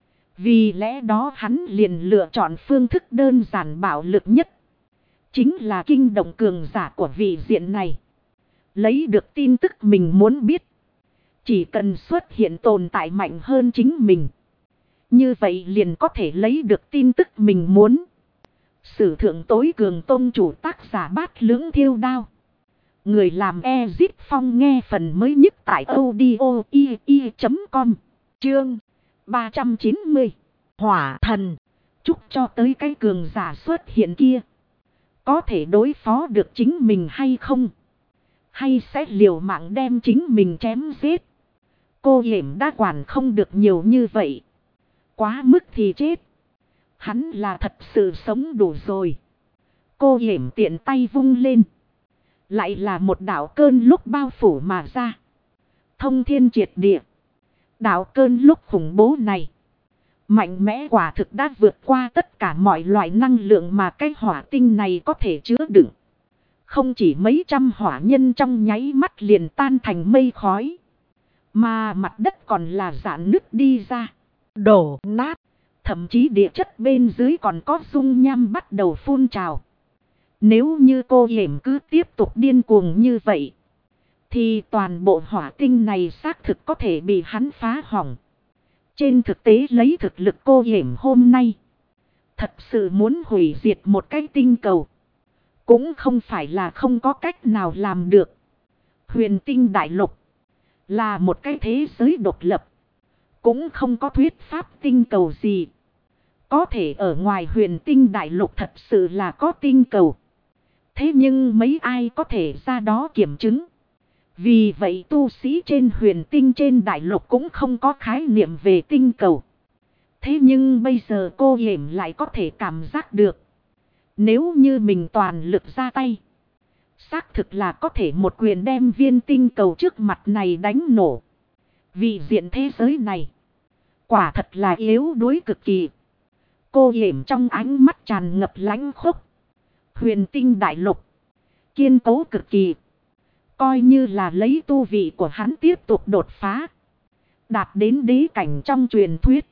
Vì lẽ đó hắn liền lựa chọn phương thức đơn giản bạo lực nhất. Chính là kinh động cường giả của vị diện này. Lấy được tin tức mình muốn biết. Chỉ cần xuất hiện tồn tại mạnh hơn chính mình. Như vậy liền có thể lấy được tin tức mình muốn. Sử thượng tối cường tôn chủ tác giả Bát Lưỡng Thiêu Đao. Người làm Ezit Phong nghe phần mới nhất tại audio.com. Chương 390. Hỏa thần. Chúc cho tới cái cường giả xuất hiện kia. Có thể đối phó được chính mình hay không? Hay sẽ liều mạng đem chính mình chém giết? Cô yểm đã quản không được nhiều như vậy. Quá mức thì chết. Hắn là thật sự sống đủ rồi. Cô yểm tiện tay vung lên. Lại là một đạo cơn lúc bao phủ mà ra. Thông thiên triệt địa. Đạo cơn lúc khủng bố này. Mạnh mẽ quả thực đã vượt qua tất cả mọi loại năng lượng mà cái hỏa tinh này có thể chứa đựng. Không chỉ mấy trăm hỏa nhân trong nháy mắt liền tan thành mây khói. Mà mặt đất còn là rạn nứt đi ra. Đổ nát. Thậm chí địa chất bên dưới còn có dung nham bắt đầu phun trào. Nếu như cô yểm cứ tiếp tục điên cuồng như vậy. thì toàn bộ hỏa tinh này xác thực có thể bị hắn phá hỏng. Trên thực tế lấy thực lực cô yểm hôm nay, thật sự muốn hủy diệt một cái tinh cầu, cũng không phải là không có cách nào làm được. Huyền tinh đại lục là một cái thế giới độc lập, cũng không có thuyết pháp tinh cầu gì. Có thể ở ngoài huyền tinh đại lục thật sự là có tinh cầu. Thế nhưng mấy ai có thể ra đó kiểm chứng. Vì vậy tu sĩ trên huyền tinh trên đại lục cũng không có khái niệm về tinh cầu. Thế nhưng bây giờ cô hiểm lại có thể cảm giác được. Nếu như mình toàn lực ra tay, xác thực là có thể một quyền đem viên tinh cầu trước mặt này đánh nổ. Vị diện thế giới này quả thật là yếu đuối cực kỳ. Cô hiểm trong ánh mắt tràn ngập lãnh khốc. Huyền tinh đại lục kiên cố cực kỳ. Coi như là lấy tu vị của hắn tiếp tục đột phá, đạt đến đế cảnh trong truyền thuyết,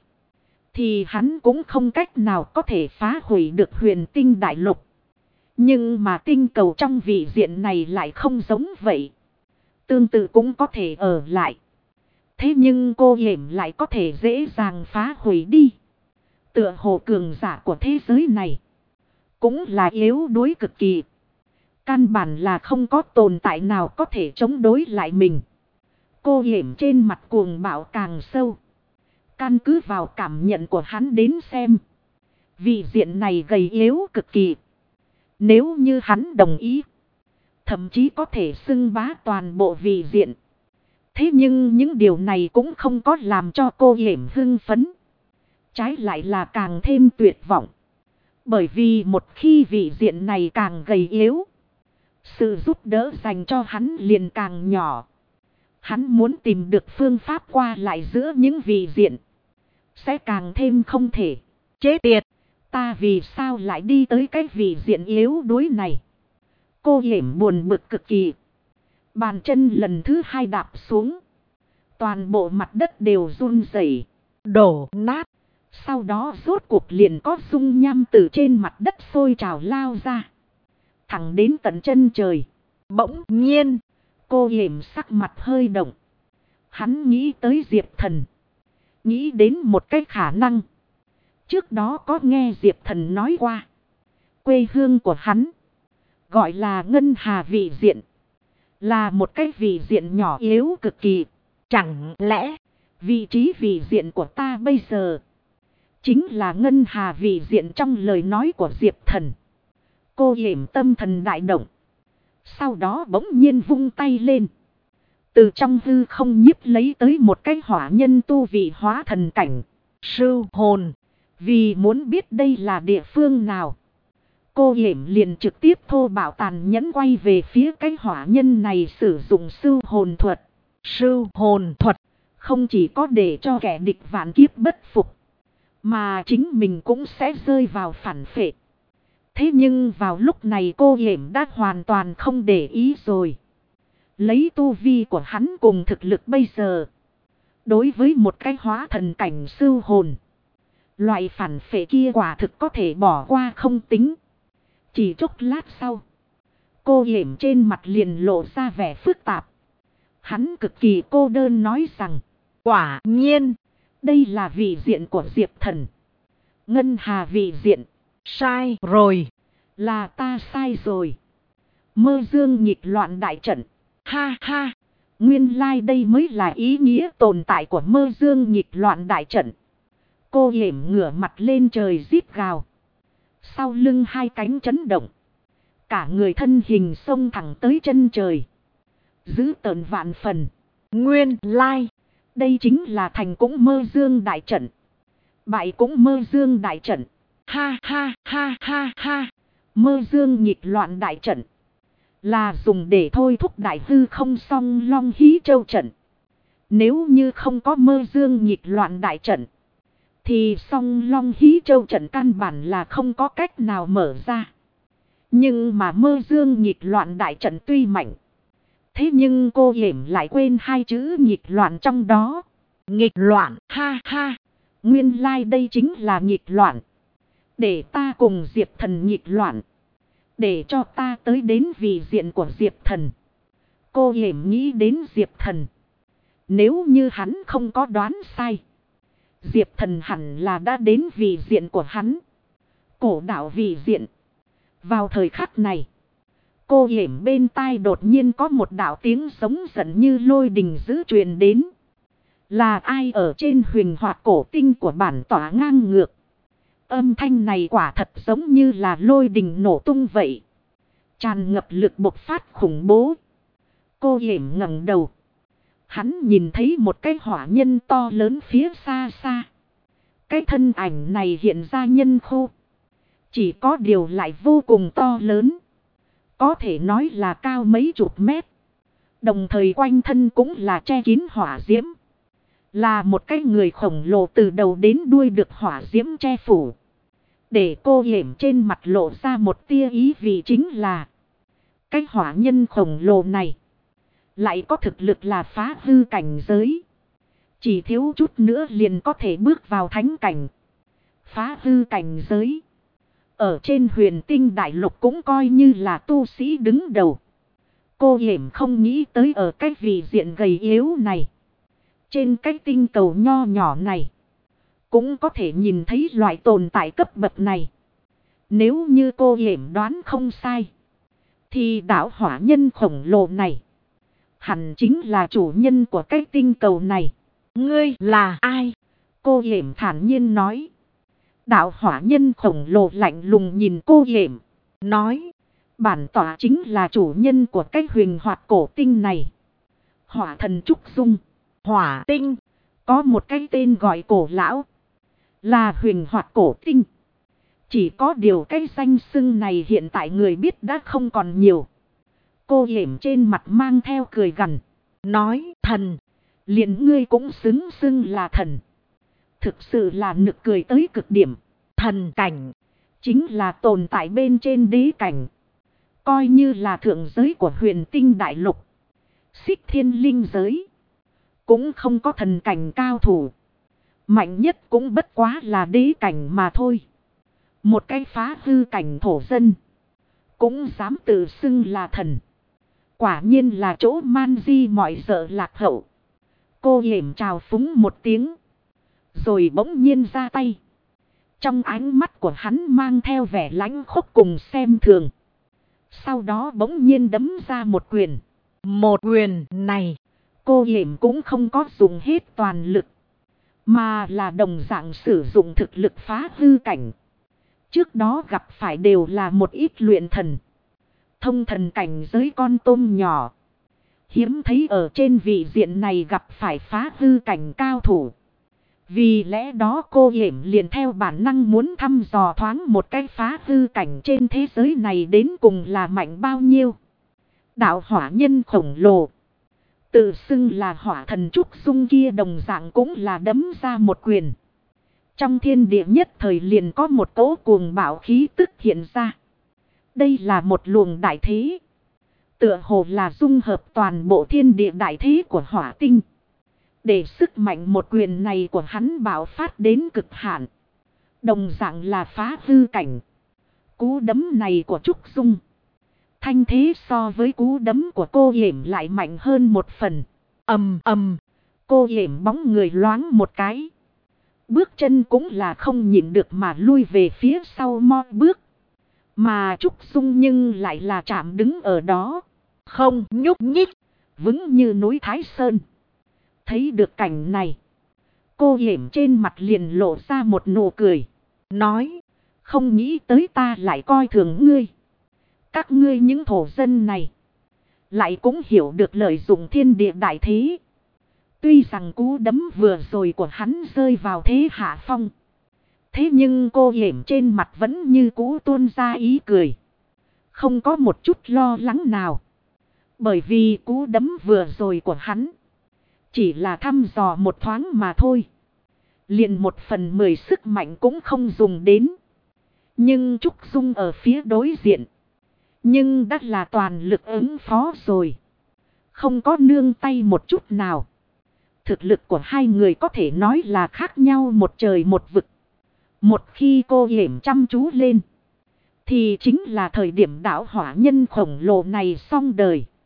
thì hắn cũng không cách nào có thể phá hủy được huyền tinh đại lục. Nhưng mà tinh cầu trong vị diện này lại không giống vậy. Tương tự cũng có thể ở lại. Thế nhưng cô hiểm lại có thể dễ dàng phá hủy đi. Tựa hồ cường giả của thế giới này cũng là yếu đuối cực kỳ. Căn bản là không có tồn tại nào có thể chống đối lại mình. Cô hiểm trên mặt cuồng bạo càng sâu. Căn cứ vào cảm nhận của hắn đến xem, vị diện này gầy yếu cực kỳ. Nếu như hắn đồng ý, thậm chí có thể xưng bá toàn bộ vị diện. Thế nhưng những điều này cũng không có làm cho cô hiểm hưng phấn. Trái lại là càng thêm tuyệt vọng. Bởi vì một khi vị diện này càng gầy yếu, sự giúp đỡ dành cho hắn liền càng nhỏ. Hắn muốn tìm được phương pháp qua lại giữa những vị diện, sẽ càng thêm không thể. Chết tiệt! Ta vì sao lại đi tới cái vị diện yếu đuối này? Cô hiểm buồn bực cực kỳ. Bàn chân lần thứ hai đạp xuống. Toàn bộ mặt đất đều run rẩy, đổ nát. Sau đó rốt cuộc liền có dung nham từ trên mặt đất sôi trào lao ra, thẳng đến tận chân trời. Bỗng nhiên, cô hiểm sắc mặt hơi động. Hắn nghĩ tới Diệp Thần. Nghĩ đến một cái khả năng. Trước đó có nghe Diệp Thần nói qua. Quê hương của hắn gọi là Ngân Hà vị diện. Là một cái vị diện nhỏ yếu cực kỳ. Chẳng lẽ vị trí vị diện của ta bây giờ chính là Ngân Hà vị diện trong lời nói của Diệp Thần. Cô hiểm tâm thần đại động. Sau đó bỗng nhiên vung tay lên. Từ trong hư không nhiếp lấy tới một cái hỏa nhân tu vị hóa thần cảnh. Sư hồn. Vì muốn biết đây là địa phương nào, cô hiểm liền trực tiếp thô bạo tàn nhẫn quay về phía cái hỏa nhân này sử dụng sư hồn thuật. Sư hồn thuật không chỉ có để cho kẻ địch vạn kiếp bất phục, mà chính mình cũng sẽ rơi vào phản phệ. Thế nhưng vào lúc này cô hiểm đã hoàn toàn không để ý rồi. Lấy tu vi của hắn cùng thực lực bây giờ, đối với một cái hóa thần cảnh sư hồn, loại phản phệ kia quả thực có thể bỏ qua không tính. Chỉ chốc lát sau, cô hiểm trên mặt liền lộ ra vẻ phức tạp. Hắn cực kỳ cô đơn nói rằng, quả nhiên, đây là vị diện của Diệp Thần. Ngân Hà vị diện. Sai rồi. Là ta sai rồi. Mơ dương nghịch loạn đại trận. Ha ha. Nguyên lai đây mới là ý nghĩa tồn tại của mơ dương nghịch loạn đại trận. Cô hiểm ngửa mặt lên trời rít gào. Sau lưng hai cánh chấn động. Cả người thân hình xông thẳng tới chân trời. Giữ tợn vạn phần. Nguyên lai. Đây chính là thành cũng mơ dương đại trận. Bại cũng mơ dương đại trận. Ha ha ha ha ha. Mơ dương nghịch loạn đại trận là dùng để thôi thúc đại hư không song long hí châu trận. Nếu như không có mơ dương nghịch loạn đại trận, thì song long hí châu trận căn bản là không có cách nào mở ra. Nhưng mà mơ dương nghịch loạn đại trận tuy mạnh, thế nhưng cô hiểm lại quên hai chữ nghịch loạn trong đó. Nghịch loạn, ha ha. Nguyên lai đây chính là nghịch loạn. Để ta cùng Diệp Thần nghịch loạn. Để cho ta tới đến vị diện của Diệp Thần. Cô hiểm nghĩ đến Diệp Thần. Nếu như hắn không có đoán sai, Diệp Thần hẳn là đã đến vị diện của hắn. Cổ đạo vị diện. Vào thời khắc này, cô hiểm bên tai đột nhiên có một đạo tiếng giống giận như lôi đình dữ truyền đến. Là ai ở trên huyền hoạt cổ tinh của bản tỏa ngang ngược? Âm thanh này quả thật giống như là lôi đình nổ tung vậy. Tràn ngập lực bộc phát khủng bố. Cô hiểm ngẩng đầu. Hắn nhìn thấy một cái hỏa nhân to lớn phía xa xa. Cái thân ảnh này hiện ra nhân khô. Chỉ có điều lại vô cùng to lớn. Có thể nói là cao mấy chục mét. Đồng thời quanh thân cũng là che kín hỏa diễm. Là một cái người khổng lồ từ đầu đến đuôi được hỏa diễm che phủ. Để cô hiểm trên mặt lộ ra một tia ý vị chính là cái hỏa nhân khổng lồ này lại có thực lực là phá hư cảnh giới. Chỉ thiếu chút nữa liền có thể bước vào thánh cảnh. Phá hư cảnh giới. Ở trên huyền tinh đại lục cũng coi như là tu sĩ đứng đầu. Cô hiểm không nghĩ tới ở cái vị diện gầy yếu này. Trên cái tinh cầu nho nhỏ này. Cũng có thể nhìn thấy loại tồn tại cấp bậc này. Nếu như cô hiểm đoán không sai. Thì đạo hỏa nhân khổng lồ này hẳn chính là chủ nhân của cái tinh cầu này. Ngươi là ai? Cô hiểm thản nhiên nói. Đạo hỏa nhân khổng lồ lạnh lùng nhìn cô hiểm. Nói. Bản tỏa chính là chủ nhân của cái huyền hoạt cổ tinh này. Hỏa thần Trúc Dung. Hỏa tinh. Có một cái tên gọi cổ lão. Là huyền hoạt cổ tinh. Chỉ có điều cái danh xưng này hiện tại người biết đã không còn nhiều. Cô hiểm trên mặt mang theo cười gằn. Nói thần. Liền ngươi cũng xứng xưng là thần. Thực sự là nực cười tới cực điểm. Thần cảnh. Chính là tồn tại bên trên đế cảnh. Coi như là thượng giới của huyền tinh đại lục. Xích thiên linh giới. Cũng không có thần cảnh cao thủ. Mạnh nhất cũng bất quá là đế cảnh mà thôi. Một cái phá hư cảnh thổ dân. Cũng dám tự xưng là thần. Quả nhiên là chỗ man di mọi sợ lạc hậu. Cô hiểm chào phúng một tiếng. Rồi bỗng nhiên ra tay. Trong ánh mắt của hắn mang theo vẻ lãnh khốc cùng xem thường. Sau đó bỗng nhiên đấm ra một quyền. Một quyền này. Cô hiểm cũng không có dùng hết toàn lực. Mà là đồng dạng sử dụng thực lực phá hư cảnh. Trước đó gặp phải đều là một ít luyện thần. Thông thần cảnh giới con tôm nhỏ. Hiếm thấy ở trên vị diện này gặp phải phá hư cảnh cao thủ. Vì lẽ đó cô hiểm liền theo bản năng muốn thăm dò thoáng một cái phá hư cảnh trên thế giới này đến cùng là mạnh bao nhiêu. Đạo hỏa nhân khổng lồ. Tự xưng là hỏa thần Trúc Dung kia đồng dạng cũng là đấm ra một quyền. Trong thiên địa nhất thời liền có một cỗ cuồng bạo khí tức hiện ra. Đây là một luồng đại thế. Tựa hồ là dung hợp toàn bộ thiên địa đại thế của hỏa tinh. Để sức mạnh một quyền này của hắn bạo phát đến cực hạn. Đồng dạng là phá hư cảnh. Cú đấm này của Trúc Dung. Thanh thế so với cú đấm của cô hiểm lại mạnh hơn một phần. Ầm ầm. Cô hiểm bóng người loáng một cái. Bước chân cũng là không nhịn được mà lui về phía sau mo bước. Mà Trúc Dung nhưng lại là chạm đứng ở đó. Không nhúc nhích. Vững như núi Thái Sơn. Thấy được cảnh này. Cô hiểm trên mặt liền lộ ra một nụ cười. Nói. Không nghĩ tới ta lại coi thường ngươi. Các ngươi những thổ dân này. Lại cũng hiểu được lợi dụng thiên địa đại thế. Tuy rằng cú đấm vừa rồi của hắn rơi vào thế hạ phong. Thế nhưng cô hiểm trên mặt vẫn như cũ tuôn ra ý cười. Không có một chút lo lắng nào. Bởi vì cú đấm vừa rồi của hắn. Chỉ là thăm dò một thoáng mà thôi. Liền 1/10 sức mạnh cũng không dùng đến. Nhưng Trúc Dung ở phía đối diện. Nhưng đã là toàn lực ứng phó rồi. Không có nương tay một chút nào. Thực lực của hai người có thể nói là khác nhau một trời một vực. Một khi cô hiểm chăm chú lên. Thì chính là thời điểm đạo hỏa nhân khổng lồ này xong đời.